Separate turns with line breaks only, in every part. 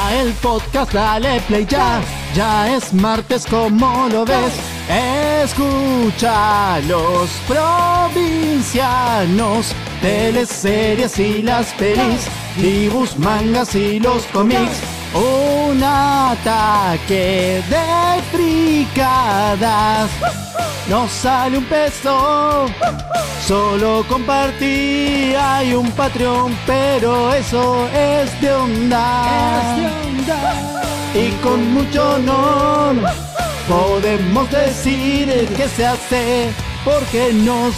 va el podcast, dale play ya. Ya es martes, como lo ves. Escucha los provincianos, teleseries y las pelis, dibujos, mangas y los cómics. Un ataque de fricadas. No sale un peso, solo compartí. Hay un Patreon, pero eso es de onda. Y con mucho honor podemos decir que se hace porque nos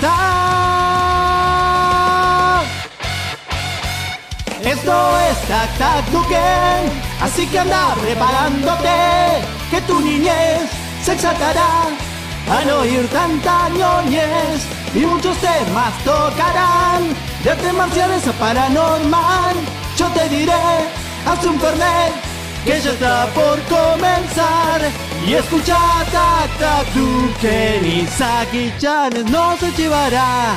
gusta. Esto es Tac Tac Tuken, así que anda preparándote, que tu niñez se exaltará al oír tanta ñoñez, y muchos temas tocarán, de artes marciales a paranormal. Yo te diré, haz un fernet, que ya está por comenzar, y escucha Tac Tac Tuken, y Saki Chanes no se llevará.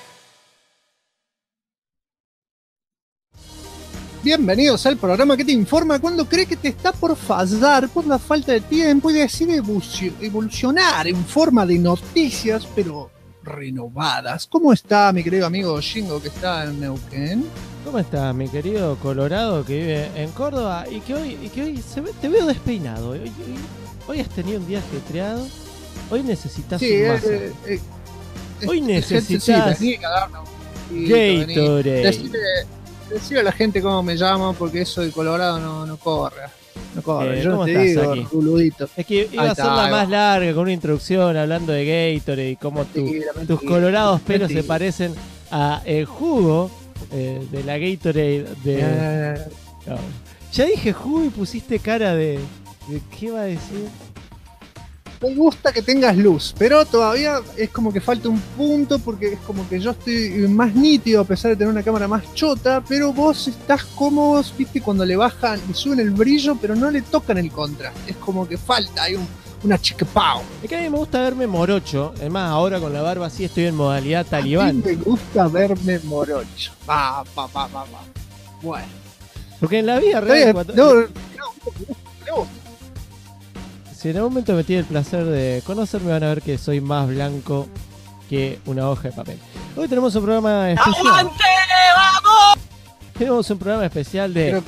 Bienvenidos al programa que te informa cuando cree que te está por fallar por la falta de tiempo y decide evolucionar en forma de noticias, pero renovadas. ¿Cómo está mi querido amigo Shingo, que está en Neuquén?
¿Cómo estás, mi querido Colorado, que vive en Córdoba y que hoy te veo despeinado? Hoy has tenido un día ajetreado. Hoy necesitas un masaje. Hoy necesitas Gatorade.
Decir a la gente cómo me llamo, porque eso de Colorado no corre. No corre. Yo
¿cómo
te
estás
digo,
aquí?
Ruludito.
Es que iba a hacerla más larga, con una introducción hablando de Gatorade y cómo tus colorados pelos se parecen a el jugo de la Gatorade de... No. Ya dije jugo y pusiste cara de ¿qué iba a decir?
Me gusta que tengas luz, pero todavía es como que falta un punto, porque es como que yo estoy más nítido a pesar de tener una cámara más chota, pero vos estás como, viste, cuando le bajan y suben el brillo, pero no le tocan el contraste. Es como que falta, hay una chiquipao.
Es que a mí me gusta verme morocho, además ahora con la barba así estoy en modalidad talibán.
A mí me gusta verme morocho. Bueno.
Porque en la vida real... Si en algún momento me tiene el placer de conocerme, van a ver que soy más blanco que una hoja de papel. Hoy tenemos un programa especial.
¡Aguante, vamos!
Tenemos un programa especial de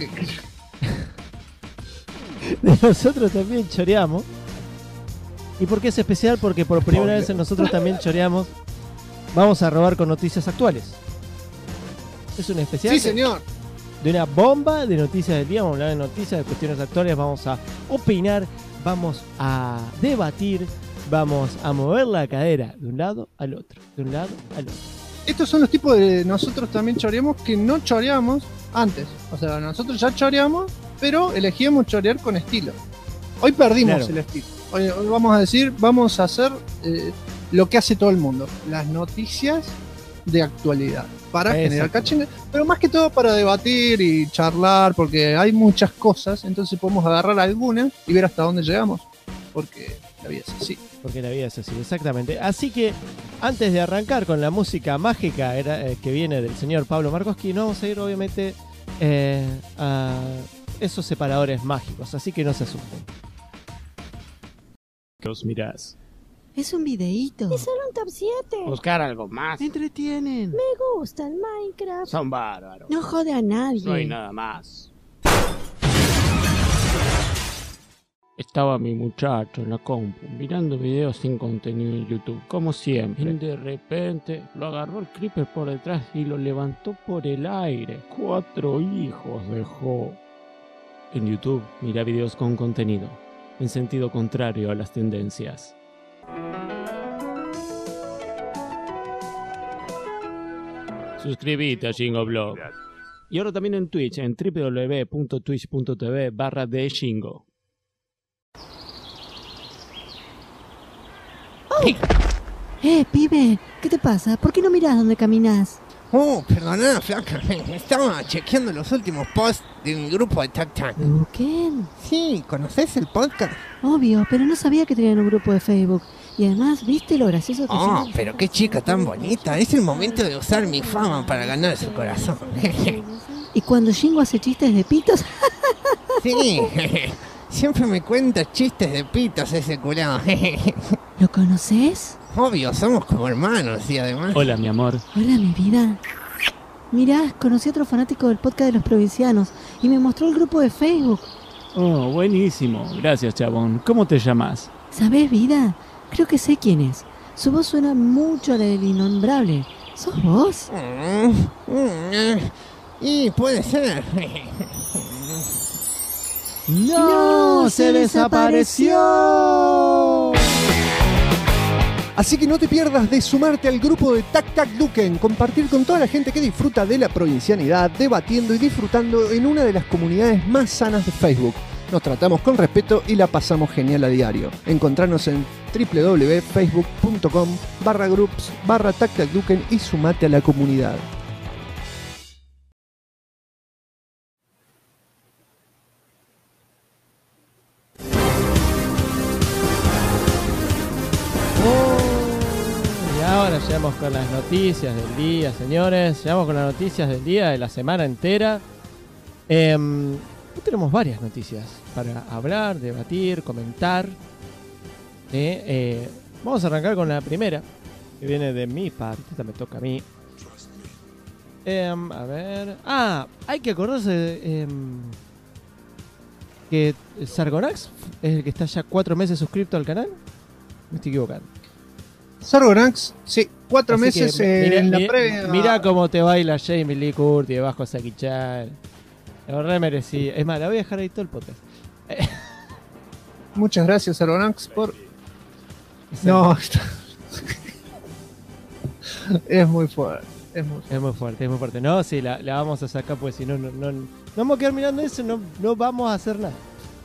nosotros también choreamos. ¿Y por qué es especial? Porque por primera vez en nosotros también choreamos. Vamos a robar con noticias actuales. Es un especial.
Sí, señor.
De una bomba de noticias del día. Vamos a hablar de noticias, de cuestiones actuales. Vamos a opinar. Vamos a debatir, vamos a mover la cadera de un lado al otro, de un lado al otro.
Estos son los tipos de nosotros también choreamos que no choreamos antes. O sea, nosotros ya choreamos, pero elegíamos chorear con estilo. Hoy perdimos el estilo. Hoy vamos a decir, vamos a hacer lo que hace todo el mundo. Las noticias de actualidad. Para generar cachines, pero más que todo para debatir y charlar, porque hay muchas cosas, entonces podemos agarrar algunas y ver hasta dónde llegamos, porque la vida es así.
Porque la vida es así, exactamente. Así que antes de arrancar con la música mágica que viene del señor Pablo Markowski, nos vamos a ir obviamente a esos separadores mágicos, así que no se asusten. ¿Qué os mirás?
Es un videíto.
Es solo un top 7.
Buscar algo más.
Entretienen.
Me gusta el Minecraft.
Son bárbaros.
No jode a nadie.
No hay nada más. Estaba mi muchacho en la compu mirando videos sin contenido en YouTube, como siempre. Y de repente lo agarró el creeper por detrás y lo levantó por el aire. 4 hijos dejó. En YouTube, mira videos con contenido, en sentido contrario a las tendencias. Suscríbete a Shingo Blog. Y ahora también en Twitch, en www.twitch.tv/theshingo.
Pibe, ¿qué te pasa? ¿Por qué no mirás dónde caminas?
Oh, perdona, flaca. Estaba chequeando los últimos posts de mi grupo de Tac Tac.
¿Qué?
Sí, ¿conoces el podcast?
Obvio, pero no sabía que tenían un grupo de Facebook. Y además, ¿viste lo gracioso que
Oh,
son?
pero qué chica tan bonita. Es el momento de usar mi fama para ganar su corazón.
Y cuando Shingo hace chistes de pitos...
Sí, siempre me cuenta chistes de pitos ese culado.
¿Lo conoces?
Obvio, somos como hermanos y además...
Hola, mi amor.
Hola, mi vida. Mirá, conocí a otro fanático del podcast de los provincianos y me mostró el grupo de Facebook.
Oh, buenísimo. Gracias, chabón. ¿Cómo te llamas?
¿Sabés, vida? Creo que sé quién es. Su voz suena mucho a la del innombrable. ¿Sos vos?
Y puede ser.
¡No! ¡Se desapareció! Así que no te pierdas de sumarte al grupo de Tac Tac Duken, compartir con toda la gente que disfruta de la provincianidad, debatiendo y disfrutando en una de las comunidades más sanas de Facebook. Nos tratamos con respeto y la pasamos genial a diario. Encontrarnos en www.facebook.com/groups/Tac Tac Duken y sumate a la comunidad.
Ahora llegamos con las noticias del día, señores. Llegamos con las noticias del día, de la semana entera. Hoy tenemos varias noticias para hablar, debatir, comentar. Vamos a arrancar con la primera, que viene de mi parte. Esta me toca a mí. A ver... hay que acordarse que Sargonax es el que está ya 4 meses suscrito al canal. Me estoy equivocando.
Sargonax, sí, 4
Así
meses en la previa.
Mirá cómo te baila Jamie Lee Curtis debajo de Saki Chan. Lo re merecí. Es más, la voy a dejar ahí todo el podcast.
Muchas gracias, Sargonax, por... No, es muy fuerte. Es muy fuerte.
No, sí, la vamos a sacar, pues si no vamos a quedar mirando eso, no vamos a hacer nada.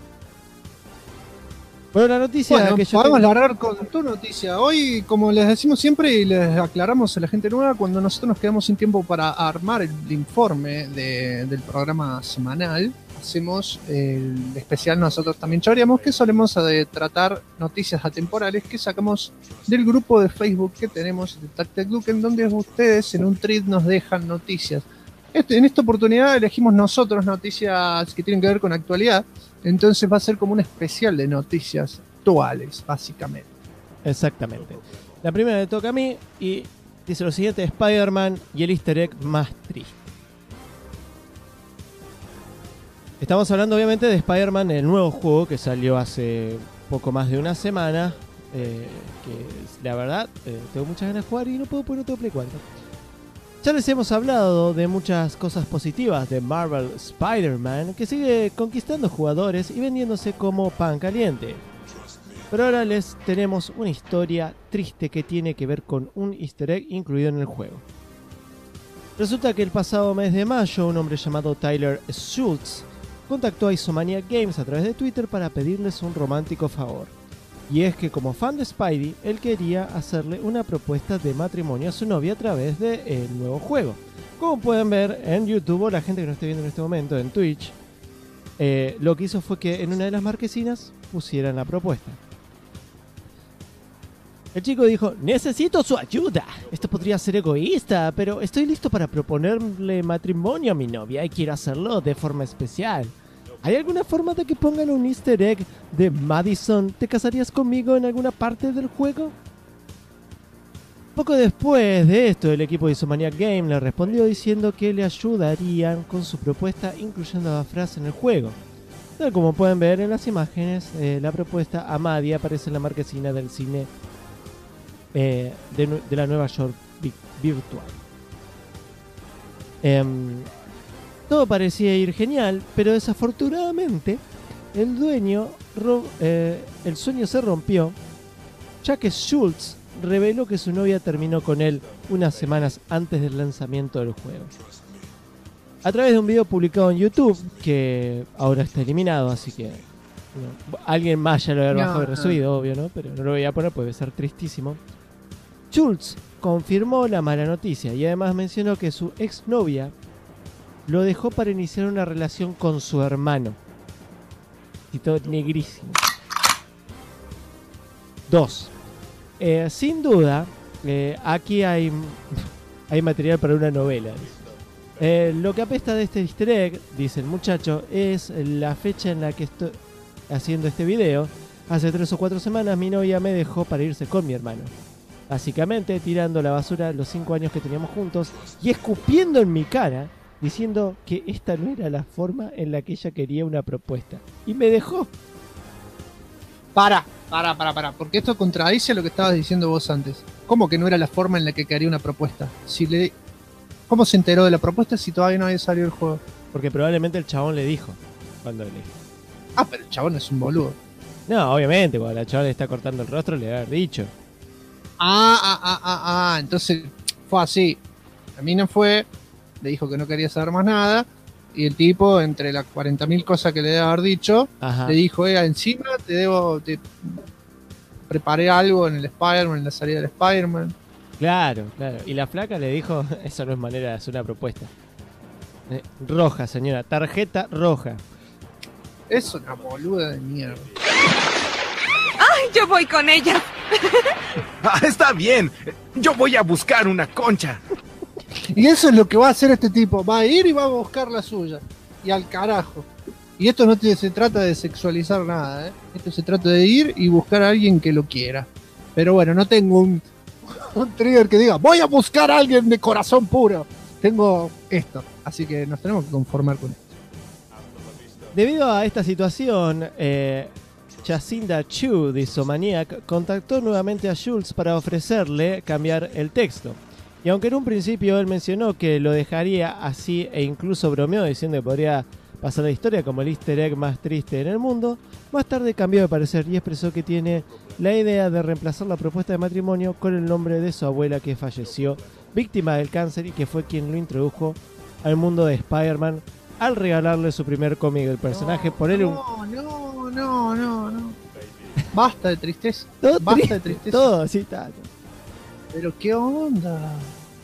Bueno, la noticia que yo
podemos largar con tu noticia. Hoy, como les decimos siempre y les aclaramos a la gente nueva, cuando nosotros nos quedamos sin tiempo para armar el informe del programa semanal, hacemos el especial Nosotros También Choreamos, que solemos tratar noticias atemporales que sacamos del grupo de Facebook que tenemos de Tac Tac Duken, donde ustedes en un thread nos dejan noticias. En esta oportunidad elegimos nosotros noticias que tienen que ver con actualidad, entonces va a ser como un especial de noticias actuales, básicamente.
Exactamente. La primera me toca a mí y dice lo siguiente: Spider-Man y el easter egg más triste. Estamos hablando obviamente de Spider-Man, el nuevo juego que salió hace poco más de una semana, que la verdad tengo muchas ganas de jugar y no puedo porque no tengo Play 4. Ya les hemos hablado de muchas cosas positivas de Marvel Spider-Man, que sigue conquistando jugadores y vendiéndose como pan caliente. Pero ahora les tenemos una historia triste que tiene que ver con un easter egg incluido en el juego. Resulta que el pasado mes de mayo, un hombre llamado Tyler Schultz contactó a Isomaniac Games a través de Twitter para pedirles un romántico favor. Y es que como fan de Spidey, él quería hacerle una propuesta de matrimonio a su novia a través del nuevo juego. Como pueden ver en YouTube, o la gente que nos esté viendo en este momento en Twitch, lo que hizo fue que en una de las marquesinas pusieran la propuesta. El chico dijo: necesito su ayuda. Esto podría ser egoísta, pero estoy listo para proponerle matrimonio a mi novia y quiero hacerlo de forma especial. ¿Hay alguna forma de que pongan un easter egg de Madison? ¿Te casarías conmigo en alguna parte del juego? Poco después de esto, el equipo de Isomaniac Game le respondió diciendo que le ayudarían con su propuesta, incluyendo la frase en el juego. Tal como pueden ver en las imágenes, la propuesta a Maddie aparece en la marquesina del cine de la Nueva York virtual. Todo parecía ir genial, pero desafortunadamente el sueño se rompió, ya que Schultz reveló que su novia terminó con él unas semanas antes del lanzamiento del juego. A través de un video publicado en YouTube, que ahora está eliminado, así que alguien más ya lo había bajado y resubido, obvio, ¿no? Pero no lo voy a poner, puede ser tristísimo. Schultz confirmó la mala noticia y además mencionó que su exnovia lo dejó para iniciar una relación con su hermano. Y todo negrísimo. 2. Sin duda, aquí hay material para una novela. Lo que apesta de este easter egg, dice el muchacho, es la fecha en la que estoy haciendo este video. Hace 3 o 4 semanas mi novia me dejó para irse con mi hermano. Básicamente tirando a la basura los 5 años que teníamos juntos y escupiendo en mi cara, diciendo que esta no era la forma en la que ella quería una propuesta. Y me dejó.
Para, porque esto contradice lo que estabas diciendo vos antes. ¿Cómo que no era la forma en la que quería una propuesta? ¿Cómo se enteró de la propuesta si todavía no había salido el juego?
Porque probablemente el chabón le dijo cuando le dijo.
Ah, pero el chabón es un boludo.
No, obviamente, cuando la chabón le está cortando el rostro le debe haber dicho.
Entonces fue así. A mí no fue, le dijo que no quería saber más nada. Y el tipo, entre las 40.000 cosas que le debe haber dicho,
Ajá.
le dijo, encima te preparé algo en el Spider-Man, en la salida del Spider-Man.
Claro. Y la flaca le dijo, eso no es manera de hacer una propuesta. Roja, señora, tarjeta roja.
Es una boluda de mierda.
¡Ay, yo voy con ella!
Está bien. Yo voy a buscar una concha.
Y eso es lo que va a hacer este tipo. Va a ir y va a buscar la suya. Y al carajo. Y esto no se trata de sexualizar nada, ¿eh? Esto se trata de ir y buscar a alguien que lo quiera. Pero bueno, no tengo un trigger que diga, voy a buscar a alguien de corazón puro. Tengo esto. Así que nos tenemos que conformar con esto.
Debido a esta situación, Jacinda Chu de Isomaniac contactó nuevamente a Schultz para ofrecerle cambiar el texto. Y aunque en un principio él mencionó que lo dejaría así e incluso bromeó diciendo que podría pasar la historia como el easter egg más triste en el mundo, más tarde cambió de parecer y expresó que tiene la idea de reemplazar la propuesta de matrimonio con el nombre de su abuela que falleció víctima del cáncer y que fue quien lo introdujo al mundo de Spider-Man al regalarle su primer cómic del personaje.
No. Basta de tristeza. Basta de tristeza.
Todo así está.
Pero ¿qué onda?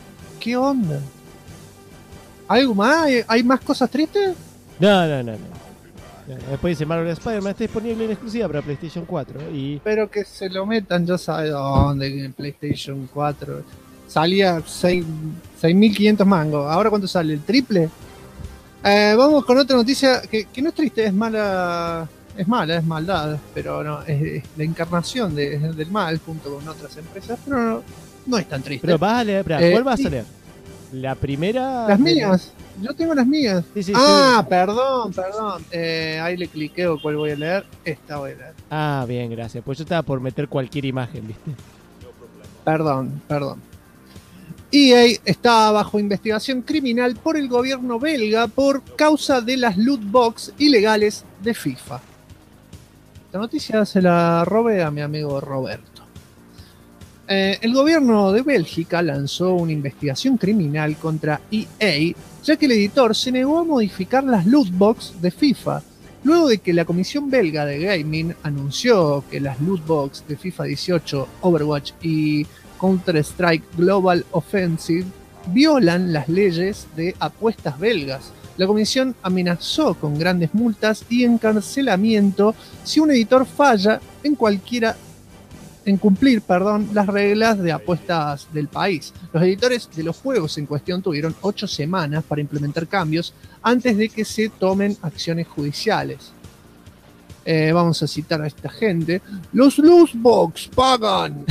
¿Algo más? ¿Hay más cosas tristes?
No. Después dice Marvel Spider-Man está disponible en exclusiva para PlayStation 4 y...
Pero que se lo metan, ya sabe dónde, en PlayStation 4. Salía 6.500 mangos. ¿Ahora cuánto sale? ¿El triple? Vamos con otra noticia que no es triste, es mala. Es maldad, pero no, es la encarnación del mal junto con otras empresas, pero no es tan triste.
Pero vas a leer, ¿cuál vas a leer? La primera...
Las mías, yo tengo las mías.
Sí,
perdón. Ahí le cliqueo cuál voy a leer. Esta voy a leer.
Ah, bien, gracias. Pues yo estaba por meter cualquier imagen, ¿viste?
Perdón. EA está bajo investigación criminal por el gobierno belga por causa de las loot box ilegales de FIFA. Esta noticia se la robé a mi amigo Roberto. El gobierno de Bélgica lanzó una investigación criminal contra EA, ya que el editor se negó a modificar las loot box de FIFA, luego de que la Comisión Belga de Gaming anunció que las loot box de FIFA 18, Overwatch y Counter-Strike Global Offensive violan las leyes de apuestas belgas. La comisión amenazó con grandes multas y encarcelamiento si un editor falla en cumplir las reglas de apuestas del país. Los editores de los juegos en cuestión tuvieron 8 semanas para implementar cambios antes de que se tomen acciones judiciales. Vamos a citar a esta gente. Los loot box pagan.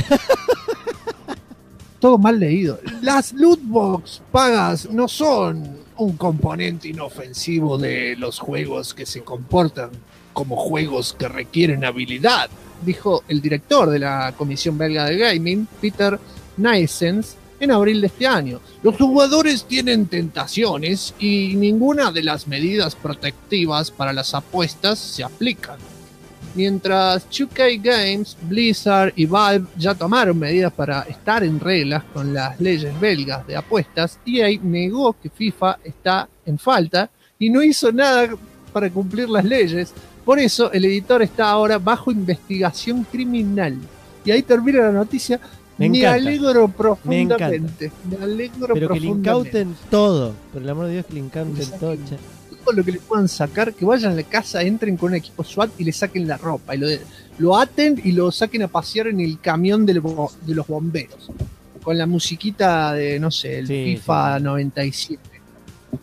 Todo mal leído. Las loot box pagas no son un componente inofensivo de los juegos que se comportan como juegos que requieren habilidad, dijo el director de la Comisión Belga de Gaming, Peter Nysens, en abril de este año. Los jugadores tienen tentaciones y ninguna de las medidas protectivas para las apuestas se aplican. Mientras 2K Games, Blizzard y Valve ya tomaron medidas para estar en reglas con las leyes belgas de apuestas, EA negó que FIFA está en falta y no hizo nada para cumplir las leyes. Por eso el editor está ahora bajo investigación criminal. Y ahí termina la noticia. Me alegro profundamente.
Pero que le incauten todo. Por el amor de Dios, que le incauten todo.
Todo lo que le puedan sacar, que vayan a la casa, entren con un equipo SWAT y le saquen la ropa. Y lo aten y lo saquen a pasear en el camión de los bomberos. Con la musiquita de, no sé, el FIFA 97.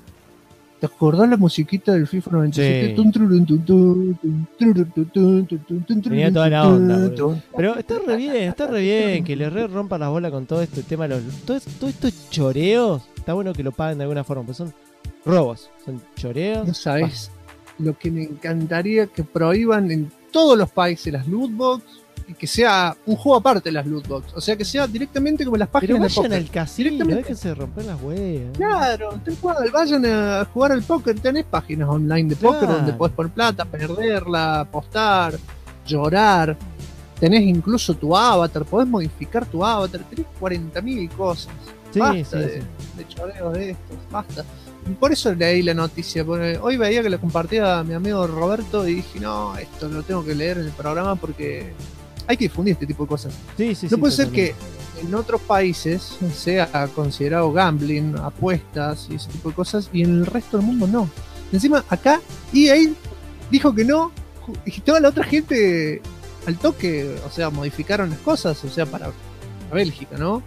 ¿Te acordás la musiquita del FIFA 97?
Sí. Tenía toda la onda, boludo. Pero está re bien que le rompan las bolas con todo este tema. Todos estos choreos, está bueno que lo paguen de alguna forma, pues son robos, son choreos.
No sabes lo que me encantaría que prohíban en todos los países las lootbox y que sea un juego aparte las lootbox. O sea, que sea directamente como las páginas de póker.
Pero vayan al casino, déjense de romper las huevas.
Claro, tal cual, vayan a jugar al póker. Tenés páginas online de póker donde podés poner plata, perderla, apostar, llorar. Tenés incluso tu avatar, podés modificar tu avatar. Tenés 40.000 cosas.
Sí,
basta de choreos de estos, basta. Y por eso leí la noticia, porque hoy veía que la compartía mi amigo Roberto y dije, no, esto lo tengo que leer en el programa porque hay que difundir este tipo de cosas. No puede ser que en otros países sea considerado gambling, apuestas y ese tipo de cosas, y en el resto del mundo no. Encima, acá EA dijo que no, y toda la otra gente al toque, o sea, modificaron las cosas, o sea, para Bélgica, ¿no?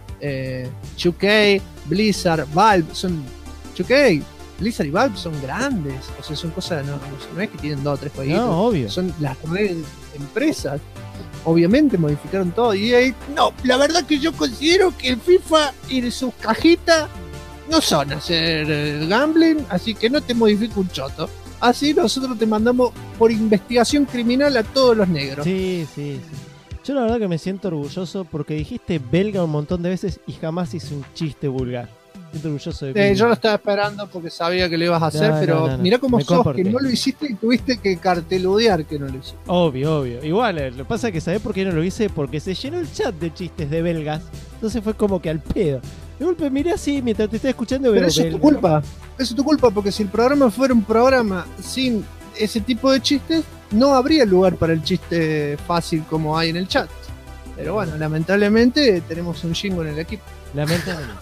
2K, Blizzard, Valve, son 2K, Blizzard y Valve son grandes, o sea, son cosas, no es que tienen 2 o 3 jueguitos,
no, obvio.
Son las redes empresas. Obviamente modificaron todo y EA, no, la verdad que yo considero que el FIFA y sus cajitas no son hacer gambling, así que no te modifico un choto. Así nosotros te mandamos por investigación criminal a todos los negros.
Sí. Yo la verdad que me siento orgulloso porque dijiste belga un montón de veces y jamás hice un chiste vulgar. Siento orgulloso de mí.
Yo lo estaba esperando porque sabía que lo ibas a hacer, pero mirá cómo sos, que no lo hiciste y tuviste que carteludear que no lo hiciste.
Obvio. Igual, lo que pasa es que ¿sabés por qué no lo hice? Porque se llenó el chat de chistes de belgas. Entonces fue como que al pedo. De golpe miré así mientras te estaba escuchando.
Pero eso es tu culpa. Eso es tu culpa, porque si el programa fuera un programa sin ese tipo de chistes, no habría lugar para el chiste fácil como hay en el chat. Pero bueno, lamentablemente tenemos un jingo en el equipo.
Lamentablemente.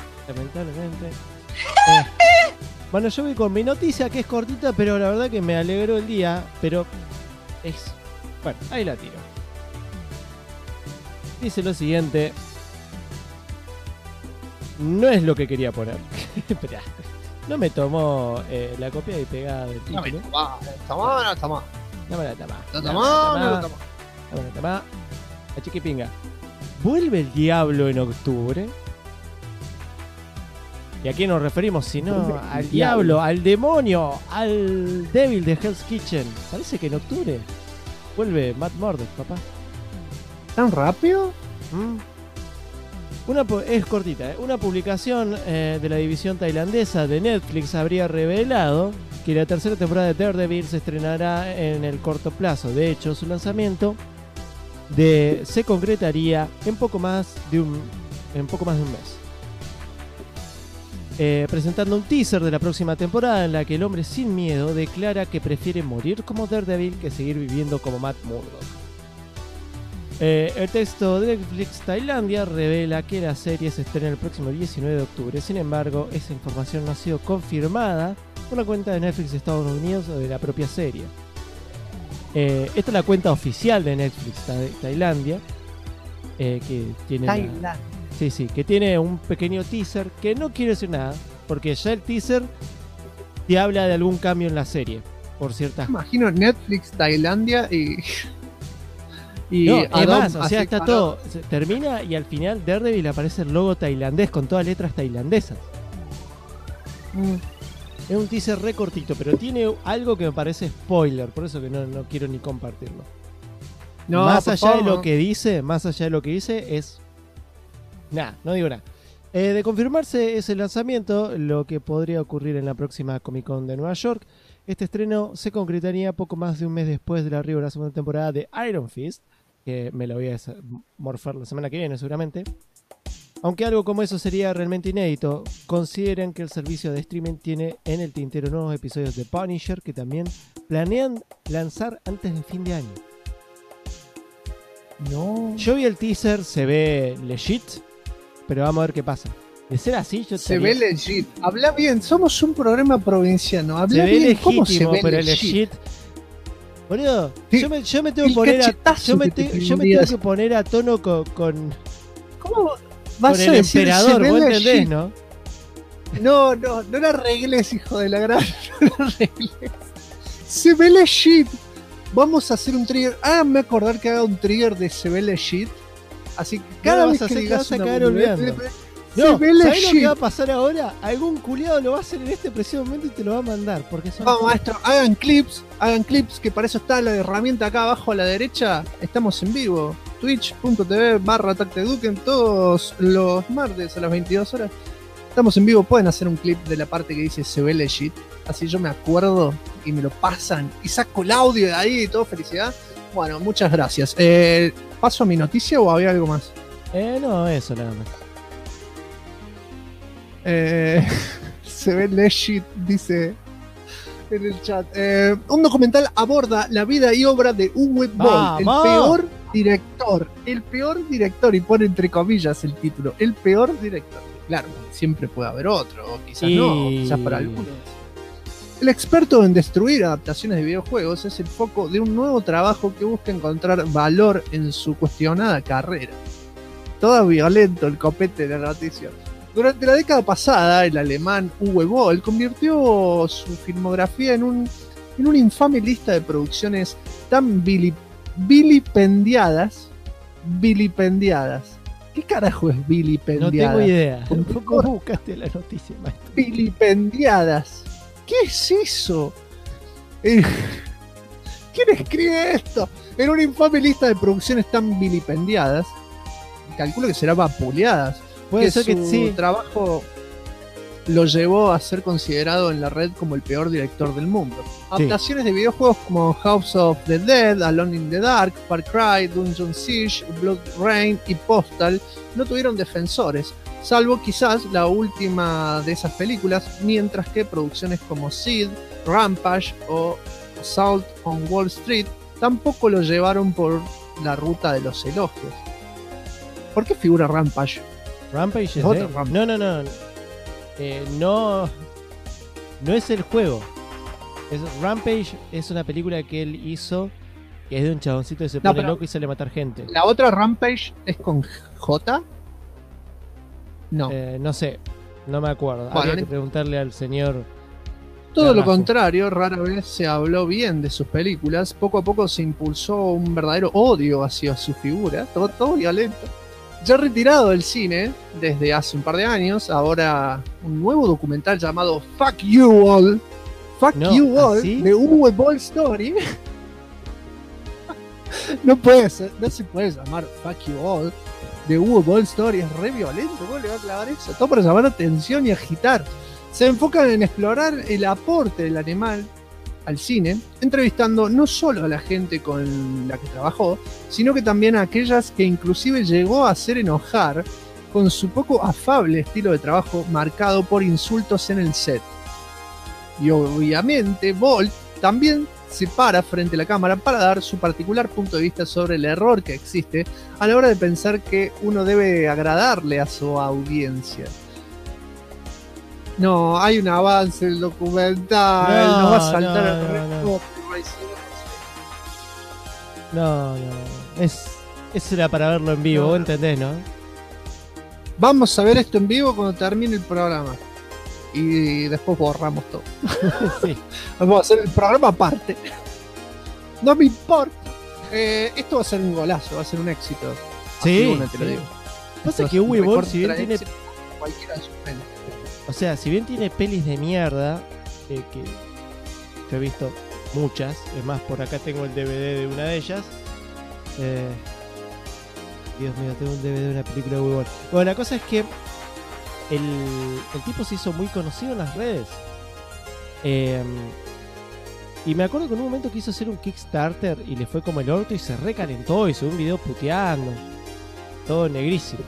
Bueno, yo voy con mi noticia que es cortita, pero la verdad que me alegró el día. Pero es... Bueno, ahí la tiro. Dice lo siguiente. No es lo que quería poner. Esperá. No me tomó la copia y pegada del título.
No está mal.
La chiquipinga. ¿Vuelve el diablo en octubre? ¿Y a quién nos referimos? Si no, al diablo, al demonio, al débil de Hell's Kitchen. Parece que en octubre vuelve Matt Murdock, papá.
¿Tan rápido?
Es cortita, ¿eh? Una publicación de la división tailandesa de Netflix habría revelado que la tercera temporada de Daredevil se estrenará en el corto plazo. De hecho, su lanzamiento se concretaría en poco más de un mes. Presentando un teaser de la próxima temporada en la que el hombre sin miedo declara que prefiere morir como Daredevil que seguir viviendo como Matt Murdock. El texto de Netflix Tailandia revela que la serie se estrena el próximo 19 de octubre. Sin embargo, esa información no ha sido confirmada por la cuenta de Netflix Estados Unidos o de la propia serie. Esta es la cuenta oficial de Netflix Tailandia, que tiene que tiene un pequeño teaser que no quiero decir nada, porque ya el teaser te habla de algún cambio en la serie, por ciertas.
Imagino Netflix Tailandia y
no, además, o sea, está todo, termina y al final Daredevil aparece el logo tailandés con todas letras tailandesas. Es un teaser re cortito, pero tiene algo que me parece spoiler, por eso que no quiero ni compartirlo. No, más allá de lo que dice, es nada, no digo nada. De confirmarse ese lanzamiento, lo que podría ocurrir en la próxima Comic Con de Nueva York, este estreno se concretaría poco más de un mes después del arribo de la segunda temporada de Iron Fist, que me la voy a morfar la semana que viene seguramente. Aunque algo como eso sería realmente inédito, consideran que el servicio de streaming tiene en el tintero nuevos episodios de Punisher que también planean lanzar antes del fin de año.
No.
Yo vi el teaser, se ve legit, pero vamos a ver qué pasa. De ser así,
se ve legit. Habla bien, somos un programa provinciano. Habla
bien
legítimo,
cómo se ve pero legit. Boludo, sí, yo me tengo que poner que poner a tono con
¿cómo vas
con
a
el
decir
emperador, vos
legit?
entendés, ¿no?
No la arregles, hijo de la gran. No la arregles. Se ve legit. Vamos a hacer un trigger. Háganme acordar que haga un trigger de se ve legit. Así que cada vez que digas
una boludez, no, ¿sabés lo que va a pasar ahora? Algún culiado lo va a hacer en este preciso momento y te lo va a mandar. Porque son...
Vamos, maestro, hagan clips, que para eso está la herramienta acá abajo a la derecha. Estamos en vivo. Twitch.tv/AttackTheDuken todos los martes a las 22 horas. Estamos en vivo, pueden hacer un clip de la parte que dice se ve legit. Así yo me acuerdo y me lo pasan y saco el audio de ahí y todo, felicidad. Bueno, muchas gracias. ¿Paso a mi noticia o había algo más?
No, eso nada más.
Se ve legit, dice en el chat. Un documental aborda la vida y obra de Uwe Boll, el peor director, y pone entre comillas el título, el peor director. Claro, siempre puede haber otro, o quizás no, quizás para algunos. El experto en destruir adaptaciones de videojuegos es el foco de un nuevo trabajo que busca encontrar valor en su cuestionada carrera. Todo violento el copete de la noticia. Durante la década pasada, el alemán Uwe Boll convirtió su filmografía en una infame lista de producciones tan vilipendiadas. ¿Qué carajo es vilipendiadas?
No tengo idea. ¿Cómo buscaste la noticia, maestro?
Vilipendiadas. ¿Qué es eso? ¿Quién escribe esto? En una infame lista de producciones tan vilipendiadas, calculo que será vapuleadas. Puede ser que su trabajo lo llevó a ser considerado en la red como el peor director del mundo. Adaptaciones de videojuegos como House of the Dead, Alone in the Dark, Far Cry, Dungeon Siege, Blood Rain y Postal no tuvieron defensores, salvo quizás la última de esas películas, mientras que producciones como Seed, Rampage o Assault on Wall Street tampoco lo llevaron por la ruta de los elogios. ¿Por qué figura Rampage?
Rampage es de... No es el juego. Rampage es una película que él hizo, que es de un chaboncito que se pone loco y sale a matar gente.
¿La otra Rampage es con J? No.
No sé, no me acuerdo. Habría que preguntarle al señor.
Todo lo contrario, rara vez se habló bien de sus películas. Poco a poco se impulsó un verdadero odio hacia su figura. Todo violento. Ya retirado del cine desde hace un par de años, ahora un nuevo documental llamado Fuck You All, de Uwe Boll Story. No se puede llamar Fuck You All de Uwe Boll Story, es re violento. ¿Cómo le va a clavar eso? Todo para llamar la atención y agitar. Se enfocan en explorar el aporte del animal al cine, entrevistando no solo a la gente con la que trabajó, sino que también a aquellas que inclusive llegó a hacer enojar con su poco afable estilo de trabajo marcado por insultos en el set. Y obviamente Boll también se para frente a la cámara para dar su particular punto de vista sobre el error que existe a la hora de pensar que uno debe agradarle a su audiencia. No, hay un avance del documental, no va a saltar el resto.
No. Eso era para verlo en vivo, vos entendés, ¿no?
Vamos a ver esto en vivo cuando termine el programa. Y después borramos todo.
Sí.
Vamos a hacer el programa aparte. No me importa. Esto va a ser un golazo, va a ser un éxito.
Sí.
Te lo digo.
Pasa que Uwe Boll, si bien tiene...
Cualquiera de sus pelis.
O sea, si bien tiene pelis de mierda, que yo he visto muchas, es más, por acá tengo el DVD de una de ellas. Dios mío, tengo un DVD de una película de Uwe Boll. Bueno, la cosa es que el tipo se hizo muy conocido en las redes. Y me acuerdo que en un momento quiso hacer un Kickstarter y le fue como el orto y se recalentó y subió un video puteando. Todo negrísimo.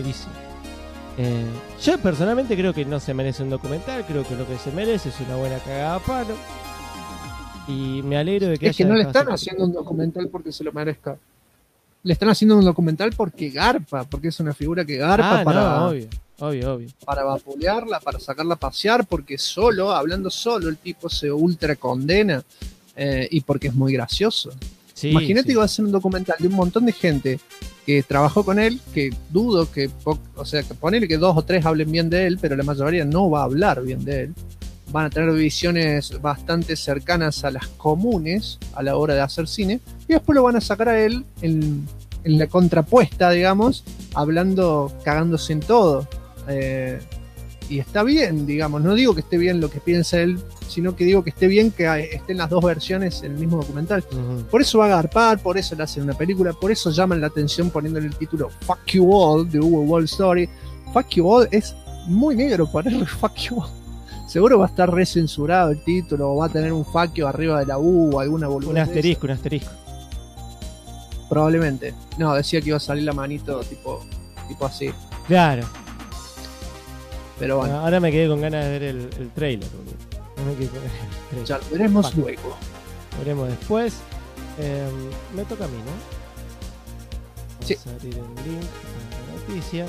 Yo personalmente creo que no se merece un documental, creo que lo que se merece es una buena cagada a palo. Y me alegro de que
es que no le están haciendo un documental porque se lo merezca. Le están haciendo un documental porque garpa, porque es una figura que garpa
obvio.
Para vapulearla, para sacarla a pasear, porque hablando solo, el tipo se ultra condena y porque es muy gracioso. Imagínate que va a hacer un documental de un montón de gente que trabajó con él, que dudo que, o sea, que ponele que 2 o 3 hablen bien de él, pero la mayoría no va a hablar bien de él. Van a tener visiones bastante cercanas a las comunes a la hora de hacer cine, y después lo van a sacar a él en la contrapuesta, digamos, hablando, cagándose en todo. Y está bien, digamos, no digo que esté bien lo que piensa él, sino que digo que esté bien que estén las dos versiones en el mismo documental. Por eso va a agarpar, por eso le hacen una película, por eso llaman la atención poniéndole el título Fuck You All, The Uwe Boll Story. Fuck You All es muy negro ponerle Fuck You All. Seguro va a estar recensurado el título, o va a tener un fuck you arriba de la U o alguna boludez.
Un asterisco.
Probablemente. No, decía que iba a salir la manito tipo así.
Claro.
Pero bueno.
Ahora me quedé con ganas de ver el trailer. No me quedé con el trailer.
Ya lo veremos luego.
Lo veremos después. Me toca a mí, ¿no? Vamos a abrir el link a la noticia.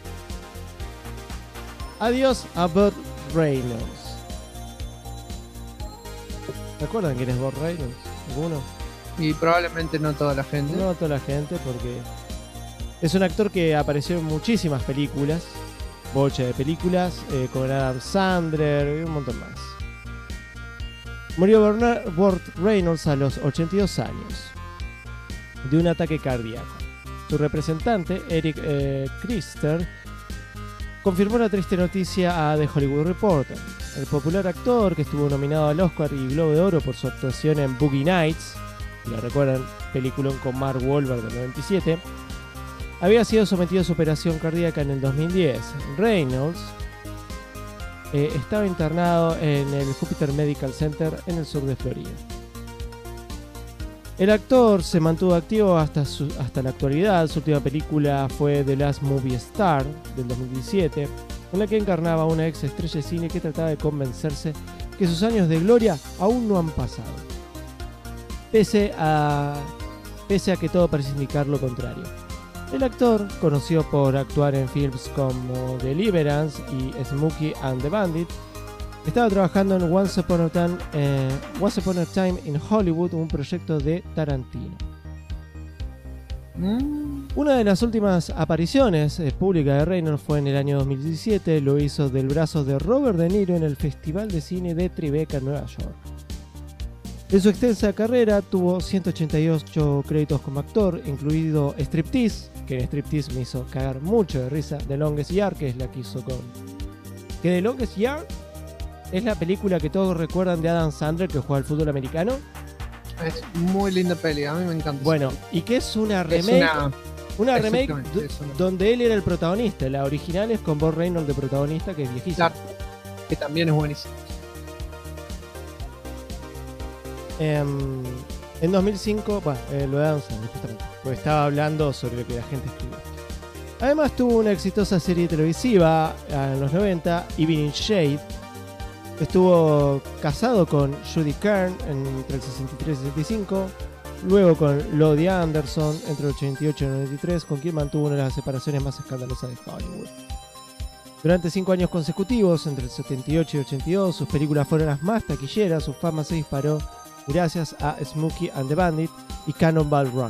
Adiós a Burt Reynolds. ¿Recuerdan quién es Burt Reynolds? ¿Alguno?
Y probablemente no toda la gente.
No toda la gente, porque es un actor que apareció en muchísimas películas. Bocha de películas, con Adam Sandler y un montón más. Murió Burt Reynolds a los 82 años de un ataque cardíaco. Su representante, Eric Krister, confirmó la triste noticia a The Hollywood Reporter. El popular actor, que estuvo nominado al Oscar y Globo de Oro por su actuación en Boogie Nights, si lo recuerdan, peliculón con Mark Wahlberg del 97, había sido sometido a su operación cardíaca en el 2010. Reynolds estaba internado en el Jupiter Medical Center en el sur de Florida. El actor se mantuvo activo hasta la actualidad. Su última película fue The Last Movie Star del 2017, en la que encarnaba a una ex estrella de cine que trataba de convencerse que sus años de gloria aún no han pasado, pese a que todo parece indicar lo contrario. El actor, conocido por actuar en films como Deliverance y Smokey and the Bandit, estaba trabajando en Once Upon a Time in Hollywood, un proyecto de Tarantino. Una de las últimas apariciones públicas de Reynolds fue en el año 2017. Lo hizo del brazo de Robert De Niro en el Festival de Cine de Tribeca, en Nueva York. En su extensa carrera tuvo 188 créditos como actor, incluido Striptease, que en Striptease me hizo cagar mucho de risa. The Longest Yard, que es la que hizo con... Que The Longest Yard es la película que todos recuerdan de Adam Sandler, que juega al fútbol americano.
Es muy linda peli, a mí me encanta.
Bueno, y que es una remake, donde él era el protagonista. La original es con Burt Reynolds de protagonista, que es viejísima.
Claro, que también es buenísimo.
En 2005, lo de Adam Sandler, justamente, porque estaba hablando sobre lo que la gente escribió. Además tuvo una exitosa serie televisiva en los 90, Even in Shade. Estuvo casado con Judy Kern entre el 63 y el 65, luego con Lottie Anderson entre el 88 y el 93, con quien mantuvo una de las separaciones más escandalosas de Hollywood. Durante 5 años consecutivos, entre el 78 y el 82, sus películas fueron las más taquilleras. Su fama se disparó gracias a Smokey and the Bandit y Cannonball Run.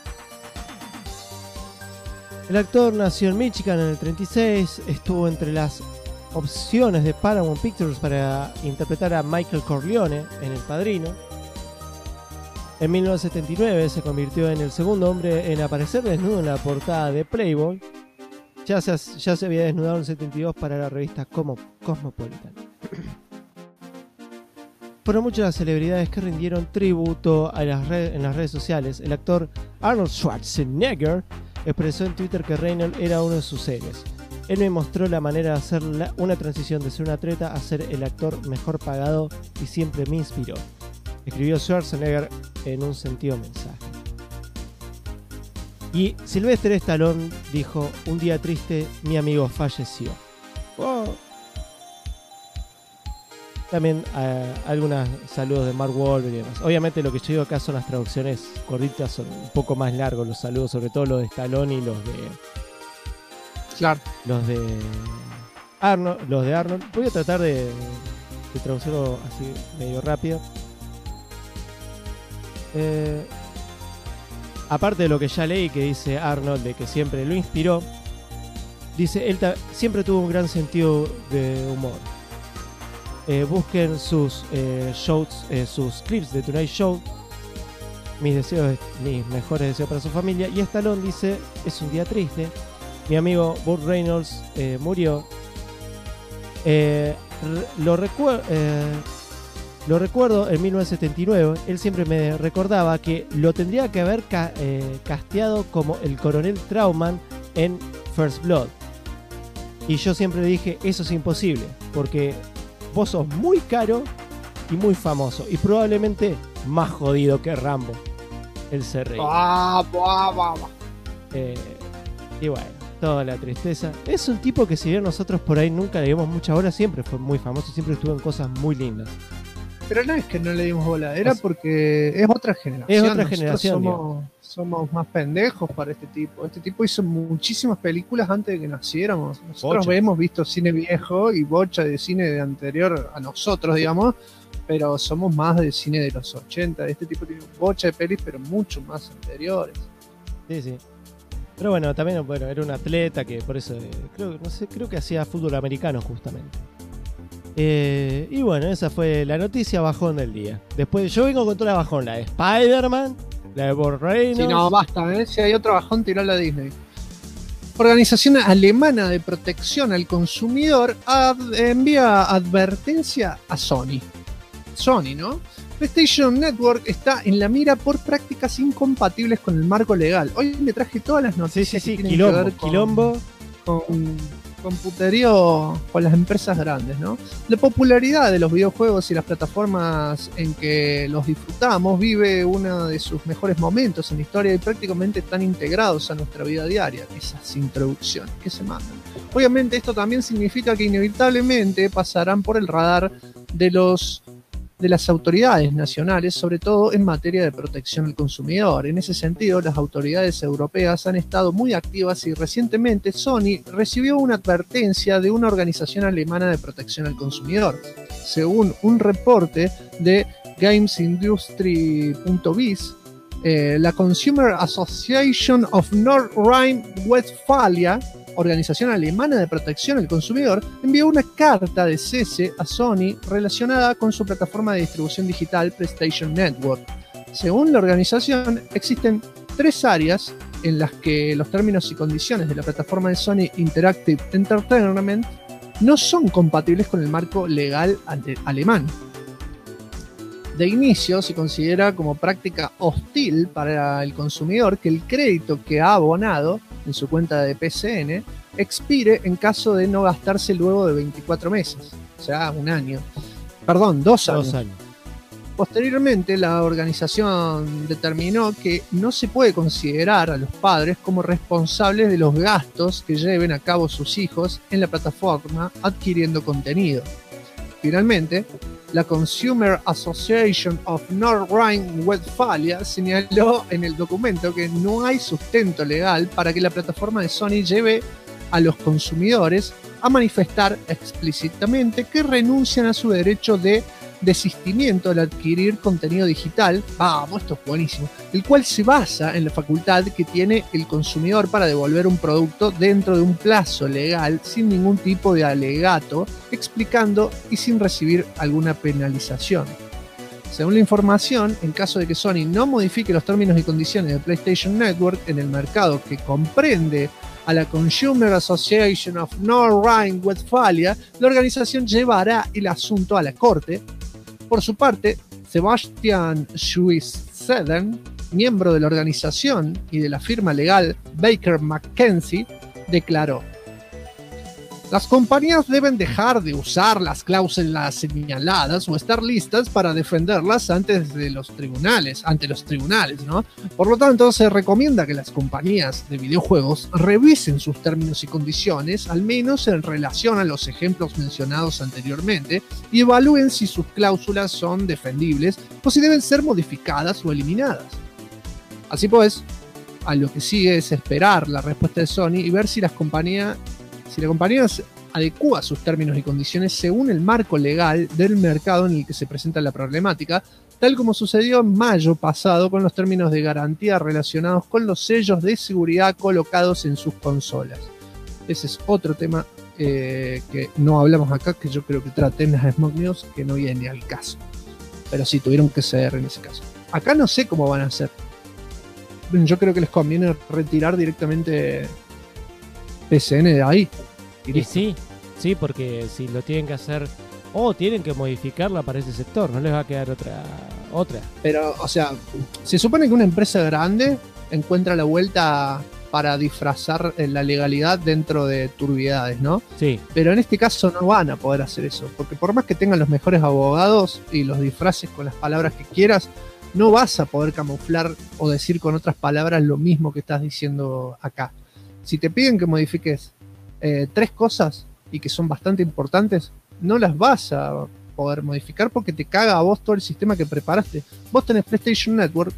El actor nació en Michigan en el 36, estuvo entre las opciones de Paramount Pictures para interpretar a Michael Corleone en El Padrino. En 1979 se convirtió en el segundo hombre en aparecer desnudo en la portada de Playboy. Ya se había desnudado en el 72 para la revista Cosmopolitan. Fueron muchas las celebridades que rindieron tributo en las redes sociales. El actor Arnold Schwarzenegger expresó en Twitter que Reynolds era uno de sus héroes. Él me mostró la manera de hacer una transición de ser un atleta a ser el actor mejor pagado y siempre me inspiró, escribió Schwarzenegger en un sentido mensaje. Y Sylvester Stallone dijo: un día triste, mi amigo falleció. También algunos saludos de Mark Wahlberg y demás. Obviamente lo que yo digo acá son las traducciones cortitas, son un poco más largos los saludos, sobre todo los de Stallone y los de...
Claro.
Los de Arnold. Voy a tratar de traducirlo así medio rápido. aparte de lo que ya leí, que dice Arnold, de que siempre lo inspiró, dice, él siempre tuvo un gran sentido de humor. Busquen sus shows, sus clips de Tonight Show. Mis mejores deseos para su familia. Y Stallone dice, es un día triste. Mi amigo Burt Reynolds murió. Lo recuerdo en 1979. Él siempre me recordaba que lo tendría que haber casteado como el coronel Trauman en First Blood. Y yo siempre le dije, eso es imposible, porque vos sos muy caro y muy famoso, y probablemente más jodido que Rambo. Él se reía. Y bueno, toda la tristeza. Es un tipo que, si bien nosotros por ahí nunca le dimos mucha bola, siempre fue muy famoso, siempre estuvo en cosas muy lindas.
Pero no es que no le dimos bola, era porque es otra generación.
Es otra generación.
Somos más pendejos para este tipo. Este tipo hizo muchísimas películas antes de que naciéramos. Nosotros hemos visto cine viejo y bocha de cine de anterior a nosotros, digamos, pero somos más de cine de los 80. Este tipo tiene bocha de pelis, pero mucho más anteriores.
Sí, sí. Pero bueno, también era un atleta que por eso creo que hacía fútbol americano justamente. Y bueno, esa fue la noticia bajón del día. Después yo vengo con toda la bajón, la de Spider-Man, la de Burt Reynolds.
Sí, no, basta, si hay otro bajón, tiró la Disney. Organización Alemana de Protección al Consumidor envía advertencia a Sony. Sony, ¿no? PlayStation Network está en la mira por prácticas incompatibles con el marco legal. Hoy me traje todas las noticias que tienen que ver con puterío con las empresas grandes, ¿no? La popularidad de los videojuegos y las plataformas en que los disfrutamos vive uno de sus mejores momentos en la historia y prácticamente están integrados a nuestra vida diaria. Esas introducciones que se mandan. Obviamente esto también significa que inevitablemente pasarán por el radar de las autoridades nacionales, sobre todo en materia de protección al consumidor. En ese sentido, las autoridades europeas han estado muy activas y recientemente Sony recibió una advertencia de una organización alemana de protección al consumidor. Según un reporte de GamesIndustry.biz, la Consumer Association of North Rhine-Westphalia, organización alemana de protección al consumidor, envió una carta de cese a Sony relacionada con su plataforma de distribución digital PlayStation Network. Según la organización, existen 3 áreas en las que los términos y condiciones de la plataforma de Sony Interactive Entertainment no son compatibles con el marco legal alemán. De inicio, se considera como práctica hostil para el consumidor que el crédito que ha abonado en su cuenta de PCN expire en caso de no gastarse luego de 24 meses, o sea, 2 años. Posteriormente, la organización determinó que no se puede considerar a los padres como responsables de los gastos que lleven a cabo sus hijos en la plataforma adquiriendo contenido. Finalmente, la Consumer Association of North Rhine-Westphalia señaló en el documento que no hay sustento legal para que la plataforma de Sony lleve a los consumidores a manifestar explícitamente que renuncian a su derecho de desistimiento al adquirir contenido digital, esto es buenísimo, el cual se basa en la facultad que tiene el consumidor para devolver un producto dentro de un plazo legal sin ningún tipo de alegato, explicando y sin recibir alguna penalización. Según la información, en caso de que Sony no modifique los términos y condiciones de PlayStation Network en el mercado que comprende a la Consumer Association of North Rhine-Westphalia, la organización llevará el asunto a la corte. Por su parte, Sebastian Schwisseden, miembro de la organización y de la firma legal Baker McKenzie, declaró: las compañías deben dejar de usar las cláusulas señaladas o estar listas para defenderlas ante los tribunales, ¿no? Por lo tanto, se recomienda que las compañías de videojuegos revisen sus términos y condiciones, al menos en relación a los ejemplos mencionados anteriormente, y evalúen si sus cláusulas son defendibles o si deben ser modificadas o eliminadas. Así pues, a lo que sigue es esperar la respuesta de Sony y ver si la compañía adecúa sus términos y condiciones según el marco legal del mercado en el que se presenta la problemática, tal como sucedió en mayo pasado con los términos de garantía relacionados con los sellos de seguridad colocados en sus consolas. Ese es otro tema que no hablamos acá, que yo creo que traté en las Smoke News, que no viene al caso. Pero sí, tuvieron que ceder en ese caso. Acá no sé cómo van a hacer. Yo creo que les conviene retirar directamente PSN de ahí.
Y sí, porque si lo tienen que hacer, tienen que modificarla para ese sector, no les va a quedar otra.
Pero, o sea, se supone que una empresa grande encuentra la vuelta para disfrazar la legalidad dentro de turbiedades, ¿no?
Sí.
Pero en este caso no van a poder hacer eso, porque por más que tengan los mejores abogados y los disfraces con las palabras que quieras, no vas a poder camuflar o decir con otras palabras lo mismo que estás diciendo acá. Si te piden que modifiques 3 cosas y que son bastante importantes, no las vas a poder modificar porque te caga a vos todo el sistema que preparaste. Vos tenés PlayStation Network,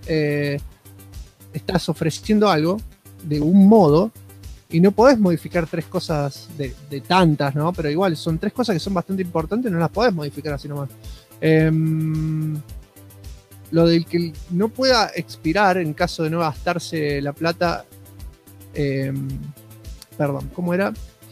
estás ofreciendo algo de un modo y no podés modificar 3 cosas de tantas, ¿no? Pero igual son 3 cosas que son bastante importantes, no las podés modificar así nomás. Lo del que no pueda expirar en caso de no gastarse la plata, perdón, ¿cómo era?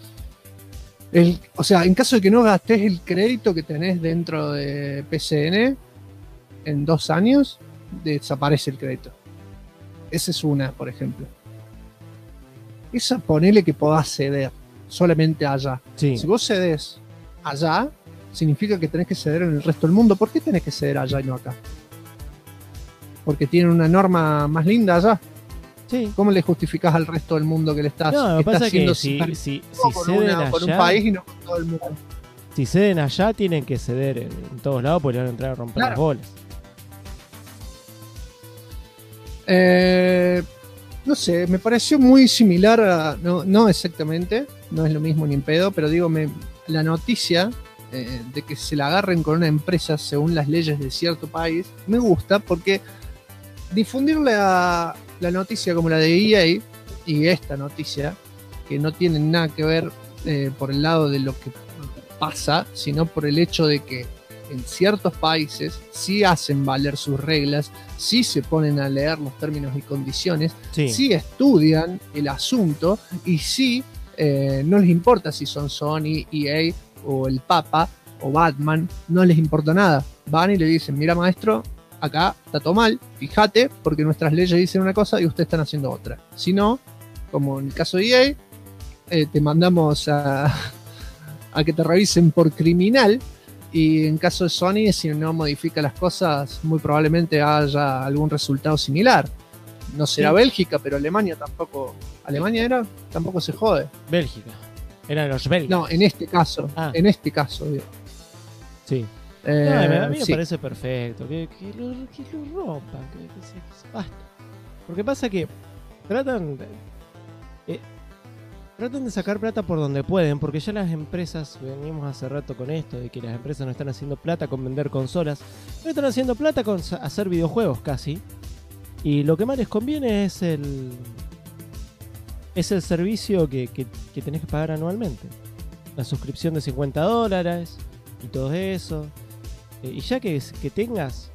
O sea, en caso de que no gastes el crédito que tenés dentro de PSN en 2 años, desaparece el crédito. Esa es una, por ejemplo. Esa ponele que podás ceder solamente allá.
Sí.
Si vos cedés allá, significa que tenés que ceder en el resto del mundo. ¿Por qué tenés que ceder allá y no acá? Porque tienen una norma más linda allá.
Sí.
¿Cómo le justificás al resto del mundo que le estás
No, lo que pasa es que si
con
ceden allá,
con un país y no con todo el mundo?
Si ceden allá, tienen que ceder en todos lados porque le van a entrar a romper las bolas.
No sé, me pareció muy similar a... No exactamente, no es lo mismo ni en pedo, pero digo, la noticia de que se la agarren con una empresa según las leyes de cierto país, me gusta porque difundir la noticia como la de EA y esta noticia, que no tienen nada que ver por el lado de lo que pasa, sino por el hecho de que en ciertos países sí hacen valer sus reglas, sí se ponen a leer los términos y condiciones, sí estudian el asunto y sí no les importa si son Sony, EA o el Papa o Batman, no les importa nada. Van y le dicen, mira maestro, acá está todo mal, fíjate, porque nuestras leyes dicen una cosa y ustedes están haciendo otra. Si no, como en el caso de EA, te mandamos a que te revisen por criminal. Y en caso de Sony, si no modifica las cosas, muy probablemente haya algún resultado similar. No será Bélgica, pero Alemania tampoco. ¿Alemania tampoco se jode?
Bélgica. Eran los belgas.
No, en este caso. En este caso, digo.
Sí. A mí me parece perfecto. Que lo rompan. Que se basta. Porque pasa que tratan de sacar plata por donde pueden, porque ya las empresas, venimos hace rato con esto, de que las empresas no están haciendo plata con vender consolas, no están haciendo plata con hacer videojuegos casi, y lo que más les conviene es el servicio que tenés que pagar anualmente, la suscripción de $50 y todo eso, y ya que tengas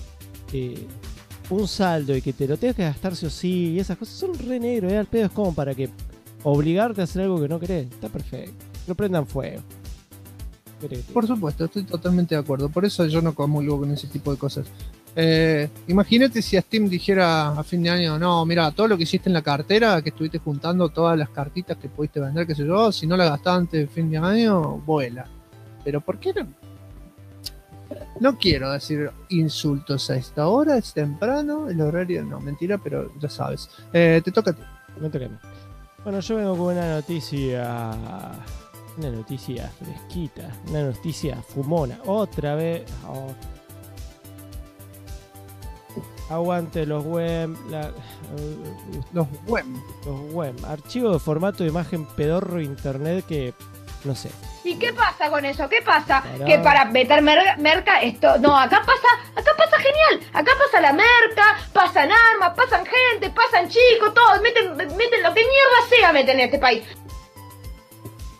un saldo y que te lo tengas que gastar sí o sí, y esas cosas son re negro, al pedo, es como para que obligarte a hacer algo que no querés. Está perfecto. No prendan fuego.
Por supuesto, estoy totalmente de acuerdo. Por eso yo no comulgo con ese tipo de cosas. Imagínate si a Steam dijera a fin de año, no, mira, todo lo que hiciste en la cartera, que estuviste juntando todas las cartitas que pudiste vender, qué sé yo, si no la gastaste antes de fin de año, vuela. Pero ¿por qué no? No quiero decir insultos a esta hora, es temprano, el horario, no, mentira, pero ya sabes. Te toca a ti.
Me toca a mí. Bueno, yo vengo con una noticia fresquita, una noticia fumona, otra vez. Aguante los web,
los
web, archivo de formato de imagen pedorro internet que no sé.
¿Y qué pasa con eso? ¿Qué pasa? Que para meter merca esto... No, acá pasa genial. Acá pasa la merca, pasan armas, pasan gente, pasan chicos, todos. Meten lo que mierda sea meten en este país.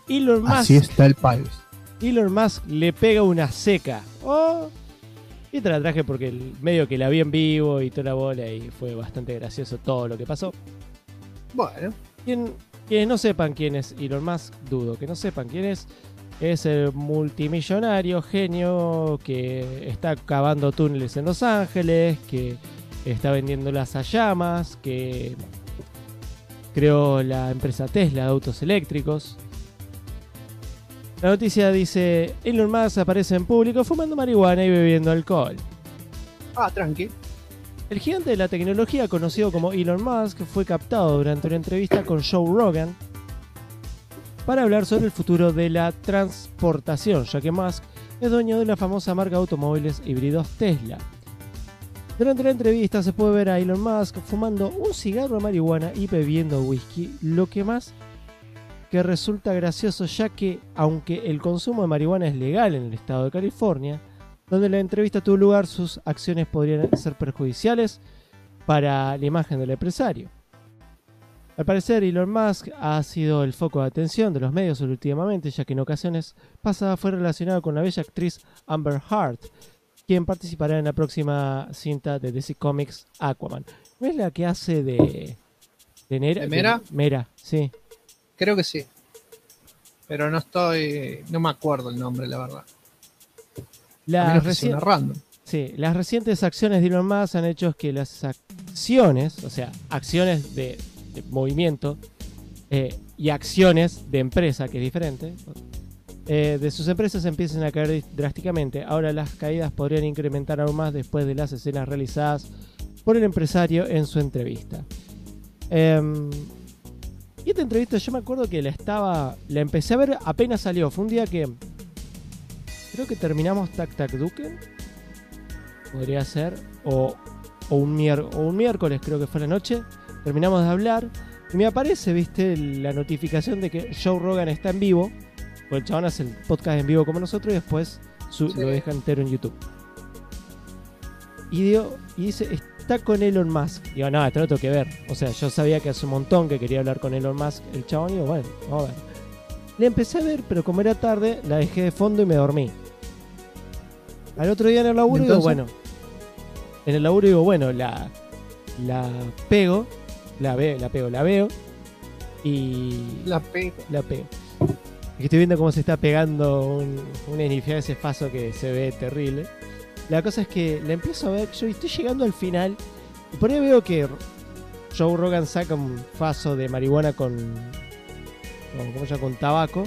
Elon Musk,
así está el país.
Elon Musk le pega una seca. Y te la traje porque medio que la vi en vivo y toda la bola y fue bastante gracioso todo lo que pasó.
Bueno.
Quienes no sepan quién es Elon Musk, dudo que no sepan quién es el multimillonario genio que está cavando túneles en Los Ángeles, que está vendiéndolas a llamas, que creó la empresa Tesla de autos eléctricos. La noticia dice: Elon Musk aparece en público fumando marihuana y bebiendo alcohol.
Tranqui.
El gigante de la tecnología, conocido como Elon Musk, fue captado durante una entrevista con Joe Rogan para hablar sobre el futuro de la transportación, ya que Musk es dueño de la famosa marca de automóviles híbridos Tesla. Durante la entrevista se puede ver a Elon Musk fumando un cigarro de marihuana y bebiendo whisky, lo que más que resulta gracioso, ya que aunque el consumo de marihuana es legal en el estado de California, donde la entrevista tuvo lugar, sus acciones podrían ser perjudiciales para la imagen del empresario. Al parecer, Elon Musk ha sido el foco de atención de los medios últimamente, ya que en ocasiones pasadas fue relacionado con la bella actriz Amber Heard, quien participará en la próxima cinta de DC Comics Aquaman. ¿No es la que hace de Nera?
¿De Mera?
Mera, sí.
Creo que sí. Pero no me acuerdo el nombre, la verdad. Las
recientes acciones de Elon Musk han hecho que las acciones, o sea, acciones de movimiento y acciones de empresa, que es diferente, de sus empresas empiecen a caer drásticamente. Ahora las caídas podrían incrementar aún más después de las escenas realizadas por el empresario en su entrevista. Y esta entrevista yo me acuerdo que la empecé a ver apenas salió. Fue un día que creo que terminamos Tac Tac Duken, podría ser, o un miércoles creo que fue la noche. Terminamos de hablar y me aparece, viste, la notificación de que Joe Rogan está en vivo. Pues el chabón hace el podcast en vivo como nosotros y después lo deja entero en YouTube. Y dice, está con Elon Musk. Digo, no, esto lo tengo que ver. O sea, yo sabía que hace un montón que quería hablar con Elon Musk el chabón. Y digo, bueno, vamos a ver. Le empecé a ver, pero como era tarde, la dejé de fondo y me dormí. Al otro día en el laburo digo, bueno. En el laburo digo, bueno, la veo. Y la pego. Estoy viendo cómo se está pegando una iniciativa de ese faso que se ve terrible. La cosa es que la empiezo a ver, yo estoy llegando al final y por ahí veo que Joe Rogan saca un faso de marihuana con tabaco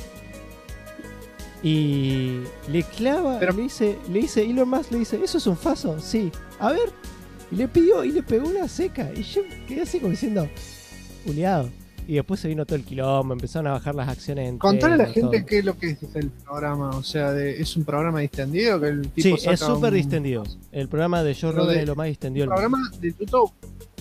y le clava, le dice Elon Musk, le dice, ¿eso es un faso? Sí, a ver, y le pidió y le pegó una seca y yo quedé así como diciendo, juliado. Y después se vino todo el quilombo, empezaron a bajar las acciones en
Contale a la gente
todo.
qué es lo que es el programa, o sea, ¿es un programa distendido? Que el tipo
sí, es súper distendido. El programa de Joe Rogan es lo más distendido.
¿Un programa de YouTube?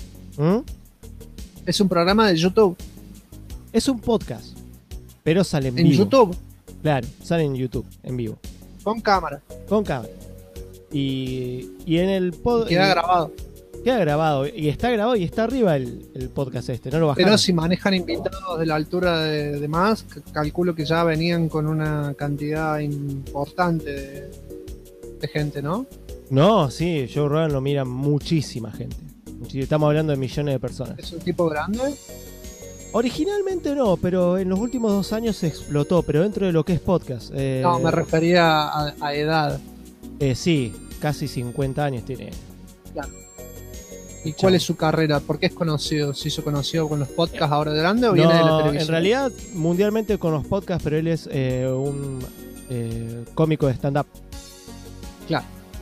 ¿Es un programa de YouTube?
Es un podcast, pero sale en vivo.
¿En YouTube?
Claro, sale en YouTube, en vivo.
Con cámara.
Con cámara. Y en el podcast...
Queda grabado.
Queda grabado, y está grabado y está arriba el podcast no lo bajaron.
Pero si manejan invitados de la altura de Musk, calculo que ya venían con una cantidad importante de gente, ¿no?
No, sí, Joe Rogan lo mira muchísima gente. Estamos hablando de millones de personas.
¿Es un tipo grande?
Originalmente no, pero en los últimos 2 años se explotó, pero dentro de lo que es podcast.
No, me refería a edad.
Sí, casi 50 años tiene.
Claro. ¿Y cuál es su carrera? ¿Por qué es conocido? ¿Se hizo conocido con los podcasts ahora de grande o viene de la televisión?
En realidad, mundialmente con los podcasts, pero él es un cómico de stand-up.
Claro.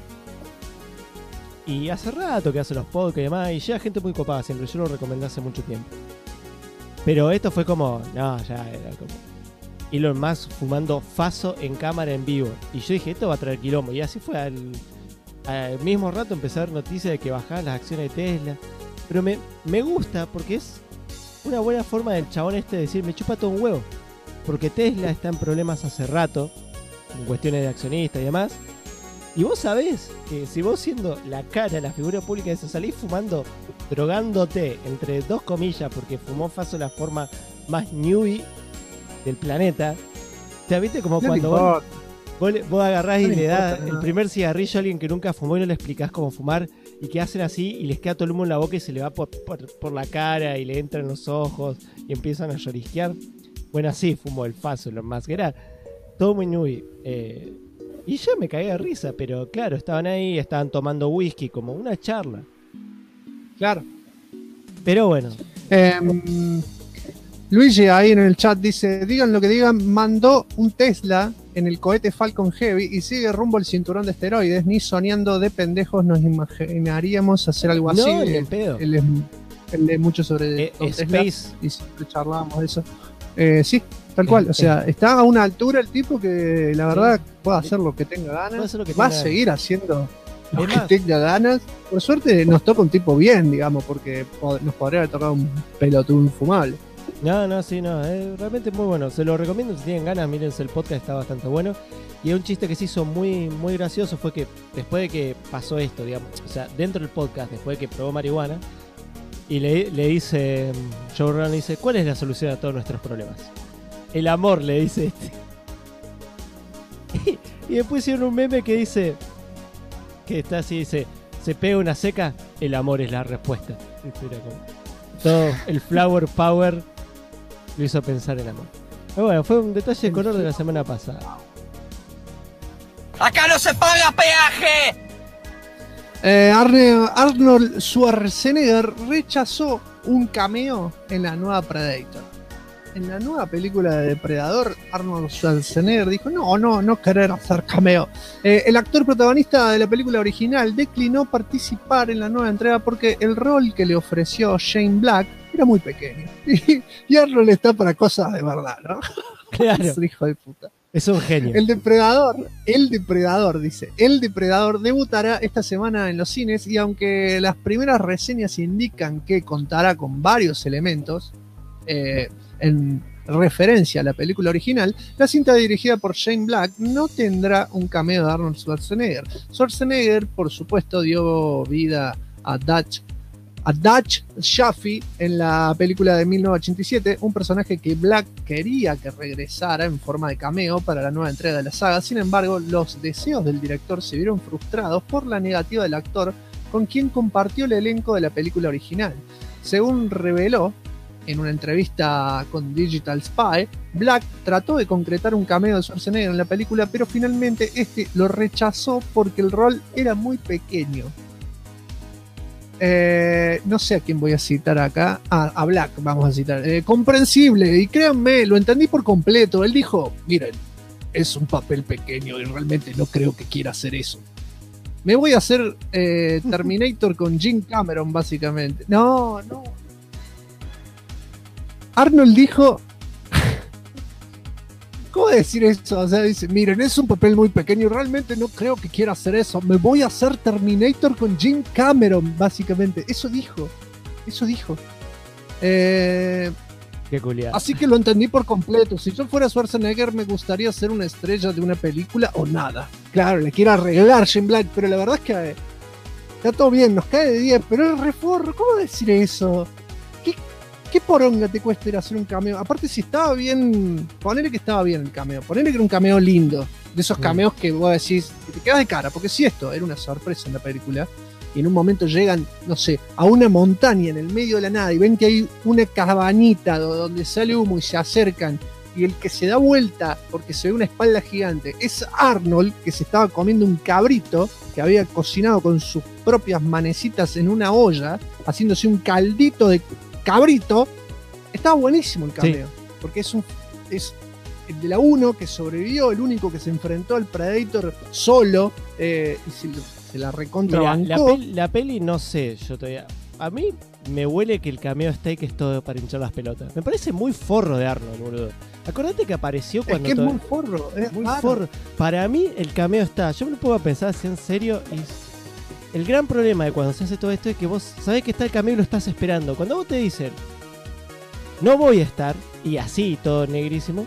Y hace rato que hace los podcasts y demás, y llega gente muy copada siempre. Yo lo recomendé hace mucho tiempo. Pero esto fue como... No, ya era como... Elon Musk fumando faso en cámara en vivo. Y yo dije, esto va a traer quilombo. Y así fue al mismo rato empecé a ver noticias de que bajaban las acciones de Tesla. Pero me gusta porque es una buena forma del chabón de decir, me chupa todo un huevo. Porque Tesla está en problemas hace rato, en cuestiones de accionistas y demás. Y vos sabés que si vos siendo la cara, la figura pública de eso, salís fumando, drogándote, entre 2 comillas, porque fumó faso la forma más newbie del planeta, sea, ¿viste? Como
No
cuando vos agarrás y
No le
le das
importa,
el
no.
primer cigarrillo a alguien que nunca fumó y no le explicás cómo fumar y que hacen así y les queda todo el humo en la boca y se le va por la cara y le entra en los ojos y empiezan a llorisquear. Bueno, así fumó el Faso, lo más que era todo muy y yo me caí de risa, pero claro, estaban ahí, estaban tomando whisky como una charla.
Claro.
Pero bueno.
Luigi ahí en el chat dice, digan lo que digan, mandó un Tesla en el cohete Falcon Heavy y sigue rumbo al cinturón de esteroides. Ni soñando de pendejos nos imaginaríamos hacer algo así.
No, ni en pedo.
Él lee mucho sobre Tesla
Space.
y siempre charlábamos de eso. Sí, tal cual. O sea, está a una altura el tipo que la verdad puede hacer lo que tenga ganas. Va a seguir haciendo lo que tenga ganas. Por suerte nos toca un tipo bien, digamos, porque nos podría haber tocado un pelotudo infumable.
No, sí, no, es realmente muy bueno. Se lo recomiendo si tienen ganas, mírense el podcast, está bastante bueno. Y un chiste que se hizo muy, muy gracioso fue que después de que pasó esto, digamos, o sea, dentro del podcast, después de que probó marihuana, y le dice, Joe Rogan le dice, ¿cuál es la solución a todos nuestros problemas? El amor, le dice y después hicieron un meme que dice, que está así, dice, se pega una seca, el amor es la respuesta. Todo el flower power lo hizo pensar en amor. Pero bueno, fue un detalle de color de la semana pasada.
¡Acá no se paga peaje!
Arnold Schwarzenegger rechazó un cameo en la nueva Predator. En la nueva película de Depredador, Arnold Schwarzenegger dijo no querer hacer cameo. El actor protagonista de la película original declinó participar en la nueva entrega porque el rol que le ofreció Shane Black era muy pequeño. Y Arnold está para cosas de verdad, ¿no?
Claro.
Es un hijo de puta.
Es un genio.
El Depredador debutará esta semana en los cines y aunque las primeras reseñas indican que contará con varios elementos en referencia a la película original, la cinta dirigida por Shane Black no tendrá un cameo de Arnold Schwarzenegger. Schwarzenegger, por supuesto, dio vida a Dutch Chaffee en la película de 1987, un personaje que Black quería que regresara en forma de cameo para la nueva entrega de la saga. Sin embargo, los deseos del director se vieron frustrados por la negativa del actor con quien compartió el elenco de la película original. Según reveló en una entrevista con Digital Spy, Black trató de concretar un cameo de Schwarzenegger en la película, pero finalmente este lo rechazó porque el rol era muy pequeño. No sé a quién voy a citar acá. A Black vamos a citar. Comprensible, y créanme, lo entendí por completo. Él dijo, miren, es un papel pequeño y realmente no creo que quiera hacer eso. Me voy a hacer Terminator con Jim Cameron, básicamente. No. Arnold dijo... ¿Cómo decir eso? O sea, dice, miren, es un papel muy pequeño, realmente no creo que quiera hacer eso. Me voy a hacer Terminator con Jim Cameron, básicamente. Eso dijo.
Qué culiado.
Así que lo entendí por completo. Si yo fuera Schwarzenegger, me gustaría ser una estrella de una película o nada. Claro, le quiero arreglar Shane Black, pero la verdad es que está todo bien, nos cae de 10, pero es reforro. ¿Cómo decir eso? ¿Qué poronga te cuesta ir a hacer un cameo? Aparte, si estaba bien, ponele que estaba bien el cameo, ponele que era un cameo lindo, de esos cameos que vos decís, que te quedas de cara, porque si esto era una sorpresa en la película, y en un momento llegan, no sé, a una montaña en el medio de la nada y ven que hay una cabanita donde sale humo y se acercan, y el que se da vuelta porque se ve una espalda gigante es Arnold, que se estaba comiendo un cabrito que había cocinado con sus propias manecitas en una olla, haciéndose un caldito de cabrito. Estaba buenísimo el cameo, porque es el de la 1 que sobrevivió, el único que se enfrentó al Predator solo, y se la recontrabancó.
La peli no sé, yo todavía... A mí me huele que el cameo está ahí, que es todo para hinchar las pelotas. Me parece muy forro de Arnold, boludo. Acordate que apareció cuando...
Es que es muy forro, es
muy
raro.
forro. Para mí el cameo está... Yo me lo puedo pensar así en serio y... El gran problema de cuando se hace todo esto es que vos sabés que está el cameo y lo estás esperando. Cuando vos te dicen, no voy a estar, y así, todo negrísimo,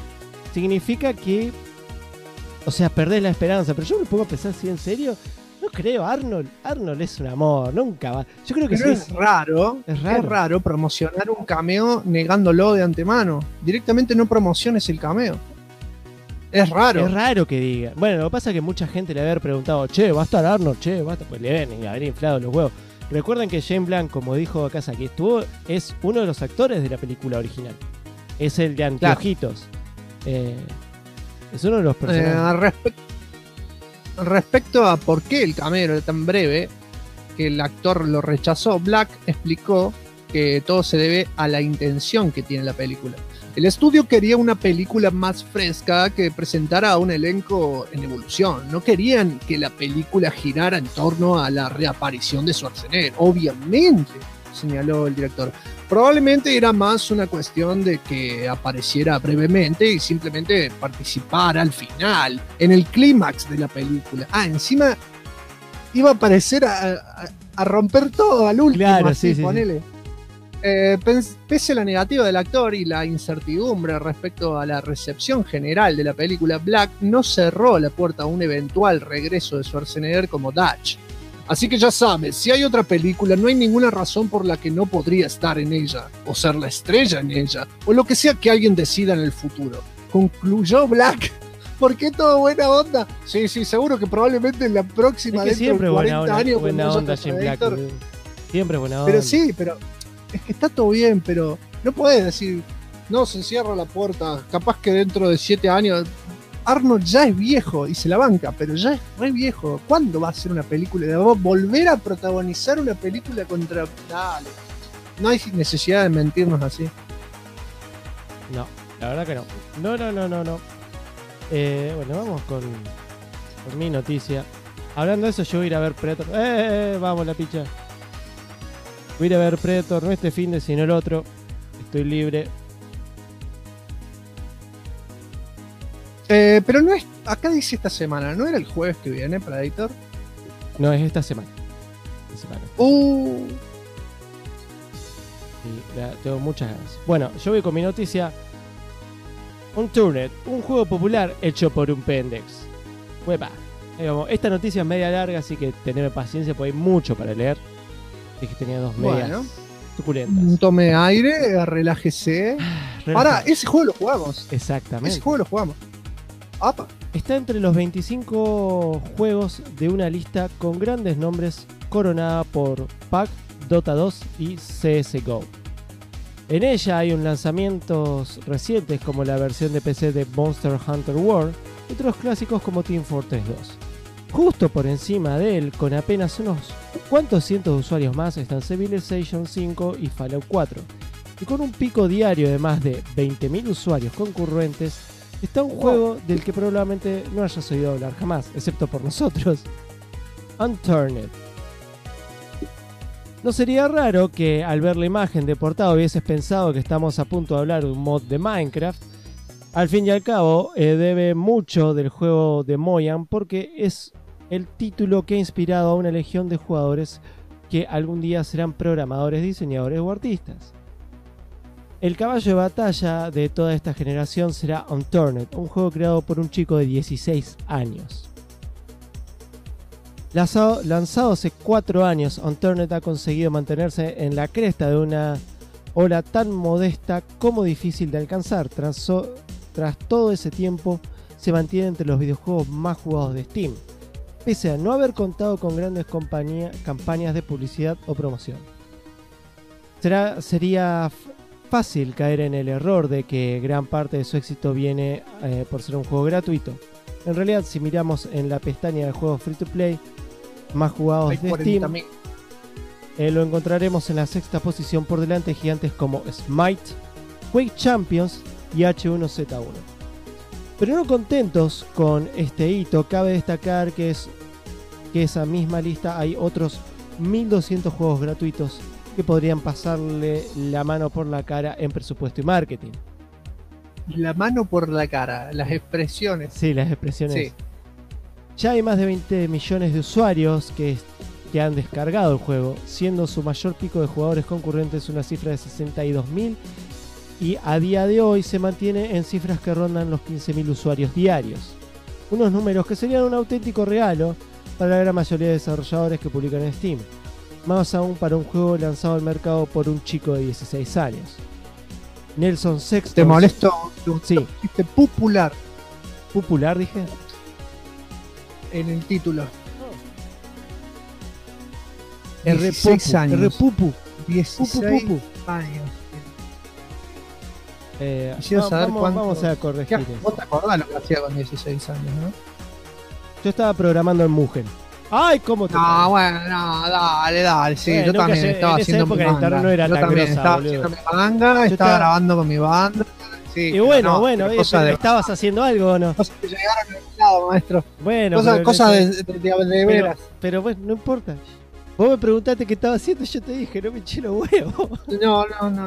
significa que, o sea, perdés la esperanza. Pero yo me pongo a pensar así en serio, no creo, Arnold es un amor, nunca va. Yo creo que
pero
sí.
Es raro promocionar un cameo negándolo de antemano. Directamente no promociones el cameo. Es raro.
Es raro que diga. Bueno, lo que pasa es que mucha gente le haber preguntado, che, ¿va a estar Arnold? Che, basta, pues le ven y haber inflado los huevos. Recuerden que Shane Black, como dijo acá que estuvo, es uno de los actores de la película original. Es el de anteojitos. Es uno de los personajes.
Respecto a por qué el cameo era tan breve, que el actor lo rechazó, Black explicó que todo se debe a la intención que tiene la película. El estudio quería una película más fresca que presentara a un elenco en evolución. No querían que la película girara en torno a la reaparición de Schwarzenegger. Obviamente, señaló el director. Probablemente era más una cuestión de que apareciera brevemente y simplemente participara al final, en el clímax de la película. Encima iba a aparecer a romper todo al último.
Claro,
así,
sí,
ponele. Pese a la negativa del actor y la incertidumbre respecto a la recepción general de la película, Black no cerró la puerta a un eventual regreso de Schwarzenegger como Dutch. Así que ya sabes, si hay otra película, no hay ninguna razón por la que no podría estar en ella, o ser la estrella en ella, o lo que sea que alguien decida en el futuro. Concluyó Black. ¿Por qué todo buena onda? Sí, seguro que probablemente en la próxima,
es que
dentro de 40 años...
Buena onda, Shane Black. Siempre buena onda.
Pero sí, pero es que está todo bien, pero no puedes decir, no, se cierra la puerta, capaz que dentro de 7 años... Arnold ya es viejo y se la banca, pero ya es re viejo. ¿Cuándo va a hacer una película? ¿Va a volver a protagonizar una película contra...? Dale. No hay necesidad de mentirnos así.
No, la verdad que no. No. Bueno, vamos con mi noticia. Hablando de eso, yo voy a ir a ver Predator. Vamos la picha. Voy a ir a ver Predator, no este fin de sino el otro. Estoy libre.
Pero no es, acá dice esta semana, ¿no era el jueves que viene Predator?
No, es esta semana. Sí, tengo muchas ganas. Bueno, yo voy con mi noticia. Unturned, un juego popular hecho por un pendex. Huepa. Esta noticia es media larga, así que tenedme paciencia porque hay mucho para leer. Dije que tenía 2 medias suculentas.
Tome aire, relájese. Ahora, ese juego lo jugamos.
Exactamente.
Ese juego lo jugamos. Apa.
Está entre los 25 juegos de una lista con grandes nombres coronada por PUBG, Dota 2 y CSGO. En ella hay lanzamientos recientes como la versión de PC de Monster Hunter World y otros clásicos como Team Fortress 2. Justo por encima de él, con apenas unos cuantos cientos de usuarios más, están Civilization 5 y Fallout 4. Y con un pico diario de más de 20.000 usuarios concurrentes, está un juego del que probablemente no hayas oído hablar jamás, excepto por nosotros. Unturned. No sería raro que al ver la imagen de portada hubieses pensado que estamos a punto de hablar de un mod de Minecraft. Al fin y al cabo, debe mucho del juego de Mojang porque es el título que ha inspirado a una legión de jugadores que algún día serán programadores, diseñadores o artistas. El caballo de batalla de toda esta generación será Unturned, un juego creado por un chico de 16 años. Lanzado hace 4 años, Unturned ha conseguido mantenerse en la cresta de una ola tan modesta como difícil de alcanzar. Tras todo ese tiempo, se mantiene entre los videojuegos más jugados de Steam, pese a no haber contado con grandes campañas de publicidad o promoción. Sería fácil caer en el error de que gran parte de su éxito viene por ser un juego gratuito. En realidad, si miramos en la pestaña de juegos free to play más jugados de Steam, lo encontraremos en la 6ª posición por delante de gigantes como Smite, Quake Champions y H1Z1. Pero no contentos con este hito, cabe destacar que esa misma lista hay otros 1200 juegos gratuitos que podrían pasarle la mano por la cara en presupuesto y marketing.
La mano por la cara, las expresiones.
Sí, las expresiones.
Sí.
Ya hay más de 20 millones de usuarios que han descargado el juego, siendo su mayor pico de jugadores concurrentes una cifra de 62.000 y a día de hoy se mantiene en cifras que rondan los 15.000 usuarios diarios. Unos números que serían un auténtico regalo para la gran mayoría de desarrolladores que publican en Steam, más aún para un juego lanzado al mercado por un chico de 16 años. Nelson Sexton.
¿Te molesto?
Sí.
Dijiste popular.
¿Popular dije?
En el título.
R-Pupu. R-Pupu.
16 años.
Vamos a corregir eso.
¿Vos te acordás lo que hacía con 16 años, no?
Yo estaba programando en Mugen. ¡Ay, cómo te
No, bueno, no, dale. Sí,
bueno,
yo también estaba haciendo mi banda.
No era
yo
tan
también
grosa,
estaba
boludo.
haciendo mi banda, estaba grabando con mi banda. Sí,
y bueno,
pero
¿estabas haciendo algo o no?
Cosas que llegaron al lado, maestro.
Bueno,
cosas de veras.
Pero bueno, no importa. Vos me preguntaste qué estaba haciendo y yo te dije, no me eché los huevos.
No.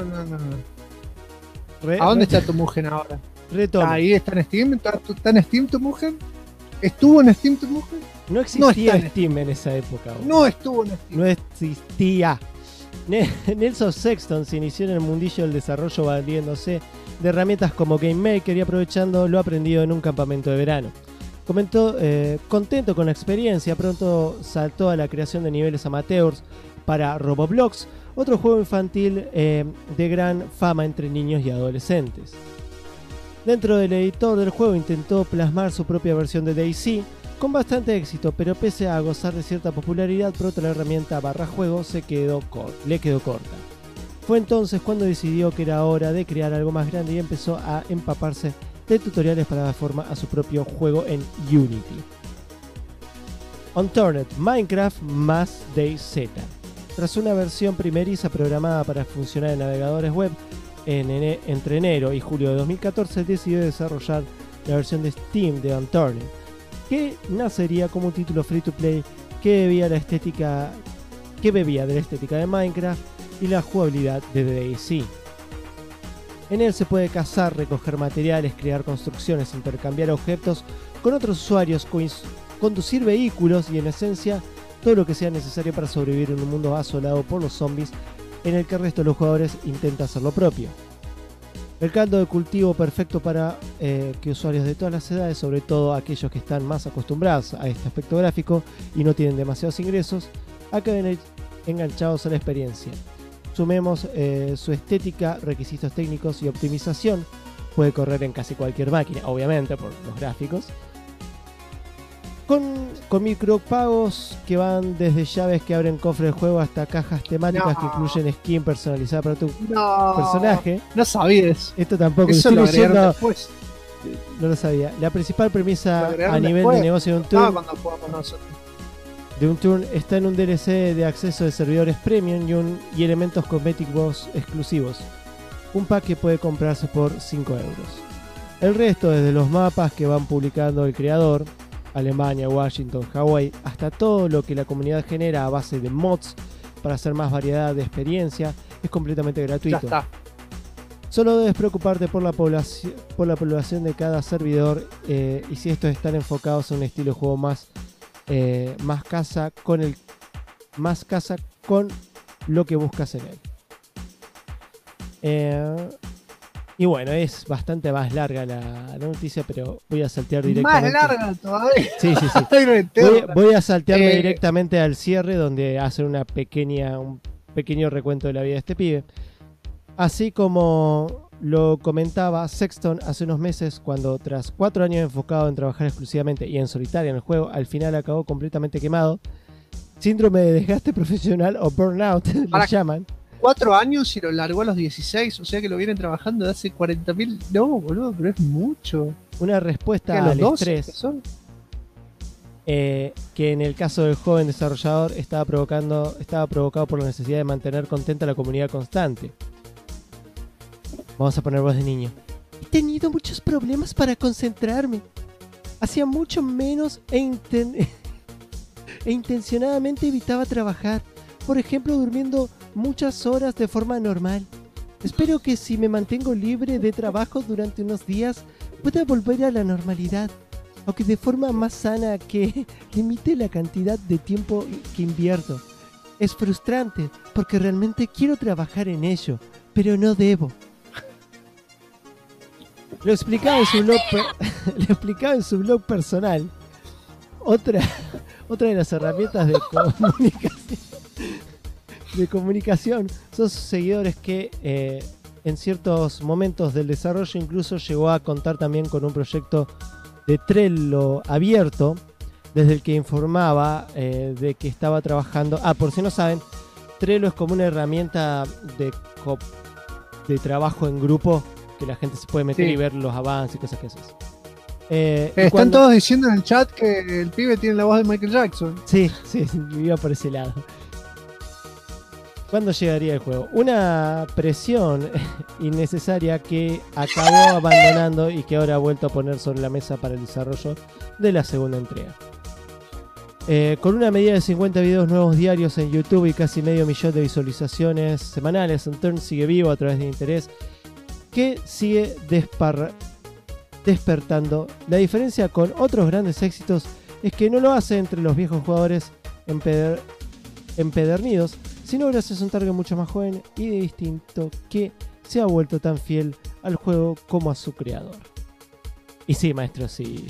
¿A dónde está tu Mugen ahora?
Retoma.
Ahí está en Steam. ¿Está en Steam tu Mugen? ¿Estuvo en Steam tu Mugen?
No existía Steam en esa época.
No estuvo en Steam.
No existía. Nelson Sexton se inició en el mundillo del desarrollo valiéndose de herramientas como Game Maker y aprovechando lo aprendido en un campamento de verano. Comentó, contento con la experiencia, pronto saltó a la creación de niveles amateurs para Roboblox, otro juego infantil de gran fama entre niños y adolescentes. Dentro del editor del juego intentó plasmar su propia versión de DayZ con bastante éxito, pero pese a gozar de cierta popularidad, pronto la herramienta /juego le quedó corta. Fue entonces cuando decidió que era hora de crear algo más grande y empezó a empaparse de tutoriales para dar forma a su propio juego en Unity. Unturned, Minecraft más DayZ. Tras una versión primeriza programada para funcionar en navegadores web entre enero y julio de 2014, decidió desarrollar la versión de Steam de Unturned, que nacería como un título free to play que bebía de la estética de Minecraft y la jugabilidad de DayZ. En él se puede cazar, recoger materiales, crear construcciones, intercambiar objetos con otros usuarios, conducir vehículos y en esencia todo lo que sea necesario para sobrevivir en un mundo asolado por los zombies en el que el resto de los jugadores intenta hacer lo propio. El caldo de cultivo perfecto para que usuarios de todas las edades, sobre todo aquellos que están más acostumbrados a este aspecto gráfico y no tienen demasiados ingresos, acaben enganchados a la experiencia. Sumemos su estética, requisitos técnicos y optimización. Puede correr en casi cualquier máquina, obviamente por los gráficos. Con micropagos que van desde llaves que abren cofres de juego hasta cajas temáticas que incluyen skin personalizada para tu personaje.
No sabías.
Esto tampoco.
Eso lo agregaron después.
No lo sabía. La principal premisa a nivel de negocio de Unturned está en un DLC de acceso de servidores premium y elementos cosméticos exclusivos. Un pack que puede comprarse por 5 euros. El resto, desde los mapas que van publicando el creador, Alemania, Washington, Hawái, hasta todo lo que la comunidad genera a base de mods para hacer más variedad de experiencia, es completamente gratuito.
Ya está.
Solo debes preocuparte por la población de cada servidor y si estos están enfocados en un estilo de juego más casa con lo que buscas en él. Y bueno, es bastante más larga la noticia, pero voy a saltear directamente.
Más larga todavía.
Sí. Voy a saltearme directamente al cierre, donde hacen un pequeño recuento de la vida de este pibe. Así como lo comentaba Sexton hace unos meses, cuando tras 4 años enfocado en trabajar exclusivamente y en solitario en el juego, al final acabó completamente quemado. Síndrome de desgaste profesional o burnout, lo llaman.
4 años y lo largó a los 16, o sea que lo vienen trabajando de hace 40.000. No, boludo, pero es mucho.
Una respuesta al estrés que en el caso del joven desarrollador estaba provocado por la necesidad de mantener contenta a la comunidad constante. Vamos a poner voz de niño. He tenido muchos problemas para concentrarme. Hacía mucho menos e intencionadamente evitaba trabajar. Por ejemplo, durmiendo muchas horas de forma normal. Espero que si me mantengo libre de trabajo durante unos días pueda volver a la normalidad, aunque de forma más sana que limite la cantidad de tiempo que invierto. Es frustrante porque realmente quiero trabajar en ello, pero no debo. Lo explicaba en su blog personal. Otra Otra de las herramientas de comunicación son sus seguidores que en ciertos momentos del desarrollo incluso llegó a contar también con un proyecto de Trello abierto, desde el que informaba de que estaba trabajando. Por si no saben, Trello es como una herramienta de trabajo en grupo que la gente se puede meter y ver los avances y cosas que haces.
Están todos diciendo en el chat que el pibe tiene la voz de Michael Jackson.
Sí, iba por ese lado. ¿Cuándo llegaría el juego? Una presión innecesaria que acabó abandonando y que ahora ha vuelto a poner sobre la mesa para el desarrollo de la segunda entrega. Con una medida de 50 videos nuevos diarios en YouTube y casi 500.000 de visualizaciones semanales, Unturned sigue vivo a través de interés que sigue despertando. La diferencia con otros grandes éxitos es que no lo hace entre los viejos jugadores empedernidos, sino gracias a un target mucho más joven y distinto que se ha vuelto tan fiel al juego como a su creador. Y sí, maestro, sí.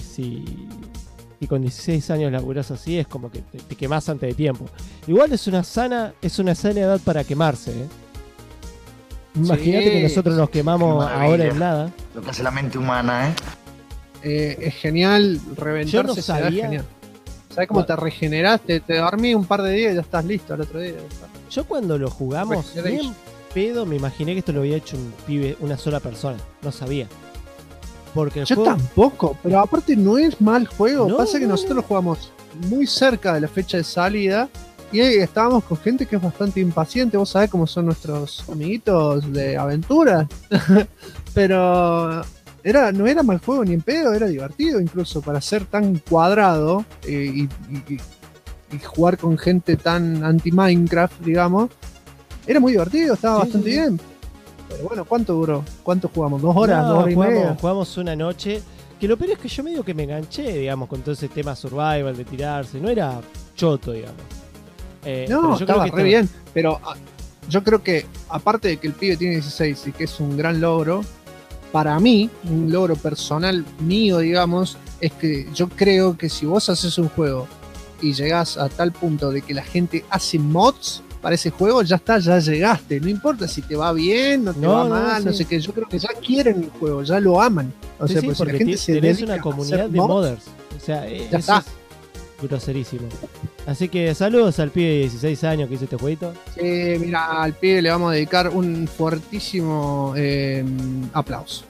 Y con 16 años laburás así, es como que te quemás antes de tiempo. Igual es una sana edad para quemarse, ¿eh? Imagínate que nosotros nos quemamos ahora en nada.
Lo que hace la mente humana,
es genial reventarse.
Yo no sabía.
Genial. ¿Sabes cómo te regeneraste? Te dormí un par de días y ya estás listo al otro día.
Yo cuando lo jugamos, bien pedo, me imaginé que esto lo había hecho un pibe, una sola persona. No sabía. Porque
yo tampoco, pero aparte no es mal juego. Pasa que nosotros lo jugamos muy cerca de la fecha de salida y estábamos con gente que es bastante impaciente. Vos sabés cómo son nuestros amiguitos de aventura. Pero no era mal juego ni en pedo, era divertido incluso para ser tan cuadrado y jugar con gente tan anti-Minecraft, digamos. Era muy divertido, estaba bastante bien. Pero bueno, ¿cuánto duró? ¿Cuánto jugamos? ¿2 horas? ¿2 horas y media?
Jugamos una noche. Que lo peor es que yo medio que me enganché, digamos, con todo ese tema survival, de tirarse. No era choto, digamos.
No, estaba re bien. Pero yo creo que, aparte de que el pibe tiene 16 y que es un gran logro, para mí, un logro personal mío, digamos, es que yo creo que si vos haces un juego y llegás a tal punto de que la gente hace mods para ese juego, ya está, ya llegaste. No importa si te va bien, no te va mal, no sé qué. Yo creo que ya quieren el juego, ya lo aman. O sea, pues
porque
la gente
tenés una comunidad de modders. O sea,
ya está.
Es groserísimo. Así que saludos al pibe de 16 años que hizo este jueguito.
Sí, mira, al pibe le vamos a dedicar un fuertísimo aplauso.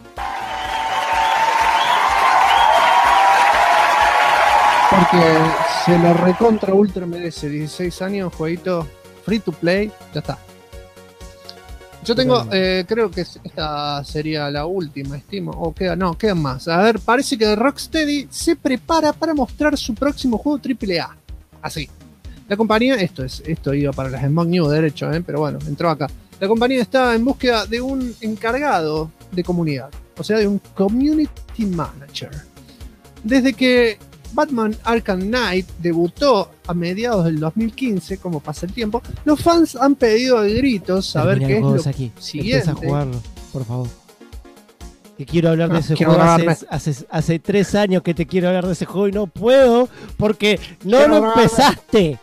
Porque se lo recontra ultra merece. 16 años, jueguito free to play, ya está. Yo tengo, creo que esta sería la última, estimo. O quedan más. A ver, parece que Rocksteady se prepara para mostrar su próximo juego AAA. Así. La compañía, esto iba para las Smog News, derecho, pero bueno, entró acá. La compañía está en búsqueda de un encargado de comunidad. O sea, de un community manager. Desde que Batman Arkham Knight debutó a mediados del 2015, como pasa el tiempo, los fans han pedido a gritos saber qué es lo siguiente.
Empieza a jugarlo, por favor. Que quiero hablar de ese juego hace 3 años que te quiero hablar de ese juego y no puedo porque no lo empezaste.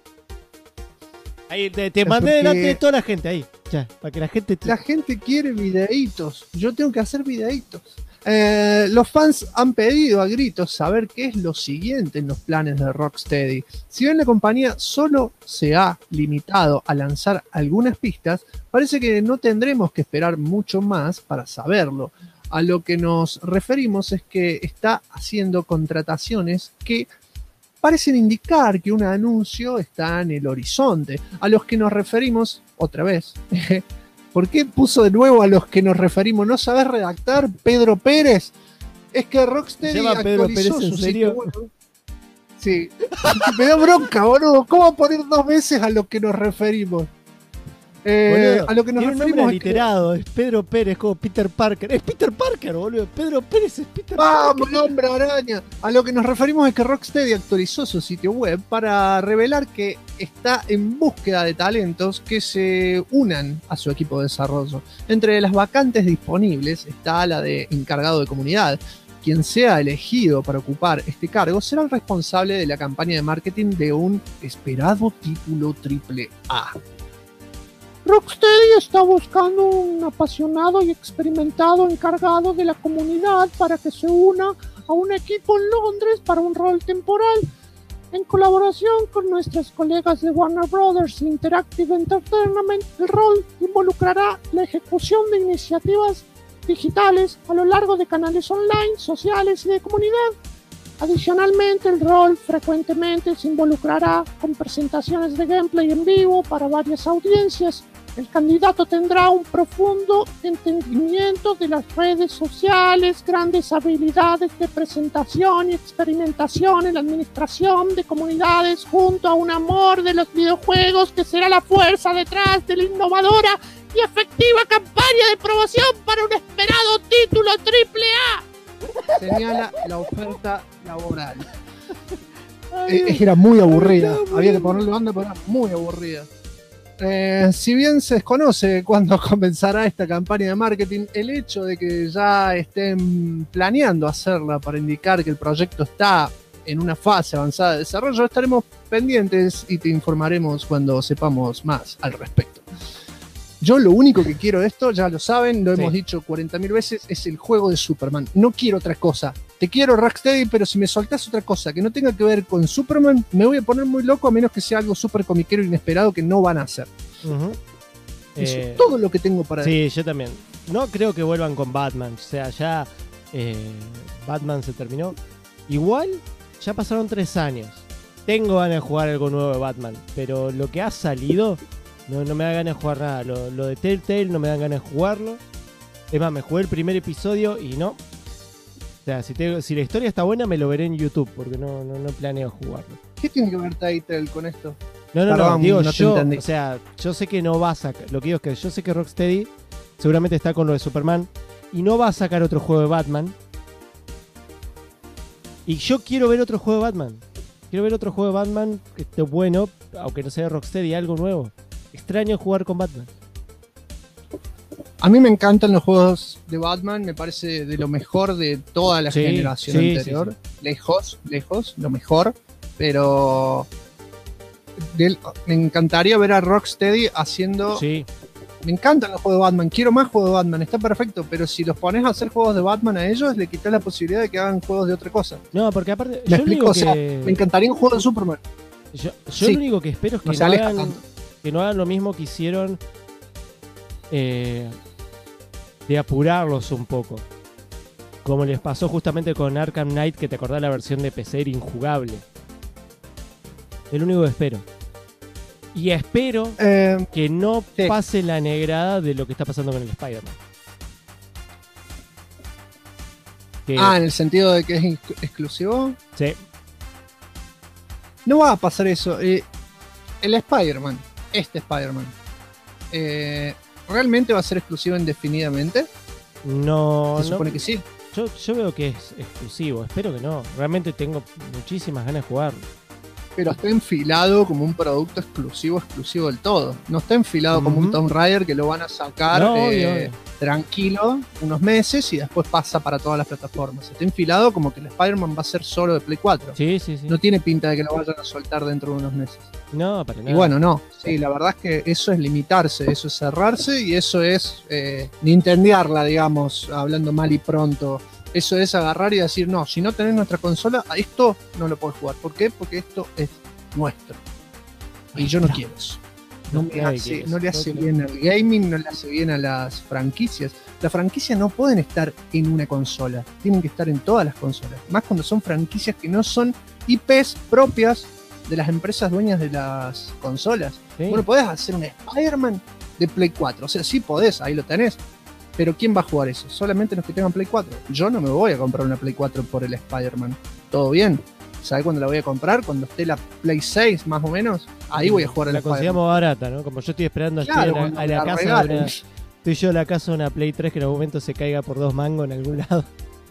Ahí te mandé delante de toda la gente ahí, ya, para que la gente...
La gente quiere videitos, yo tengo que hacer videitos. Los fans han pedido a gritos saber qué es lo siguiente en los planes de Rocksteady. Si bien la compañía solo se ha limitado a lanzar algunas pistas, parece que no tendremos que esperar mucho más para saberlo. A lo que nos referimos es que está haciendo contrataciones que parecen indicar que un anuncio está en el horizonte. A los que nos referimos, otra vez... ¿Por qué puso de nuevo a los que nos referimos? ¿No sabes redactar, Pedro Pérez? Es que Rocksteady actualizó su sitio web. Sí. Me da bronca, boludo. ¿Cómo poner 2 veces a lo que nos referimos?
A lo que nos referimos es literado, es Pedro Pérez, como Peter Parker. Es Peter Parker, boludo. Pedro Pérez es Peter Parker.
¡Vamos, hombre araña! A lo que nos referimos es que Rocksteady actualizó su sitio web para revelar que está en búsqueda de talentos que se unan a su equipo de desarrollo. Entre las vacantes disponibles está la de encargado de comunidad, quien sea elegido para ocupar este cargo será el responsable de la campaña de marketing de un esperado título AAA.
Rocksteady está buscando un apasionado y experimentado encargado de la comunidad para que se una a un equipo en Londres para un rol temporal. En colaboración con nuestros colegas de Warner Brothers Interactive Entertainment, el rol involucrará la ejecución de iniciativas digitales a lo largo de canales online, sociales y de comunidad. Adicionalmente, el rol frecuentemente se involucrará con presentaciones de gameplay en vivo para varias audiencias. El candidato tendrá un profundo entendimiento de las redes sociales, grandes habilidades de presentación y experimentación en la administración de comunidades, junto a un amor de los videojuegos que será la fuerza detrás de la innovadora y efectiva campaña de promoción para un esperado título AAA.
Señala la oferta laboral. Era muy aburrida. Había que ponerle banda, pero era muy aburrida. Si bien se desconoce cuándo comenzará esta campaña de marketing, el hecho de que ya estén planeando hacerla para indicar que el proyecto está en una fase avanzada de desarrollo, estaremos pendientes y te informaremos cuando sepamos más al respecto. Yo lo único que quiero de esto, ya lo saben, lo hemos dicho 40.000 veces, es el juego de Superman. No quiero otra cosa. Te quiero, Rocksteady, pero si me soltás otra cosa que no tenga que ver con Superman, me voy a poner muy loco, a menos que sea algo súper comiquero inesperado que no van a hacer. Eso es todo lo que tengo para
decir. Sí, yo también. No creo que vuelvan con Batman. O sea, ya Batman se terminó. Igual, ya pasaron 3 años. Tengo ganas de jugar algo nuevo de Batman, pero lo que ha salido... No me da ganas de jugar nada. Lo de Telltale no me dan ganas de jugarlo. Es más, me jugué el primer episodio y no. O sea, si la historia está buena, me lo veré en YouTube, porque no planeo jugarlo.
¿Qué tiene que ver Telltale con esto?
No, digo yo. O sea, yo sé que no va a sacar. Lo que digo es que yo sé que Rocksteady seguramente está con lo de Superman y no va a sacar otro juego de Batman. Y yo quiero ver otro juego de Batman. Quiero ver otro juego de Batman que esté bueno, aunque no sea de Rocksteady, algo nuevo. Extraño jugar con Batman.
A mí me encantan los juegos de Batman, me parece de lo mejor de toda la generación anterior. Lejos, lo mejor. Pero me encantaría ver a Rocksteady haciendo... Me encantan los juegos de Batman, quiero más juegos de Batman, está perfecto, pero si los pones a hacer juegos de Batman a ellos, le quitas la posibilidad de que hagan juegos de otra cosa.
No, porque aparte...
Me explico, o sea, me encantaría un juego de Superman.
Yo lo único que espero es que no hagan lo mismo que hicieron de apurarlos un poco, como les pasó justamente con Arkham Knight, que te acordás la versión de PC era injugable. Es lo único que espero. Y espero que no pase la negrada de lo que está pasando con el Spider-Man.
En el sentido de que es exclusivo.
Sí.
No va a pasar eso. El Spider-Man, este Spider-Man, ¿realmente va a ser exclusivo indefinidamente?
No.
Se supone que sí.
Yo veo que es exclusivo. Espero que no. Realmente tengo muchísimas ganas de jugarlo.
Pero está enfilado como un producto exclusivo del todo. No está enfilado como un Tomb Raider que lo van a sacar tranquilo unos meses y después pasa para todas las plataformas. Está enfilado como que el Spider-Man va a ser solo de Play 4.
Sí.
No tiene pinta de que lo vayan a soltar dentro de unos meses.
No, para nada.
Y bueno, no. Sí, la verdad es que eso es limitarse, eso es cerrarse y eso es nintendearla, digamos, hablando mal y pronto. Eso es agarrar y decir, no, si no tenés nuestra consola, a esto no lo podés jugar. ¿Por qué? Porque esto es nuestro. Y yo no quiero eso. No le hace bien al gaming, no le hace bien a las franquicias. Las franquicias no pueden estar en una consola, tienen que estar en todas las consolas. Más cuando son franquicias que no son IPs propias de las empresas dueñas de las consolas. Bueno, podés hacer un Spider-Man de Play 4. O sea, sí podés, ahí lo tenés. Pero ¿quién va a jugar eso? Solamente los que tengan Play 4. Yo no me voy a comprar una Play 4 por el Spider-Man. ¿Todo bien? ¿Sabés cuándo la voy a comprar? Cuando esté la Play 6, más o menos. Ahí voy a jugar el Spider-Man.
La consigamos barata, ¿no? Como yo estoy esperando a la casa de una... Estoy yo a la casa de una Play 3 que en algún momento se caiga por 2 mangos en algún lado.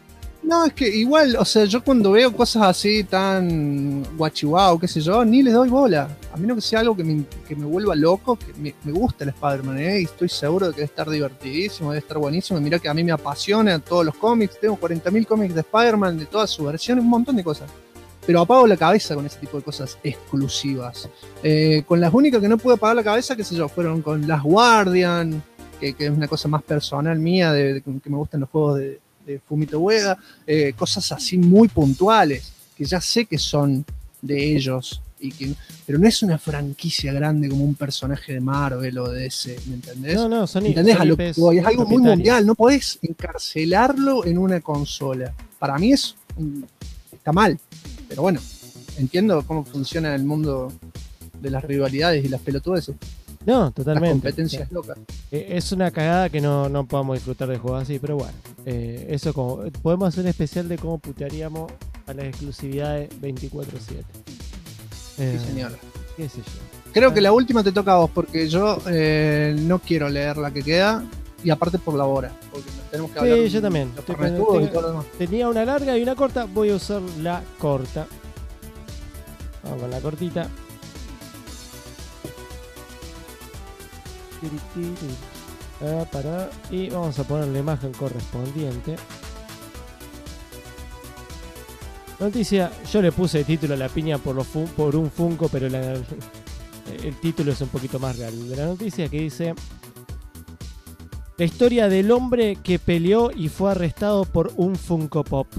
No, es que igual, o sea, yo cuando veo cosas así tan guachihuao, qué sé yo, ni les doy bola. A menos que sea algo que me vuelva loco, que me gusta el Spider-Man, y estoy seguro de que debe estar divertidísimo, debe estar buenísimo. Mirá que a mí me apasiona todos los cómics, tengo 40.000 cómics de Spider-Man, de todas sus versiones, un montón de cosas. Pero apago la cabeza con ese tipo de cosas exclusivas. Con las únicas que no pude apagar la cabeza, qué sé yo, fueron con Last Guardian, que es una cosa más personal mía, que me gustan los juegos de Fumito Ueda, cosas así muy puntuales, que ya sé que son de ellos, pero no es una franquicia grande como un personaje de Marvel o de DC, ¿me entendés?
No,
¿entendés? A lo que voy, es algo muy mundial, no podés encarcelarlo en una consola. Para mí está mal, pero bueno, entiendo cómo funciona el mundo de las rivalidades y las pelotudeces.
No, totalmente.
Las competencias locas.
Es una cagada que no podamos disfrutar de juegos así, pero bueno. Eso podemos hacer un especial de cómo putearíamos a las exclusividades 24/7.
Sí, señor.
¿Qué sé yo?
Creo que la última te toca a vos, porque yo no quiero leer la que queda, y aparte por la hora, porque tenemos que hablar.
Sí, yo también. Tenía una larga y una corta, voy a usar la corta. Vamos con la cortita. Y vamos a poner la imagen correspondiente. Noticia, yo le puse el título a la piña por un Funko, pero el título es un poquito más real. De la noticia que dice: la historia del hombre que peleó y fue arrestado por un Funko Pop.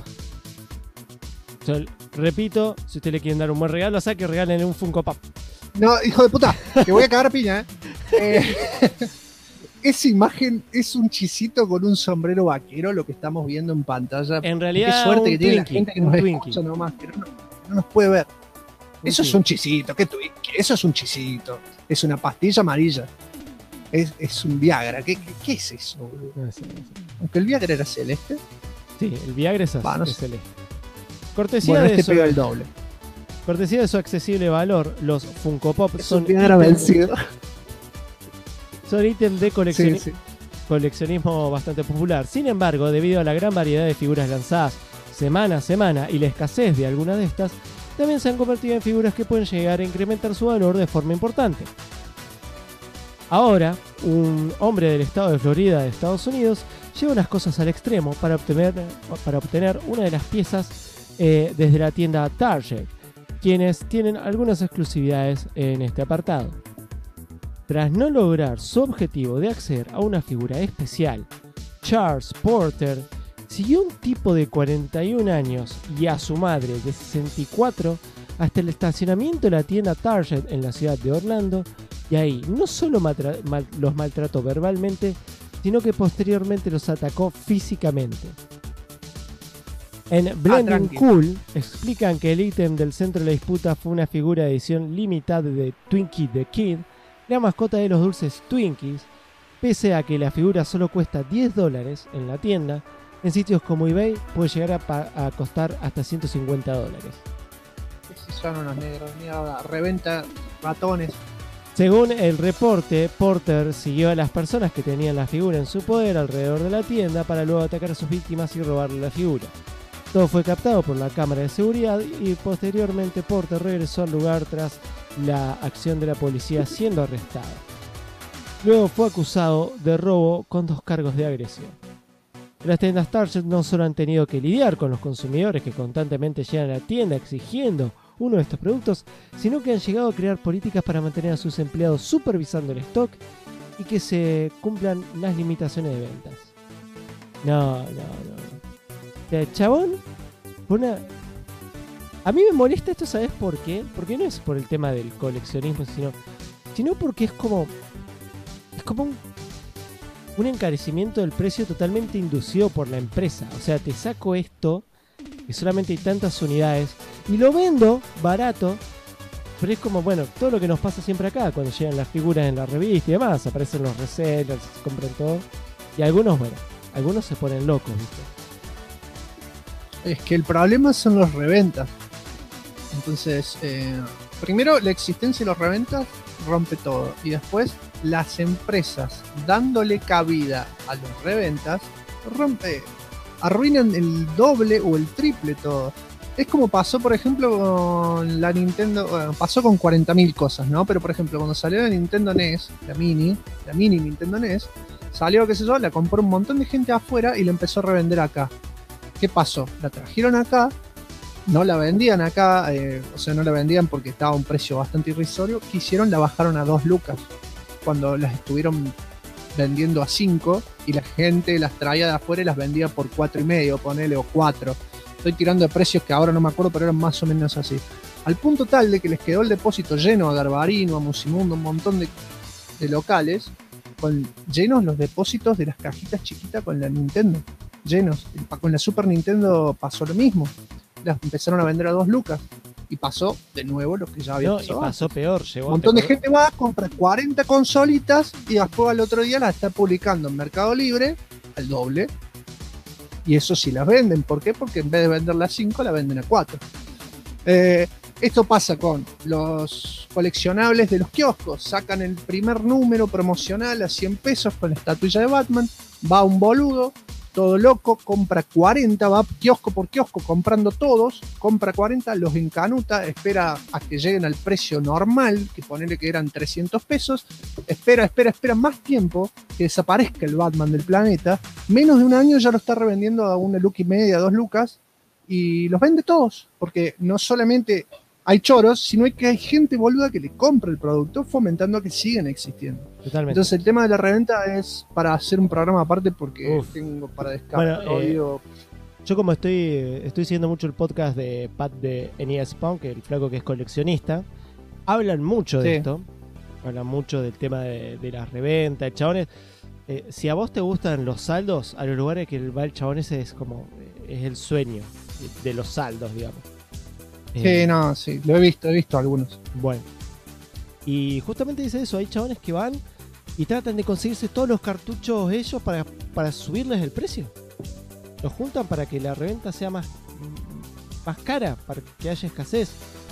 Repito, si usted le quieren dar un buen regalo, que regalen un Funko Pop.
No, hijo de puta, te voy a cagar a piña, esa imagen es un chisito con un sombrero vaquero, lo que estamos viendo en pantalla.
En realidad,
qué suerte que tiene la
Twinkie,
gente que nos escucha nomás, pero no nos puede ver. Eso es un chisito, eso es un chisito. Es una pastilla amarilla. Es un Viagra. ¿Qué es eso, boludo?
No sé.
Aunque el Viagra era celeste.
Sí, el Viagra es celeste. Cortesía
bueno,
de
pega el doble.
Cortesía de su accesible valor, los Funko Pop son ítem de coleccionismo bastante popular. Sin embargo, debido a la gran variedad de figuras lanzadas semana a semana y la escasez de algunas de estas, también se han convertido en figuras que pueden llegar a incrementar su valor de forma importante. Ahora, un hombre del estado de Florida de Estados Unidos lleva unas cosas al extremo para obtener una de las piezas desde la tienda Target, quienes tienen algunas exclusividades en este apartado. Tras no lograr su objetivo de acceder a una figura especial, Charles Porter siguió a un tipo de 41 años y a su madre de 64 hasta el estacionamiento de la tienda Target en la ciudad de Orlando, y ahí no solo los maltrató verbalmente, sino que posteriormente los atacó físicamente. En Blending Cool explican que el ítem del centro de la disputa fue una figura de edición limitada de Twinkie the Kid, la mascota de los dulces Twinkies. Pese a que la figura solo cuesta $10 en la tienda, en sitios como eBay puede llegar a costar hasta $150.
Esos son unos negros, mierda, reventa ratones.
Según el reporte, Porter siguió a las personas que tenían la figura en su poder alrededor de la tienda para luego atacar a sus víctimas y robarle la figura. Todo fue captado por la cámara de seguridad y posteriormente Porter regresó al lugar tras la acción de la policía, siendo arrestado. Luego fue acusado de robo con 2 cargos de agresión. Las tiendas Target no solo han tenido que lidiar con los consumidores que constantemente llegan a la tienda exigiendo uno de estos productos, sino que han llegado a crear políticas para mantener a sus empleados supervisando el stock y que se cumplan las limitaciones de ventas. No. El chabón, a mí me molesta esto, ¿sabes por qué? Porque no es por el tema del coleccionismo, sino porque es como un encarecimiento del precio totalmente inducido por la empresa. O sea, te saco esto, que solamente hay tantas unidades, y lo vendo barato, pero es como, bueno, todo lo que nos pasa siempre acá, cuando llegan las figuras en la revista y demás, aparecen los resellers, se compran todo, y algunos se ponen locos, ¿viste?
Es que el problema son los reventas. Entonces, primero la existencia de los reventas rompe todo. Y después las empresas dándole cabida a los reventas rompe arruinan el doble o el triple todo. Es como pasó, por ejemplo, con la Nintendo. Bueno, pasó con 40.000 cosas, ¿no? Pero, por ejemplo, cuando salió la Nintendo NES, la mini Nintendo NES, salió, qué sé yo, la compró un montón de gente afuera y la empezó a revender acá. ¿Qué pasó? La trajeron acá, no la vendían acá, o sea, no la vendían porque estaba a un precio bastante irrisorio. ¿Qué hicieron? La bajaron a 2 lucas. Cuando las estuvieron vendiendo a 5 y la gente las traía de afuera y las vendía por 4,5, ponele, o 4. Estoy tirando de precios que ahora no me acuerdo, pero eran más o menos así. Al punto tal de que les quedó el depósito lleno a Garbarino, a Musimundo, un montón de locales, llenos los depósitos de las cajitas chiquitas con la Nintendo. Llenos. Con la Super Nintendo pasó lo mismo. Las empezaron a vender a 2 lucas. Y pasó de nuevo lo que ya había pasado.
Y pasó peor. Llegó
un montón de gente va, compra 40 consolitas y después al otro día las está publicando en Mercado Libre al doble. Y eso sí las venden. ¿Por qué? Porque en vez de venderla a 5, la venden a 4. Esto pasa con los coleccionables de los kioscos. Sacan el primer número promocional a 100 pesos con la estatuilla de Batman. Va un boludo, todo loco, compra 40, va kiosco por kiosco comprando todos, compra 40, los encanuta, espera a que lleguen al precio normal, que ponele que eran 300 pesos, espera más tiempo que desaparezca el Batman del planeta, menos de un año ya lo está revendiendo a 1,5, 2 lucas, y los vende todos, porque no solamente hay choros, sino que hay gente boluda que le compra el producto, fomentando que siguen existiendo.
Totalmente.
Entonces el tema de la reventa es para hacer un programa aparte porque tengo para descargar.
Bueno, yo como estoy siguiendo mucho el podcast de Pat de NES Punk, el flaco que es coleccionista, hablan mucho de esto, hablan mucho del tema de las reventas, chabones. Si a vos te gustan los saldos, a los lugares que va el chabón ese es el sueño de los saldos, digamos.
Sí, lo he visto algunos.
Bueno, y justamente dice eso, hay chabones que van y tratan de conseguirse todos los cartuchos ellos para subirles el precio. Los juntan para que la reventa sea más cara, para que haya escasez.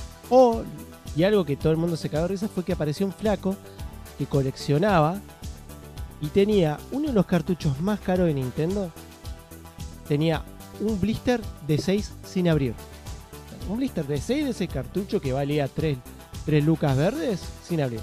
Y algo que todo el mundo se cagó de risa fue que apareció un flaco que coleccionaba y tenía uno de los cartuchos más caros de Nintendo. Tenía un blister de 6 sin abrir. Un blister de 6 de ese cartucho que valía 3 lucas verdes sin abrir.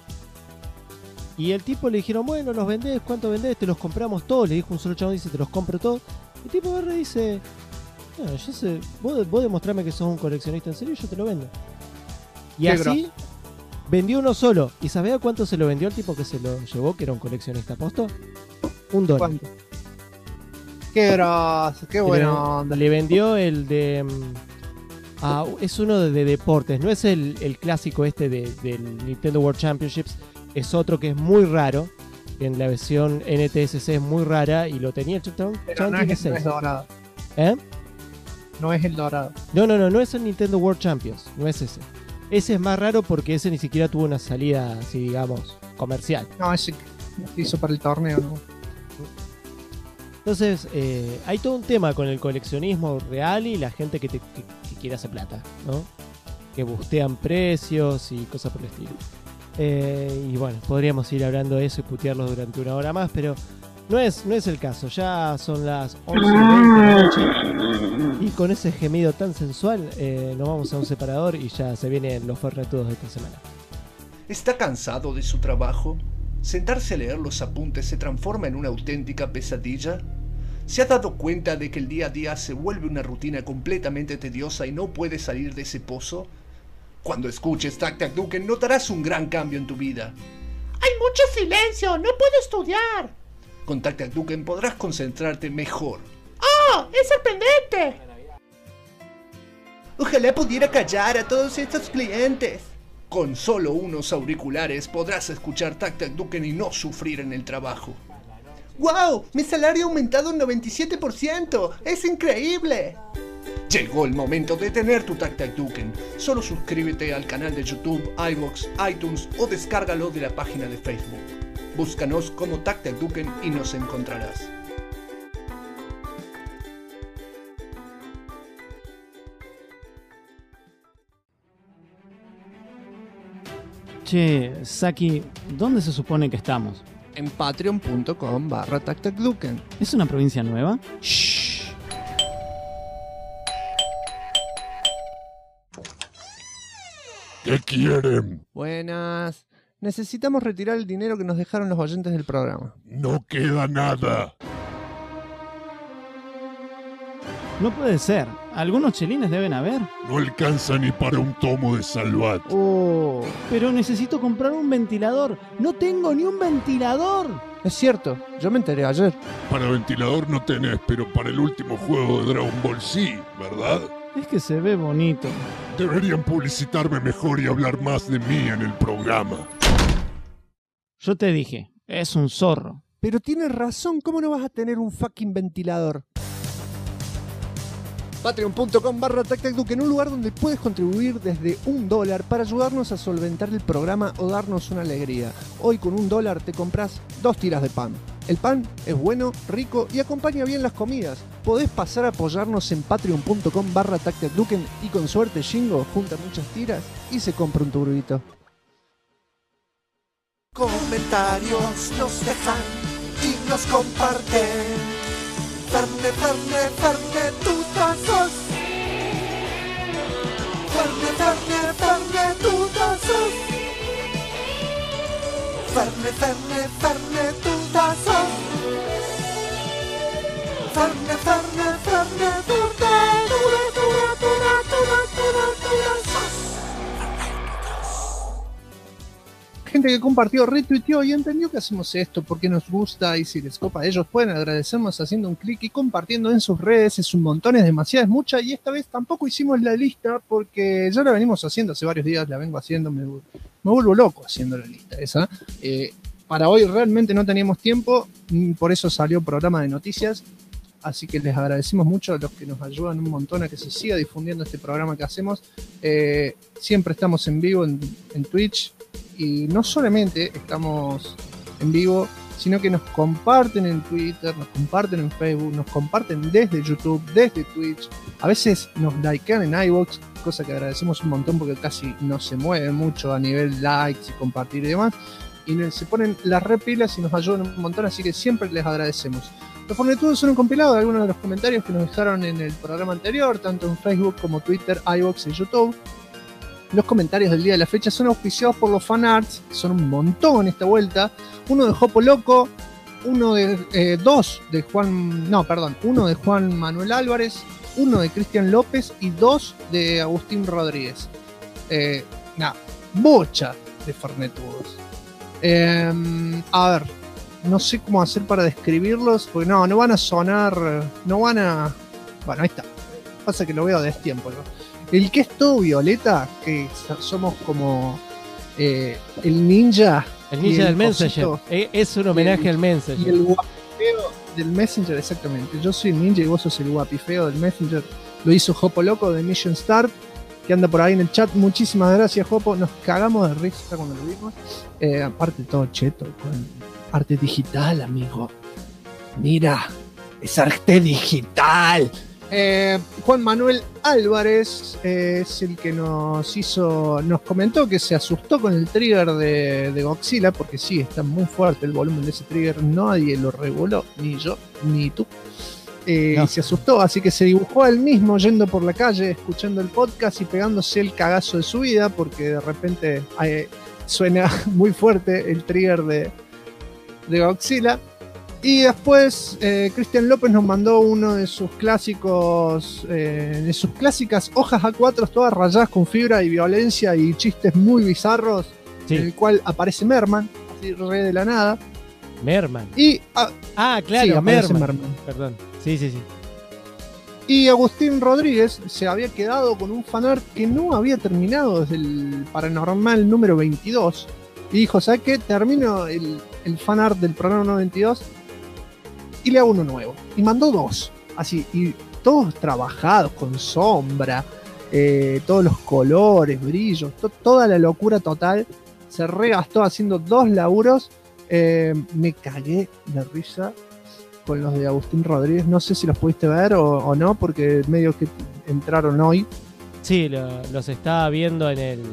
Y el tipo le dijeron, bueno, ¿los vendés? ¿Cuánto vendés? Te los compramos todos. Le dijo un solo chabón, dice, te los compro todos. El tipo verde dice, no, yo sé, vos demostrame que sos un coleccionista en serio y yo te lo vendo. Y así vendió uno solo. ¿Y sabés a cuánto se lo vendió el tipo que se lo llevó, que era un coleccionista posto? $1.
¿Cuánto? Qué grosso, qué bueno.
Le vendió el de... es uno de deportes, no es el clásico del Nintendo World Championships, es otro que es muy raro, en la versión NTSC es muy rara y lo tenía el chabón.
Pero no es dorado. No es el dorado.
No es el Nintendo World Champions, no es ese. Ese es más raro porque ese ni siquiera tuvo una salida, así digamos, comercial.
No, ese se hizo para el torneo, ¿no?
Entonces, hay todo un tema con el coleccionismo real y la gente que quiere hacer plata, ¿no? Que bustean precios y cosas por el estilo. Y bueno, podríamos ir hablando de eso y putearlos durante una hora más, pero no es el caso. Ya son las 11:20 de la noche y con ese gemido tan sensual nos vamos a un separador y ya se vienen los ferretudos de esta semana.
¿Está cansado de su trabajo? ¿Sentarse a leer los apuntes se transforma en una auténtica pesadilla? ¿Se ha dado cuenta de que el día a día se vuelve una rutina completamente tediosa y no puede salir de ese pozo? Cuando escuches Tac Tac Duken notarás un gran cambio en tu vida.
¡Hay mucho silencio! ¡No puedo estudiar!
Con Tac Tac Duken podrás concentrarte mejor.
¡Oh! ¡Es sorprendente!
Ojalá pudiera callar a todos estos clientes.
Con solo unos auriculares podrás escuchar Tac Tac Duken y no sufrir en el trabajo.
¡Wow! Mi salario ha aumentado un 97%. ¡Es increíble!
Llegó el momento de tener tu Tac Tac Duken. Solo suscríbete al canal de YouTube, iVoox, iTunes o descárgalo de la página de Facebook. Búscanos como Tac Tac Duken y nos encontrarás.
Che, Saki, ¿dónde se supone que estamos?
En patreon.com/TacTacDuken.
¿Es una provincia nueva?
Shh.
¿Qué quieren?
Buenas. Necesitamos retirar el dinero que nos dejaron los oyentes del programa.
No queda nada.
No puede ser. Algunos chelines deben haber.
No alcanza ni para un tomo de Salvat.
Oh, pero necesito comprar un ventilador. No tengo ni un ventilador.
Es cierto, yo me enteré ayer.
Para ventilador no tenés, pero para el último juego de Dragon Ball sí, ¿verdad?
Es que se ve bonito.
Deberían publicitarme mejor y hablar más de mí en el programa.
Yo te dije, es un zorro.
Pero tienes razón, ¿cómo no vas a tener un fucking ventilador? Patreon.com/TacTacDuque, en un lugar donde puedes contribuir desde $1 para ayudarnos a solventar el programa o darnos una alegría. Hoy con $1 te compras 2 tiras de pan. El pan es bueno, rico y acompaña bien las comidas. Podés pasar a apoyarnos en patreon.com/TacTacDuque y con suerte Shingo junta muchas tiras y se compra un turbito.
Comentarios nos dejan y nos comparten. Ferne, tutazos. Ferne, tutazos. Ferne, tutazos. Ferne,
Gente que compartió, retuiteó y entendió que hacemos esto porque nos gusta y si les copa, ellos pueden agradecernos haciendo un clic y compartiendo en sus redes. Es un montón, es demasiado, es mucha, y esta vez tampoco hicimos la lista porque ya la venimos haciendo hace varios días, la vengo haciendo, me vuelvo loco haciendo la lista esa. Para hoy realmente no teníamos tiempo, por eso salió programa de noticias, así que les agradecemos mucho a los que nos ayudan un montón a que se siga difundiendo este programa que hacemos. Siempre estamos en vivo en Twitch. Y no solamente estamos en vivo, sino que nos comparten en Twitter, nos comparten en Facebook, nos comparten desde YouTube, desde Twitch. A veces nos likean en iVoox, cosa que agradecemos un montón porque casi no se mueve mucho a nivel likes y compartir y demás. Y se ponen las repilas y nos ayudan un montón, así que siempre les agradecemos. Los fornetudos son un compilado de algunos de los comentarios que nos dejaron en el programa anterior, tanto en Facebook como Twitter, iVoox y YouTube. Los comentarios del día de la fecha son auspiciados por los fanarts, que son un montón esta vuelta. Uno de Jopo Loco, uno de Juan Manuel Álvarez, uno de Cristian López y 2 de Agustín Rodríguez. Bocha de fornetudos. A ver, no sé cómo hacer para describirlos, porque no van a sonar, bueno, ahí está. Pasa que lo veo a destiempo, ¿no? El que es todo violeta, que somos como el ninja.
El ninja del Messenger. Es un homenaje al Messenger.
Y el guapifeo del Messenger, exactamente. Yo soy el ninja y vos sos el guapifeo del Messenger. Lo hizo Jopo Loco de Mission Start, que anda por ahí en el chat. Muchísimas gracias, Jopo. Nos cagamos de risa cuando lo vimos. Aparte todo cheto, con arte digital, amigo. Mira, es arte digital. Juan Manuel Álvarez es el que nos comentó que se asustó con el trigger de Godzilla, porque sí, está muy fuerte el volumen de ese trigger, nadie lo reguló, ni yo, ni tú. No. Y se asustó, así que se dibujó a él mismo yendo por la calle, escuchando el podcast y pegándose el cagazo de su vida, porque de repente suena muy fuerte el trigger de Godzilla. Y después Cristian López nos mandó uno de sus clásicos, de sus clásicas hojas A4 todas rayadas con fibra y violencia y chistes muy bizarros, sí. En el cual aparece Merman, así re de la nada.
Merman.
Y,
claro, sí, Merman. Perdón. Sí.
Y Agustín Rodríguez se había quedado con un fanart que no había terminado desde el Paranormal número 22. Y dijo, ¿sabes qué? Termino el fanart del programa 22 y le hago uno nuevo. Y mandó 2. Así, y todos trabajados, con sombra, todos los colores, brillos, toda la locura total. Se regastó haciendo 2 laburos. Me cagué de risa con los de Agustín Rodríguez. No sé si los pudiste ver o no, porque medio que entraron hoy.
Sí, los estaba viendo en el...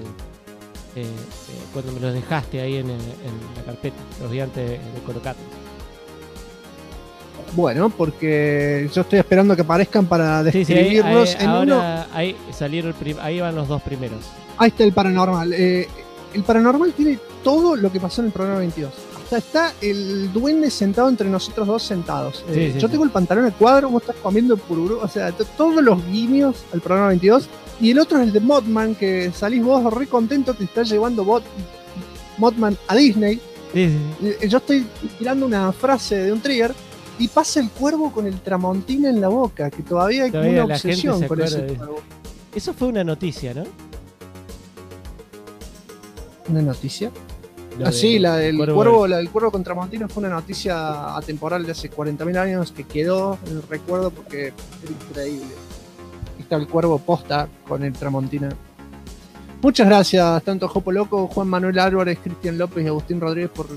cuando me los dejaste ahí en la carpeta, los vi antes de colocarlos.
Bueno, porque yo estoy esperando que aparezcan para describirlos.
Ahí van los dos primeros.
Ahí está el paranormal. El paranormal tiene todo lo que pasó en el programa 22. Hasta está el duende sentado entre nosotros dos sentados. Yo tengo el pantalón a cuadro, vos estás comiendo pururú. O sea, todos los guiños al programa 22. Y el otro es el de Mothman, que salís vos re contento, te está llevando Mothman a Disney. Yo estoy tirando una frase de un trigger y pasa el cuervo con el Tramontina en la boca, que todavía hay como una obsesión con ese cuervo.
Eso fue una noticia, ¿no?
¿Una noticia? Sí, la del cuervo con Tramontina fue una noticia atemporal de hace 40.000 años que quedó en el recuerdo porque era increíble. Aquí está el cuervo posta con el Tramontina. Muchas gracias, tanto Jopo Loco, Juan Manuel Álvarez, Cristian López y Agustín Rodríguez por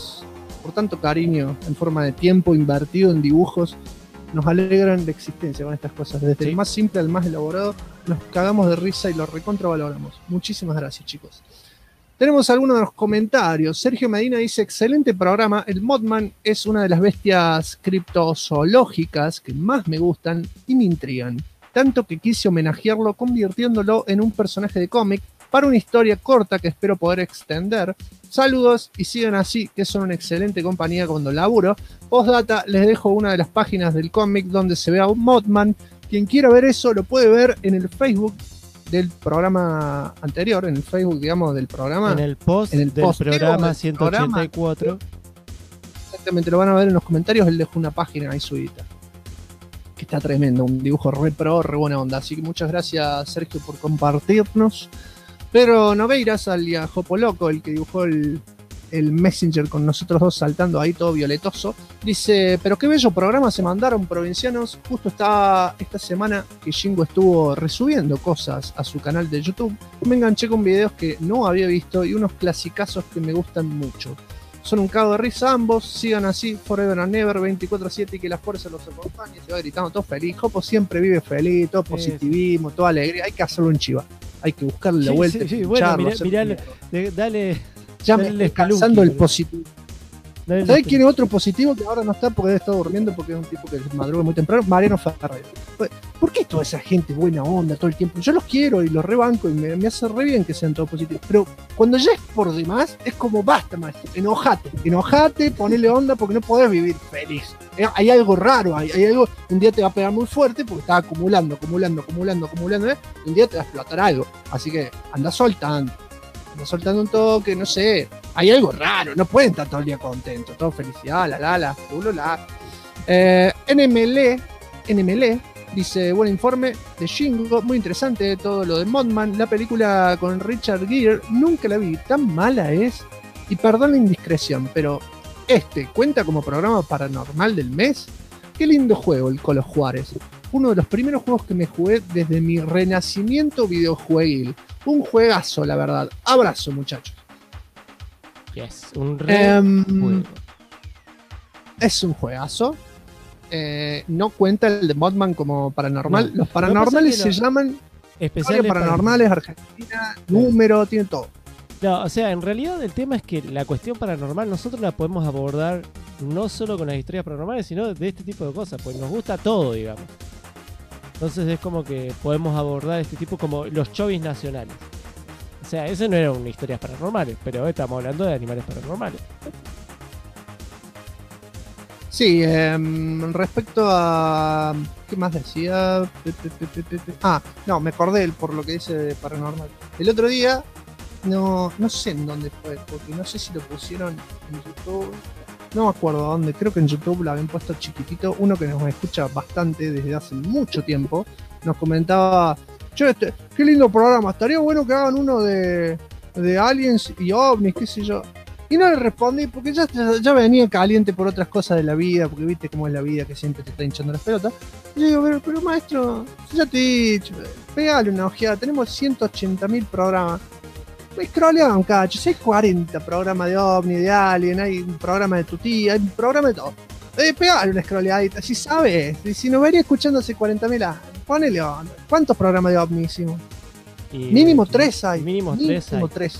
tanto cariño en forma de tiempo invertido en dibujos. Nos alegran la existencia con estas cosas. Desde el más simple al más elaborado, nos cagamos de risa y lo recontravaloramos. Muchísimas gracias, chicos. Tenemos algunos de los comentarios. Sergio Medina dice: excelente programa. El Mothman es una de las bestias criptozoológicas que más me gustan y me intrigan. Tanto que quise homenajearlo convirtiéndolo en un personaje de cómic para una historia corta que espero poder extender. Saludos y sigan así, que son una excelente compañía cuando laburo. Postdata, les dejo una de las páginas del cómic donde se ve a un Mothman. Quien quiera ver eso lo puede ver en el Facebook del programa anterior, en el Facebook, digamos, del programa.
En el post del programa 184.
Exactamente, lo van a ver en los comentarios, él dejó una página ahí subida. Que está tremendo, un dibujo re pro, re buena onda. Así que muchas gracias, Sergio, por compartirnos. Pero Noveiras, alias Jopo Loco, el que dibujó el Messenger con nosotros dos saltando ahí todo violetoso, dice: pero qué bello programa se mandaron, provincianos. Justo está esta semana que Shingo estuvo resubiendo cosas a su canal de YouTube. Me enganché con videos que no había visto y unos clasicazos que me gustan mucho. Son un cago de risa ambos, sigan así, forever and ever, 24/7 y que la fuerza los acompañe. Se va gritando todo feliz. Jopo siempre vive feliz, todo positivismo, toda alegría. Hay que hacerlo en Chiva, hay que buscarle la vuelta.
Bueno, mirá, dale.
Ya me descansando el positivo. ¿Sabés quién es otro positivo que ahora no está porque debe estar durmiendo porque es un tipo que madruga muy temprano? Mariano Ferrer. ¿Por qué toda esa gente buena onda todo el tiempo? Yo los quiero y los rebanco y me hace re bien que sean todos positivos. Pero cuando ya es por demás, es como basta, maestro. Enojate, ponele onda porque no podés vivir feliz. Hay algo raro, hay algo. Un día te va a pegar muy fuerte porque estás acumulando. Un día te va a explotar algo. Así que anda soltando un toque, no sé, hay algo raro, no pueden estar todo el día contentos, todo felicidad, la. NML dice: buen informe de Shingo, muy interesante todo lo de Mothman, la película con Richard Gere, nunca la vi, tan mala es, y perdón la indiscreción, pero cuenta como programa paranormal del mes. Qué lindo juego el Colo Juárez, uno de los primeros juegos que me jugué desde mi renacimiento videojueguil. Un juegazo, la verdad. Abrazo, muchachos.
Yes, un juego.
Es un juegazo. No cuenta el de Mothman como paranormal. No. Los paranormales se llaman especiales paranormales, Argentina, número, tiene todo.
No, o sea, en realidad el tema es que la cuestión paranormal nosotros la podemos abordar no solo con las historias paranormales, sino de este tipo de cosas, pues nos gusta todo, digamos. Entonces es como que podemos abordar este tipo como los chovis nacionales. O sea, eso no eran historias paranormales, pero estamos hablando de animales paranormales.
Sí, respecto a... ¿Qué más decía? No, me acordé por lo que dice de paranormal. El otro día, no sé en dónde fue, porque no sé si lo pusieron en YouTube. No me acuerdo a dónde, creo que en YouTube lo habían puesto chiquitito. Uno que nos escucha bastante desde hace mucho tiempo nos comentaba: che, qué lindo programa, estaría bueno que hagan uno de aliens y ovnis, qué sé yo. Y no le respondí porque ya venía caliente por otras cosas de la vida, porque viste cómo es la vida, que siempre te está hinchando las pelotas. Y yo digo: pero maestro, ya te he dicho, pegale una ojeada, tenemos 180.000 programas. Me scrollean un cacho, hay 40 programas de ovni, de alien, hay un programa de tu tía, hay un programa de todo. Pegale una scrolleadita, si sabes, si nos venía escuchando hace 40.000 años, ponele onda. ¿Cuántos programas de ovni hicimos? Mínimo 3 hay.
Mínimo 3.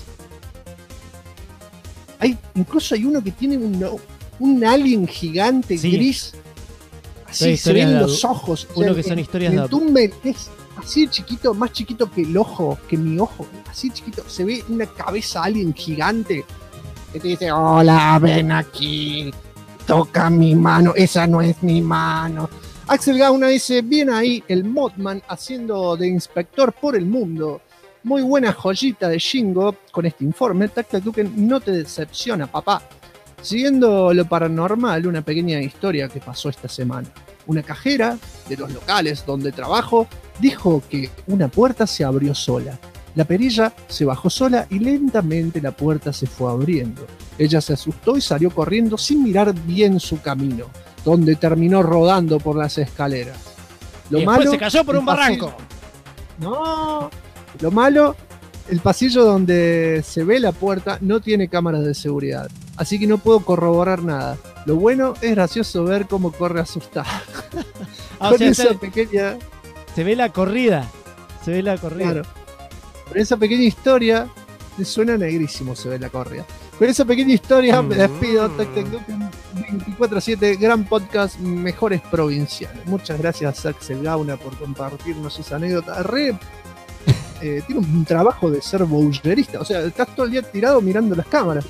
Incluso hay uno que tiene un alien gigante gris Así se ven los ojos.
Uno que son historias de
el túnel es así chiquito, más chiquito que el ojo, que mi ojo. Así chiquito. Se ve una cabeza alien gigante que te dice, hola, ven aquí. Toca mi mano. Esa no es mi mano. Axel Gauna dice, bien ahí el Mothman haciendo de inspector por el mundo. Muy buena joyita de Shingo con este informe. Tactatuken no te decepciona, papá. Siguiendo lo paranormal, una pequeña historia que pasó esta semana. Una cajera de los locales donde trabajo dijo que una puerta se abrió sola. La perilla se bajó sola y lentamente la puerta se fue abriendo. Ella se asustó y salió corriendo sin mirar bien su camino, donde terminó rodando por las escaleras.
Y después se cayó por un barranco.
No, lo malo, el pasillo donde se ve la puerta no tiene cámaras de seguridad, así que no puedo corroborar nada. Lo bueno es gracioso ver cómo corre asustada.
Con esa pequeña... Se ve la corrida.
Claro. Con esa pequeña historia, le suena negrísimo, se ve la corrida. Con esa pequeña historia me despido. 24/7, gran podcast, mejores provinciales. Muchas gracias Axel Gauna por compartirnos esa anécdota. Tiene un trabajo de ser voyeurista, o sea, estás todo el día tirado mirando las cámaras.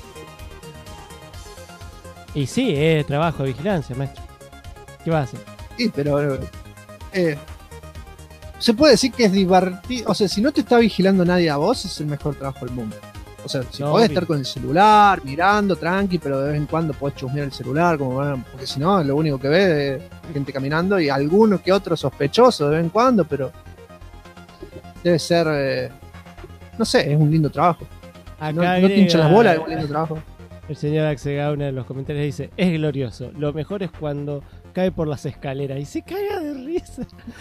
Y sí, es trabajo de vigilancia, maestro. ¿Qué va a hacer?
Sí, pero se puede decir que es divertido. O sea, si no te está vigilando nadie a vos, es el mejor trabajo del mundo. O sea, si podés estar con el celular, mirando, tranqui, pero de vez en cuando podés chusmear el celular, porque si no, lo único que ves es gente caminando y alguno que otro sospechoso de vez en cuando, pero debe ser, no sé, es un lindo trabajo.
Acá
no te hincha las bolas, es un lindo trabajo.
El señor Axel Gauna en los comentarios dice, es glorioso, lo mejor es cuando cae por las escaleras y se caga de risa.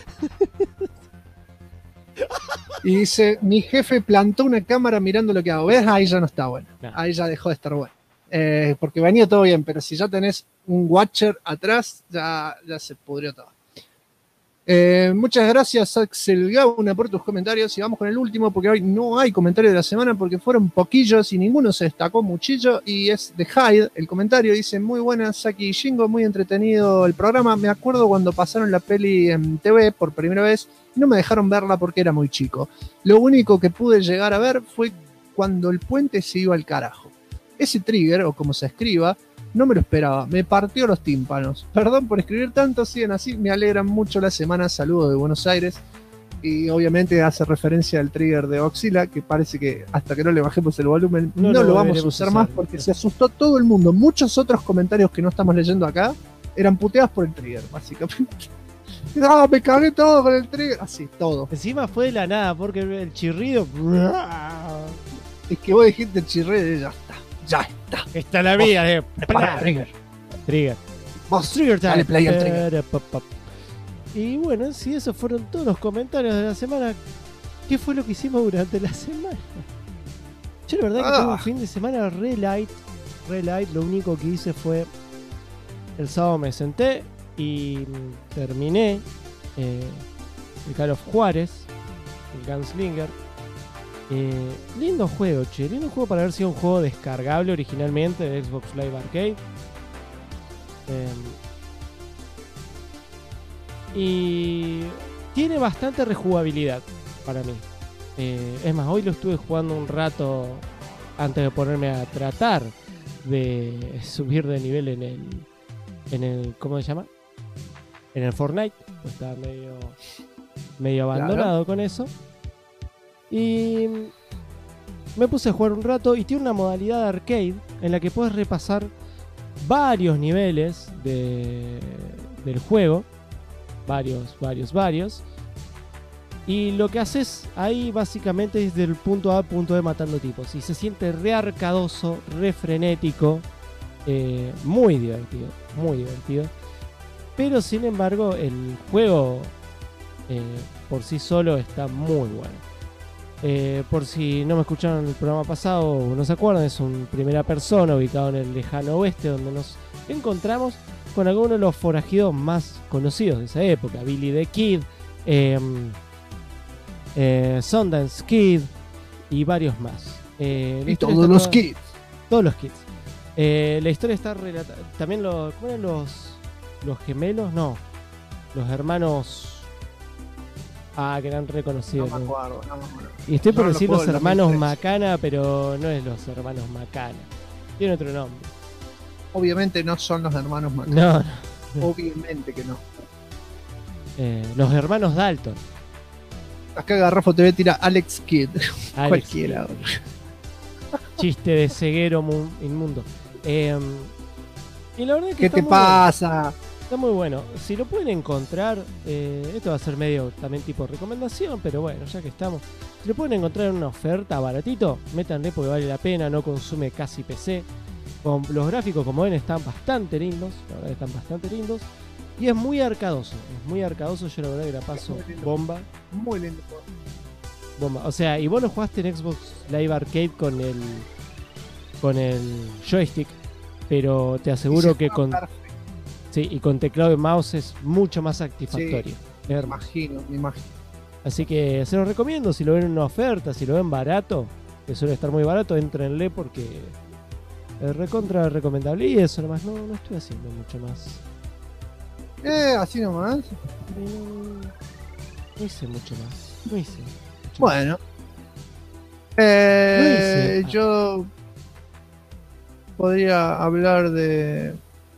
Y dice, mi jefe plantó una cámara mirando lo que hago. ¿Ves? Ahí ya no está bueno. No. Ahí ya dejó de estar bueno. Porque venía todo bien, pero si ya tenés un watcher atrás, ya se pudrió todo. Muchas gracias Axel Gauna por tus comentarios y vamos con el último porque hoy no hay comentario de la semana porque fueron poquillos y ninguno se destacó muchillo y es de Hyde. El comentario dice, muy buena Saki y Shingo, muy entretenido el programa, me acuerdo cuando pasaron la peli en TV por primera vez y no me dejaron verla porque era muy chico. Lo único que pude llegar a ver fue cuando el puente se iba al carajo. Ese trigger, o como se escriba, no me lo esperaba, me partió los tímpanos. Perdón por escribir tanto, siguen así, me alegran mucho la semana. Saludos de Buenos Aires. Y obviamente hace referencia al trigger de Oxila, que parece que hasta que no le bajemos el volumen no lo vamos a usar más porque se asustó todo el mundo. Muchos otros comentarios que no estamos leyendo acá eran puteadas por el trigger, básicamente. No, me cagué todo con el trigger. Así, todo.
Encima fue de la nada, porque el chirrido...
Es que vos dijiste el chirrido y ya está. Ya está.
Está la vida de
Trigger.
Vos Trigger time.
Dale play al Trigger.
Y bueno, si esos fueron todos los comentarios de la semana, ¿qué fue lo que hicimos durante la semana? Yo la verdad que tuve un fin de semana re light. Lo único que hice fue el sábado me senté y terminé el Call of Juárez, el Gunslinger. Lindo juego, lindo juego para haber sido un juego descargable originalmente de Xbox Live Arcade. Y tiene bastante rejugabilidad para mí. Es más, hoy lo estuve jugando un rato antes de ponerme a tratar de subir de nivel en el ¿cómo se llama? En el Fortnite. Pues estaba medio abandonado con eso. Y me puse a jugar un rato y tiene una modalidad de arcade en la que puedes repasar varios niveles del juego. Varios. Y lo que haces ahí básicamente es del punto A al punto B matando tipos. Y se siente re arcadoso, re frenético. Muy divertido. Pero sin embargo el juego por sí solo está muy bueno. Por si no me escucharon en el programa pasado o no se acuerdan, es un primera persona ubicado en el lejano oeste donde nos encontramos con algunos de los forajidos más conocidos de esa época, Billy the Kid, Sundance Kid y varios más.
Y todos los kids.
Todos los kids. La historia está relatada. También ¿cómo eran los gemelos? No. Los hermanos... Ah, que eran reconocidos.
No me acuerdo.
Y estoy por
No,
decir
los
los
juegos del
hermanos
2003.
Macana, pero no es los hermanos Macana. Tiene otro nombre.
Obviamente no son los hermanos Macana.
No.
Obviamente que no.
Los hermanos Dalton.
Acá Garrafo TV tira Alex Kidd.
Alex
Cualquiera.
Chiste de ceguero inmundo. Y la verdad es que
¿Qué
está
te
muy
pasa?
bueno. Está muy bueno. Si lo pueden encontrar, esto va a ser medio también tipo recomendación, pero bueno, ya que estamos. Si lo pueden encontrar en una oferta baratito, métanle porque vale la pena, no consume casi PC. Los gráficos, como ven, están bastante lindos. La verdad están bastante lindos. Y es muy arcadoso. Yo la verdad que la paso bomba.
Muy lindo.
Bomba. O sea, y vos lo jugaste en Xbox Live Arcade con el joystick, pero te aseguro que con y con teclado y mouse es mucho más satisfactorio.
Sí, me imagino.
Así que se los recomiendo, si lo ven en una oferta, si lo ven barato, que suele estar muy barato, entrenle porque es recontra recomendable. Y eso nomás, no estoy haciendo mucho más.
Así nomás.
No hice mucho más. No hice.
Bueno. Yo podría hablar de...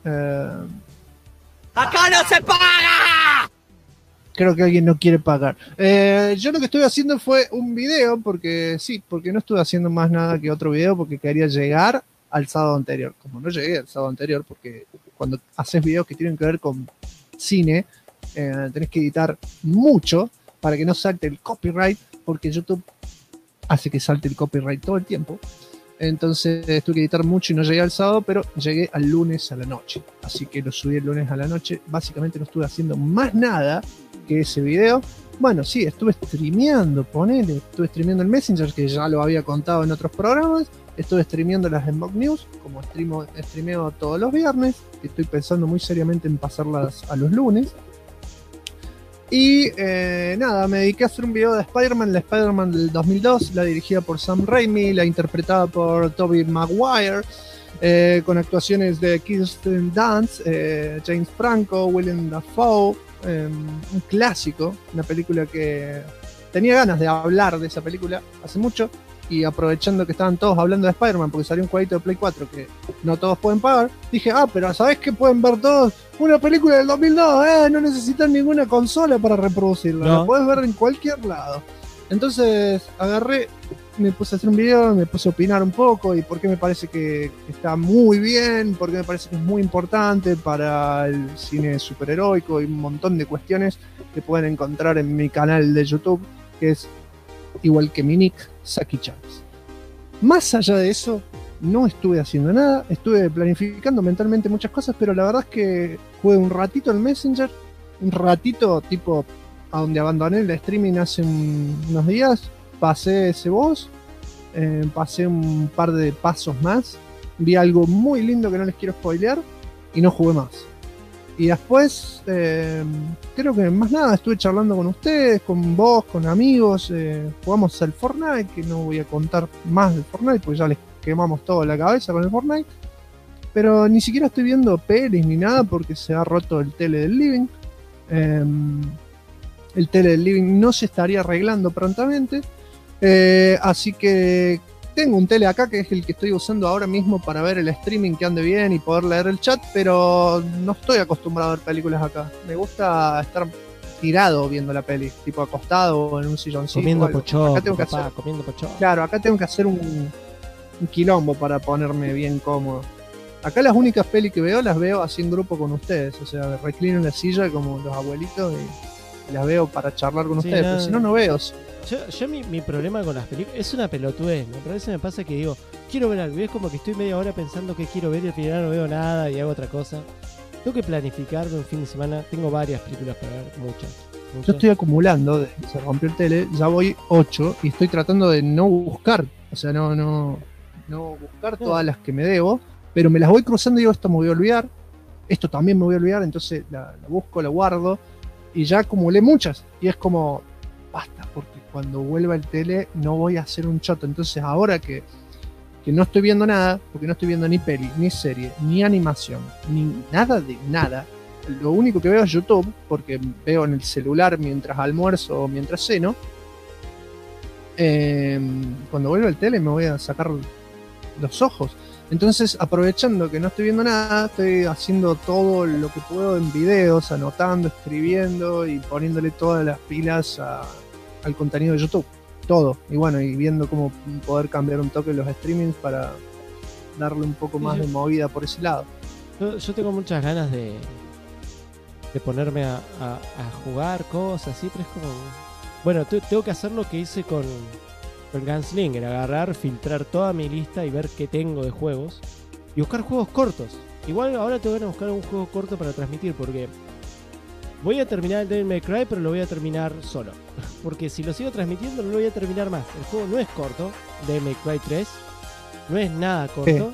¡Acá no se paga!
Creo que alguien no quiere pagar. Yo lo que estuve haciendo fue un video, porque no estuve haciendo más nada que otro video, porque quería llegar al sábado anterior. Como no llegué al sábado anterior, porque cuando haces videos que tienen que ver con cine, tenés que editar mucho para que no salte el copyright, porque YouTube hace que salte el copyright todo el tiempo. Entonces tuve que editar mucho y no llegué al sábado, pero llegué al lunes a la noche. Así que lo subí el lunes a la noche. Básicamente no estuve haciendo más nada que ese video. Bueno, sí, estuve streameando, estuve streameando el Messenger, que ya lo había contado en otros programas. Estuve streameando las Smog News, como streameo todos los viernes. Estoy pensando muy seriamente en pasarlas a los lunes. Y nada, me dediqué a hacer un video de Spider-Man, la Spider-Man del 2002, la dirigida por Sam Raimi, la interpretada por Tobey Maguire, con actuaciones de Kirsten Dunst, James Franco, Willem Dafoe, un clásico, una película que tenía ganas de hablar de esa película hace mucho, y aprovechando que estaban todos hablando de Spider-Man, porque salió un jueguito de Play 4 que no todos pueden pagar, dije, pero ¿sabés qué pueden ver todos? Una película del 2002, no necesitan ninguna consola para reproducirla, la puedes ver en cualquier lado. Entonces agarré, me puse a hacer un video, me puse a opinar un poco, y por qué me parece que está muy bien, por qué me parece que es muy importante para el cine superheroico, y un montón de cuestiones que pueden encontrar en mi canal de YouTube, que es igual que mi nick, Saki Chance. Más allá de eso, no estuve haciendo nada, estuve planificando mentalmente muchas cosas, pero la verdad es que jugué un ratito el Messenger, un ratito tipo a donde abandoné el streaming hace unos días, pasé ese boss, pasé un par de pasos más, vi algo muy lindo que no les quiero spoilear y no jugué más. Y después, creo que más nada, estuve charlando con ustedes, con vos, con amigos, jugamos al Fortnite, que no voy a contar más del Fortnite, porque ya les quemamos todo la cabeza con el Fortnite. Pero ni siquiera estoy viendo pelis ni nada, porque se ha roto el tele del living. El tele del living no se estaría arreglando prontamente. Así que tengo un tele acá, que es el que estoy usando ahora mismo para ver el streaming, que ande bien y poder leer el chat, pero no estoy acostumbrado a ver películas acá. Me gusta estar tirado viendo la peli, tipo acostado o en un silloncito.
Comiendo pochoclo,
comiendo pochoclo. Claro, acá tengo que hacer un quilombo para ponerme bien cómodo. Acá las únicas pelis que veo, las veo así en grupo con ustedes. O sea, me reclino en la silla como los abuelitos y las veo para charlar con ustedes, pero si no, no veo.
Yo mi problema con las películas es una pelotudez, pero a veces me pasa que digo, quiero ver algo, y es como que estoy media hora pensando que quiero ver y al final no veo nada y hago otra cosa. Tengo que planificarme un fin de semana, tengo varias películas para ver, muchas.
Yo estoy acumulando, desde que se rompió el tele, ya voy 8 y estoy tratando de no buscar, o sea, no buscar todas las que me debo, pero me las voy cruzando y digo, esto me voy a olvidar, esto también me voy a olvidar, entonces la busco, la guardo, y ya acumulé muchas, y es como, basta, porque cuando vuelva el tele no voy a hacer un choto. Entonces ahora que no estoy viendo nada, porque no estoy viendo ni peli, ni serie, ni animación, ni nada de nada, lo único que veo es YouTube, porque veo en el celular mientras almuerzo o mientras ceno. Cuando vuelvo al tele me voy a sacar los ojos. Entonces, aprovechando que no estoy viendo nada, estoy haciendo todo lo que puedo en videos, anotando, escribiendo y poniéndole todas las pilas al contenido de YouTube. Todo. Y bueno, y viendo cómo poder cambiar un toque los streamings para darle un poco más de movida por ese lado.
Yo tengo muchas ganas de ponerme a jugar cosas así, pero es como... Bueno, tengo que hacer lo que hice con Gunslinger, agarrar, filtrar toda mi lista y ver qué tengo de juegos y buscar juegos cortos. Igual ahora tengo que buscar un juego corto para transmitir, porque voy a terminar el Devil May Cry, pero lo voy a terminar solo. Porque si lo sigo transmitiendo no lo voy a terminar más. El juego no es corto, Devil May Cry 3, no es nada corto.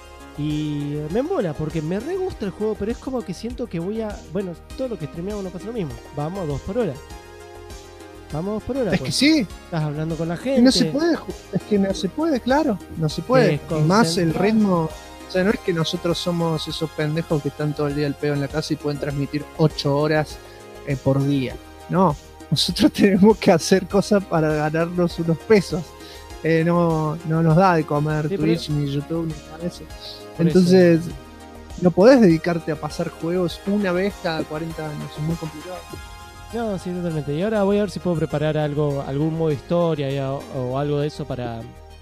Y me mola porque me re gusta el juego, pero es como que siento que voy a... Bueno, todo lo que streameamos no pasa lo mismo. Vamos 2 por hora. Vamos 2 por hora.
Es
pues.
Que sí.
Estás hablando con la gente.
Y no se puede, es que no se puede, claro. No se puede. Y más el ritmo. O sea, no es que nosotros somos esos pendejos que están todo el día al pedo en la casa y pueden transmitir 8 horas por día. No. Nosotros tenemos que hacer cosas para ganarnos unos pesos. No nos da de comer sí, Twitch ni YouTube ni nada de eso. Entonces, no podés dedicarte a pasar juegos una vez cada 40 años. Es muy complicado.
No, sí, totalmente. Y ahora voy a ver si puedo preparar algún modo historia o algo de eso para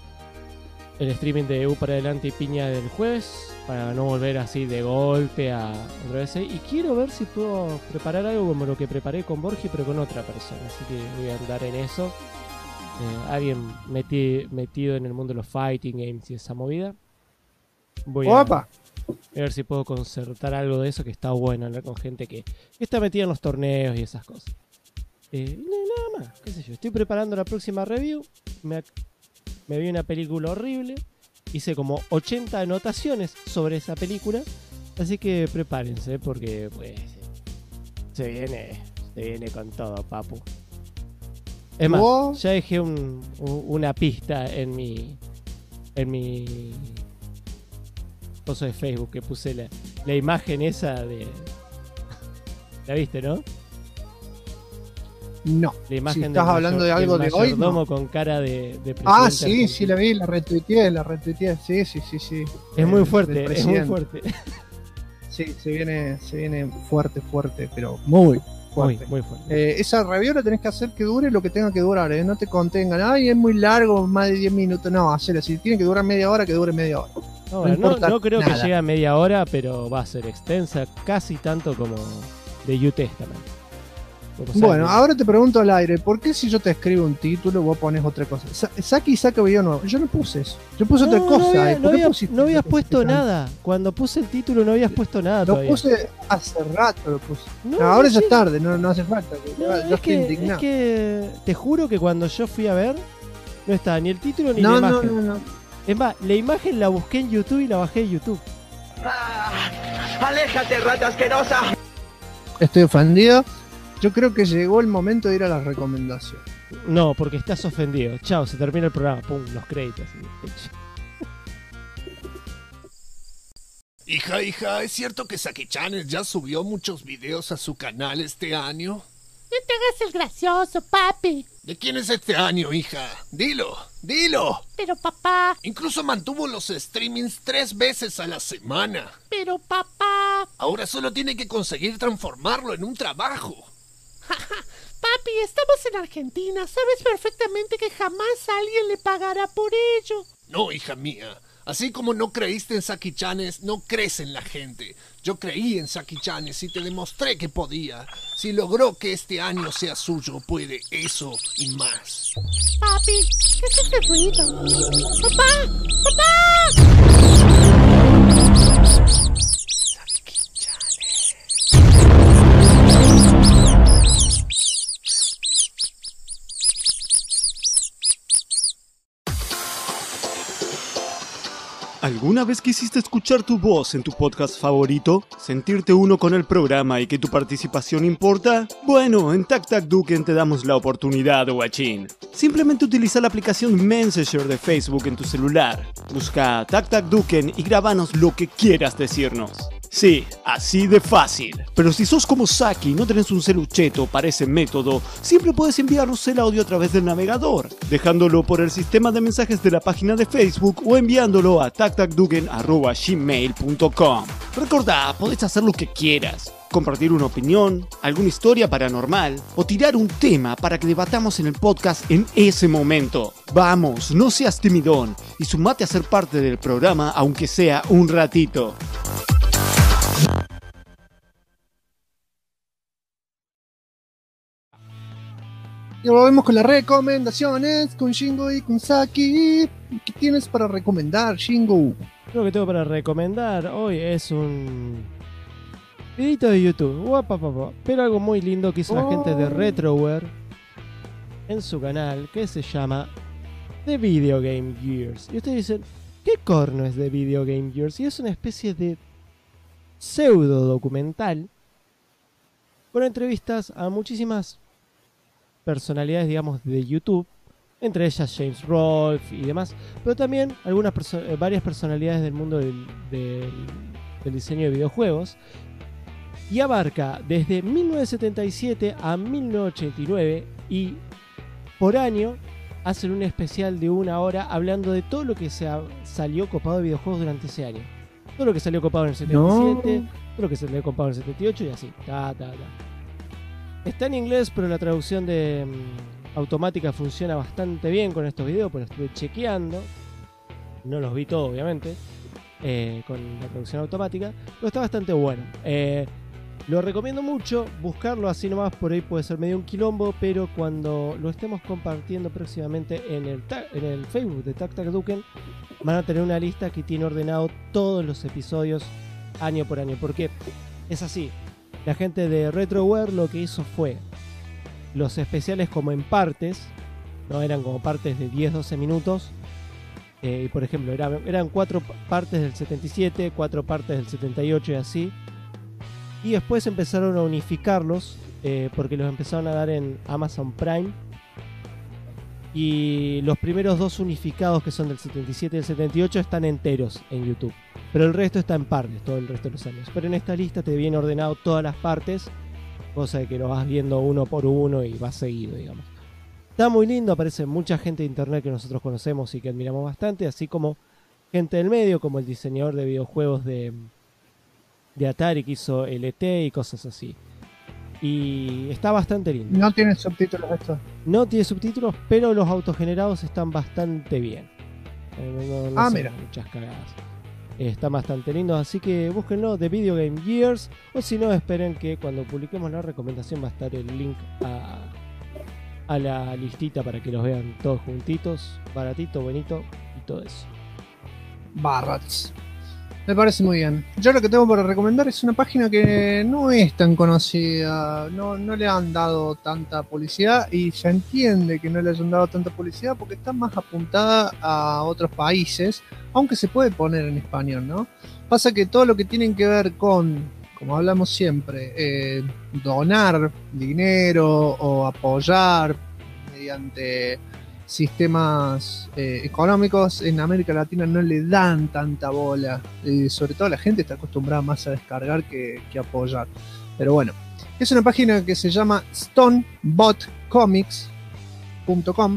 el streaming de U para adelante y piña del jueves, para no volver así de golpe a otra vez. Y quiero ver si puedo preparar algo como lo que preparé con Borgi, pero con otra persona. Así que voy a andar en eso. Alguien metido en el mundo de los fighting games y esa movida. Voy a ver si puedo concertar algo de eso, que está bueno hablar con gente que está metida en los torneos y esas cosas. Nada más, qué sé yo. Estoy preparando la próxima review. Me vi una película horrible. Hice como 80 anotaciones sobre esa película. Así que prepárense porque pues se viene con todo, papu. Es más, ya dejé una pista en mi post de Facebook, que puse la imagen esa de... ¿La viste, no?
No.
La imagen
si estás hablando de algo de hoy, no.
Con cara de presidente.
Ah, sí, la vi, la retuiteé. Sí.
Es muy fuerte, es muy fuerte.
Sí, se viene fuerte, pero muy fuerte.
Muy fuerte.
Esa review la tenés que hacer que dure lo que tenga que durar, no te contengan. Ay, es muy largo, más de 10 minutos. No, hacela. Si tiene que durar media hora, que dure media hora.
No creo que llegue a media hora, pero va a ser extensa, casi tanto como de You Testament.
Bueno, ahora te pregunto al aire, ¿por qué si yo te escribo un título vos pones otra cosa? Saki saca video nuevo. Yo no puse eso. Yo puse otra cosa.
No habías puesto nada. Cuando puse el título no habías puesto nada todavía.
Lo puse hace rato, lo puse. Ahora ya es tarde, no hace falta. Yo estoy indignado.
Es que te juro que cuando yo fui a ver, no estaba ni el título ni la imagen.
No.
Es más, la imagen la busqué en YouTube y la bajé de YouTube.
¡Aléjate, rata asquerosa!
Estoy ofendido. Yo creo que llegó el momento de ir a las recomendaciones.
No, porque estás ofendido. Chao, se termina el programa. Pum, los créditos.
Hija, ¿es cierto que Saki-chan ya subió muchos videos a su canal este año?
No te hagas el gracioso, papi.
¿De quién es este año, hija? Dilo.
Pero papá...
Incluso mantuvo los streamings 3 veces a la semana.
Pero papá...
Ahora solo tiene que conseguir transformarlo en un trabajo.
Papi, estamos en Argentina. Sabes perfectamente que jamás alguien le pagará por ello.
No, hija mía. Así como no creíste en Saki-chanes, no crees en la gente. Yo creí en Saki-chanes y te demostré que podía. Si logró que este año sea suyo, puede eso y más.
Papi, ¿qué es este ruido? ¡Papá!
¿Alguna vez quisiste escuchar tu voz en tu podcast favorito? ¿Sentirte uno con el programa y que tu participación importa? Bueno, en TacTacDuken te damos la oportunidad, guachín. Simplemente utiliza la aplicación Messenger de Facebook en tu celular. Busca TacTacDuken y grábanos lo que quieras decirnos. Sí, así de fácil. Pero si sos como Saki y no tenés un celucheto para ese método, siempre puedes enviarnos el audio a través del navegador, dejándolo por el sistema de mensajes de la página de Facebook o enviándolo a tactacduken@gmail.com. Recordá, podés hacer lo que quieras. Compartir una opinión, alguna historia paranormal o tirar un tema para que debatamos en el podcast en ese momento. Vamos, no seas timidón y sumate a ser parte del programa aunque sea un ratito.
Y volvemos con las recomendaciones con Shingo y con Saki. ¿Qué tienes para recomendar, Shingo?
Lo que tengo para recomendar hoy es un videito de YouTube, pero algo muy lindo que hizo la gente de Retroware en su canal, que se llama The Video Game Gears. Y ustedes dicen, ¿qué corno es The Video Game Gears? Y es una especie de pseudo documental con entrevistas a muchísimas personalidades, digamos, de YouTube, entre ellas James Rolfe y demás, pero también varias personalidades del mundo del diseño de videojuegos, y abarca desde 1977 a 1989, y por año hacen un especial de 1 hora hablando de todo lo que salió copado de videojuegos durante ese año. Todo lo que salió copado en el 77, todo lo que salió copado en el 78 y así. Está en inglés, pero la traducción de automática funciona bastante bien con estos videos, pues lo estuve chequeando. No los vi todos, obviamente, con la traducción automática, pero está bastante bueno. Lo recomiendo mucho, buscarlo así nomás, por ahí puede ser medio un quilombo, pero cuando lo estemos compartiendo próximamente en el Facebook de TacTacDuken, van a tener una lista que tiene ordenado todos los episodios año por año, porque es así. La gente de Retroware lo que hizo fue los especiales como en partes, no eran como partes de 10-12 minutos. Por ejemplo, eran 4 partes del 77, 4 partes del 78 y así. Y después empezaron a unificarlos, porque los empezaron a dar en Amazon Prime. Y los primeros 2 unificados, que son del 77 y el 78, están enteros en YouTube. Pero el resto está en partes, todo el resto de los años. Pero en esta lista te viene ordenado todas las partes, cosa de que lo vas viendo uno por uno y vas seguido, digamos. Está muy lindo, aparece mucha gente de internet que nosotros conocemos y que admiramos bastante, así como gente del medio, como el diseñador de videojuegos de Atari que hizo el ET y cosas así. Y está bastante lindo.
¿No tiene subtítulos esto?
No tiene subtítulos, pero los autogenerados están bastante bien. No
mira.
Muchas cagadas. Están bastante lindos, así que búsquenlo, The Video Game Gears, o si no, esperen que cuando publiquemos la recomendación va a estar el link a la listita para que los vean todos juntitos, baratito, bonito y todo eso.
Barrats. Me parece muy bien. Yo lo que tengo para recomendar es una página que no es tan conocida, no le han dado tanta publicidad, y se entiende que no le hayan dado tanta publicidad porque está más apuntada a otros países, aunque se puede poner en español, ¿no? Pasa que todo lo que tienen que ver con, como hablamos siempre, donar dinero o apoyar mediante sistemas económicos, en América Latina no le dan tanta bola, sobre todo la gente está acostumbrada más a descargar que apoyar, pero bueno, es una página que se llama stonebotcomics.com.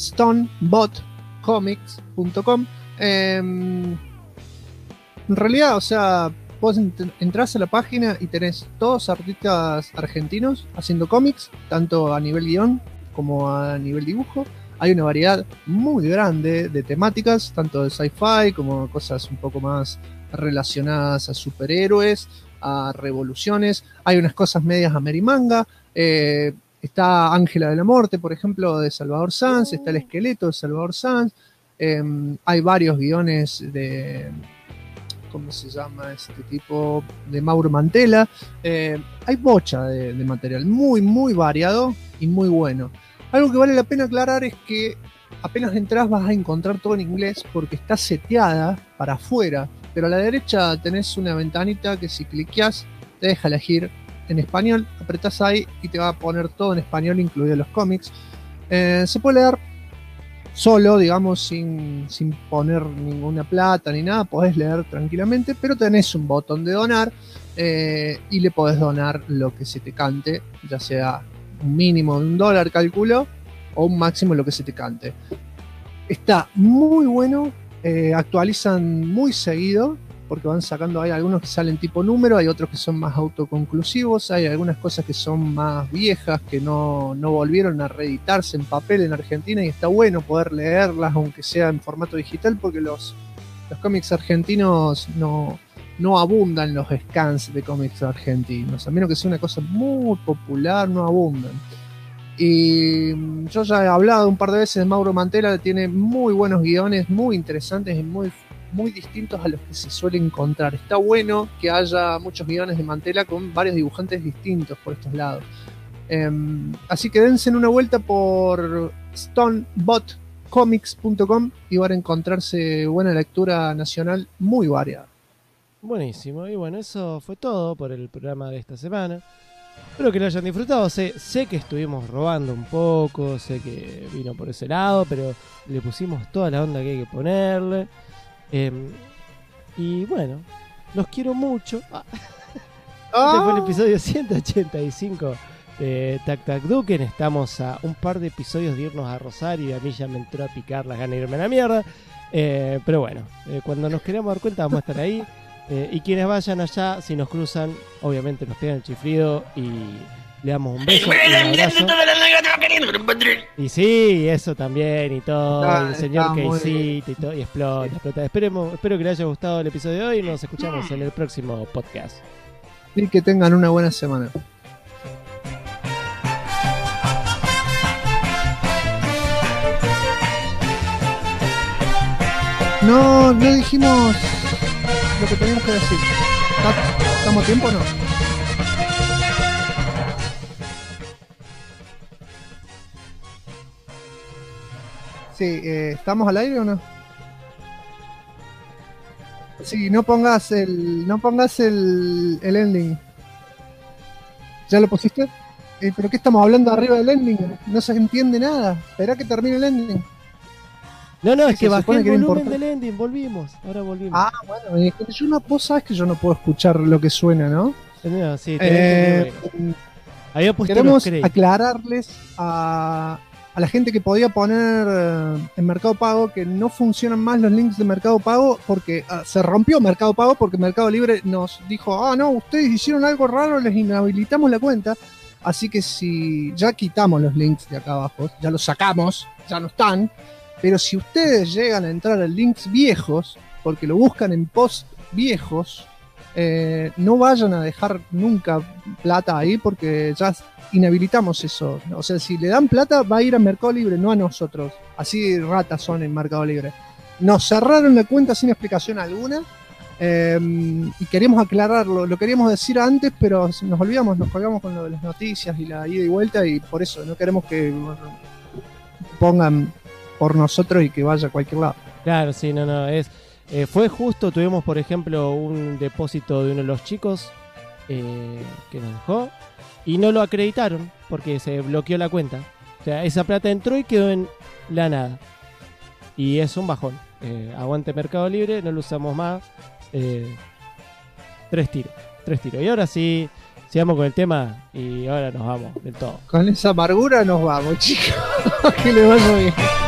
stonebotcomics.com. En realidad, o sea, vos entrás a la página y tenés todos artistas argentinos haciendo cómics, tanto a nivel guión como a nivel dibujo. Hay una variedad muy grande de temáticas, tanto de sci-fi como cosas un poco más relacionadas a superhéroes, a revoluciones. Hay unas cosas medias a merimanga. Está Ángela de la Muerte, por ejemplo, de Salvador Sanz. Está El Esqueleto de Salvador Sanz. Hay varios guiones de... ¿cómo se llama este tipo? De Mauro Mantela. Hay bocha de material muy, muy variado y muy bueno. Algo que vale la pena aclarar es que apenas entras vas a encontrar todo en inglés porque está seteada para afuera, pero a la derecha tenés una ventanita que si cliqueas te deja elegir en español, apretás ahí y te va a poner todo en español, incluidos los cómics. Se puede leer solo, digamos, sin poner ninguna plata ni nada, podés leer tranquilamente, pero tenés un botón de donar y le podés donar lo que se te cante, ya sea un mínimo de $1, calculo, o un máximo de lo que se te cante. Está muy bueno, actualizan muy seguido, porque van sacando, hay algunos que salen tipo número, hay otros que son más autoconclusivos, hay algunas cosas que son más viejas, que no volvieron a reeditarse en papel en Argentina, y está bueno poder leerlas, aunque sea en formato digital, porque los cómics argentinos no abundan los scans de cómics argentinos, a menos que sea una cosa muy popular, no abundan. Y yo ya he hablado un par de veces de Mauro Mantela, tiene muy buenos guiones, muy interesantes y muy distintos a los que se suele encontrar. Está bueno que haya muchos guiones de Mantela con varios dibujantes distintos por estos lados. Así que dense una vuelta por stonebotcomics.com y van a encontrarse buena lectura nacional muy variada.
Buenísimo, y bueno, eso fue todo por el programa de esta semana. Espero que lo hayan disfrutado. Sé que estuvimos robando un poco, sé que vino por ese lado, pero le pusimos toda la onda que hay que ponerle. Y bueno, los quiero mucho. Este fue el episodio 185 de Tac Tac Duken. Estamos a un par de episodios de irnos a Rosario y a mí ya me entró a picar las ganas de irme a la mierda. Pero bueno, cuando nos queramos dar cuenta vamos a estar ahí. Y quienes vayan allá, si nos cruzan, obviamente nos pegan el chiflido y le damos un beso, un abrazo. Y sí, eso también, y todo, y el señor Keisita y todo, y explota. Espero que les haya gustado el episodio de hoy y nos escuchamos en el próximo podcast.
Y que tengan una buena semana. No dijimos lo que teníamos que decir. ¿Estamos a tiempo o no? Sí, ¿estamos al aire o no? Sí, no pongas el ending. ¿Ya lo pusiste? ¿Pero qué estamos hablando arriba del ending? No se entiende nada. Esperá que termine el ending.
No, es que bajé el volumen del ending, ahora volvimos.
Ah, bueno, vos sabés que yo no puedo escuchar lo que suena, ¿no?
No, sí, había puesto
queremos aclararles a la gente que podía poner en Mercado Pago que no funcionan más los links de Mercado Pago porque se rompió Mercado Pago porque Mercado Libre nos dijo, no, ustedes hicieron algo raro, les inhabilitamos la cuenta. Así que si ya quitamos los links de acá abajo, ya los sacamos, ya no están. Pero si ustedes llegan a entrar a links viejos, porque lo buscan en post viejos, no vayan a dejar nunca plata ahí porque ya inhabilitamos eso. O sea, si le dan plata va a ir a Mercado Libre, no a nosotros. Así ratas son en Mercado Libre. Nos cerraron la cuenta sin explicación alguna y queríamos aclararlo. Lo queríamos decir antes, pero nos olvidamos, nos colgamos con lo de las noticias y la ida y vuelta y por eso no queremos que pongan por nosotros y que vaya a cualquier lado.
Claro, sí, fue justo, tuvimos por ejemplo un depósito de uno de los chicos que nos dejó y no lo acreditaron porque se bloqueó la cuenta. O sea, esa plata entró y quedó en la nada. Y es un bajón. Aguante Mercado Libre, no lo usamos más. 3 tiros. Y ahora sí, sigamos con el tema y ahora nos vamos del todo.
Con esa amargura nos vamos, chicos. Que le vaya bien.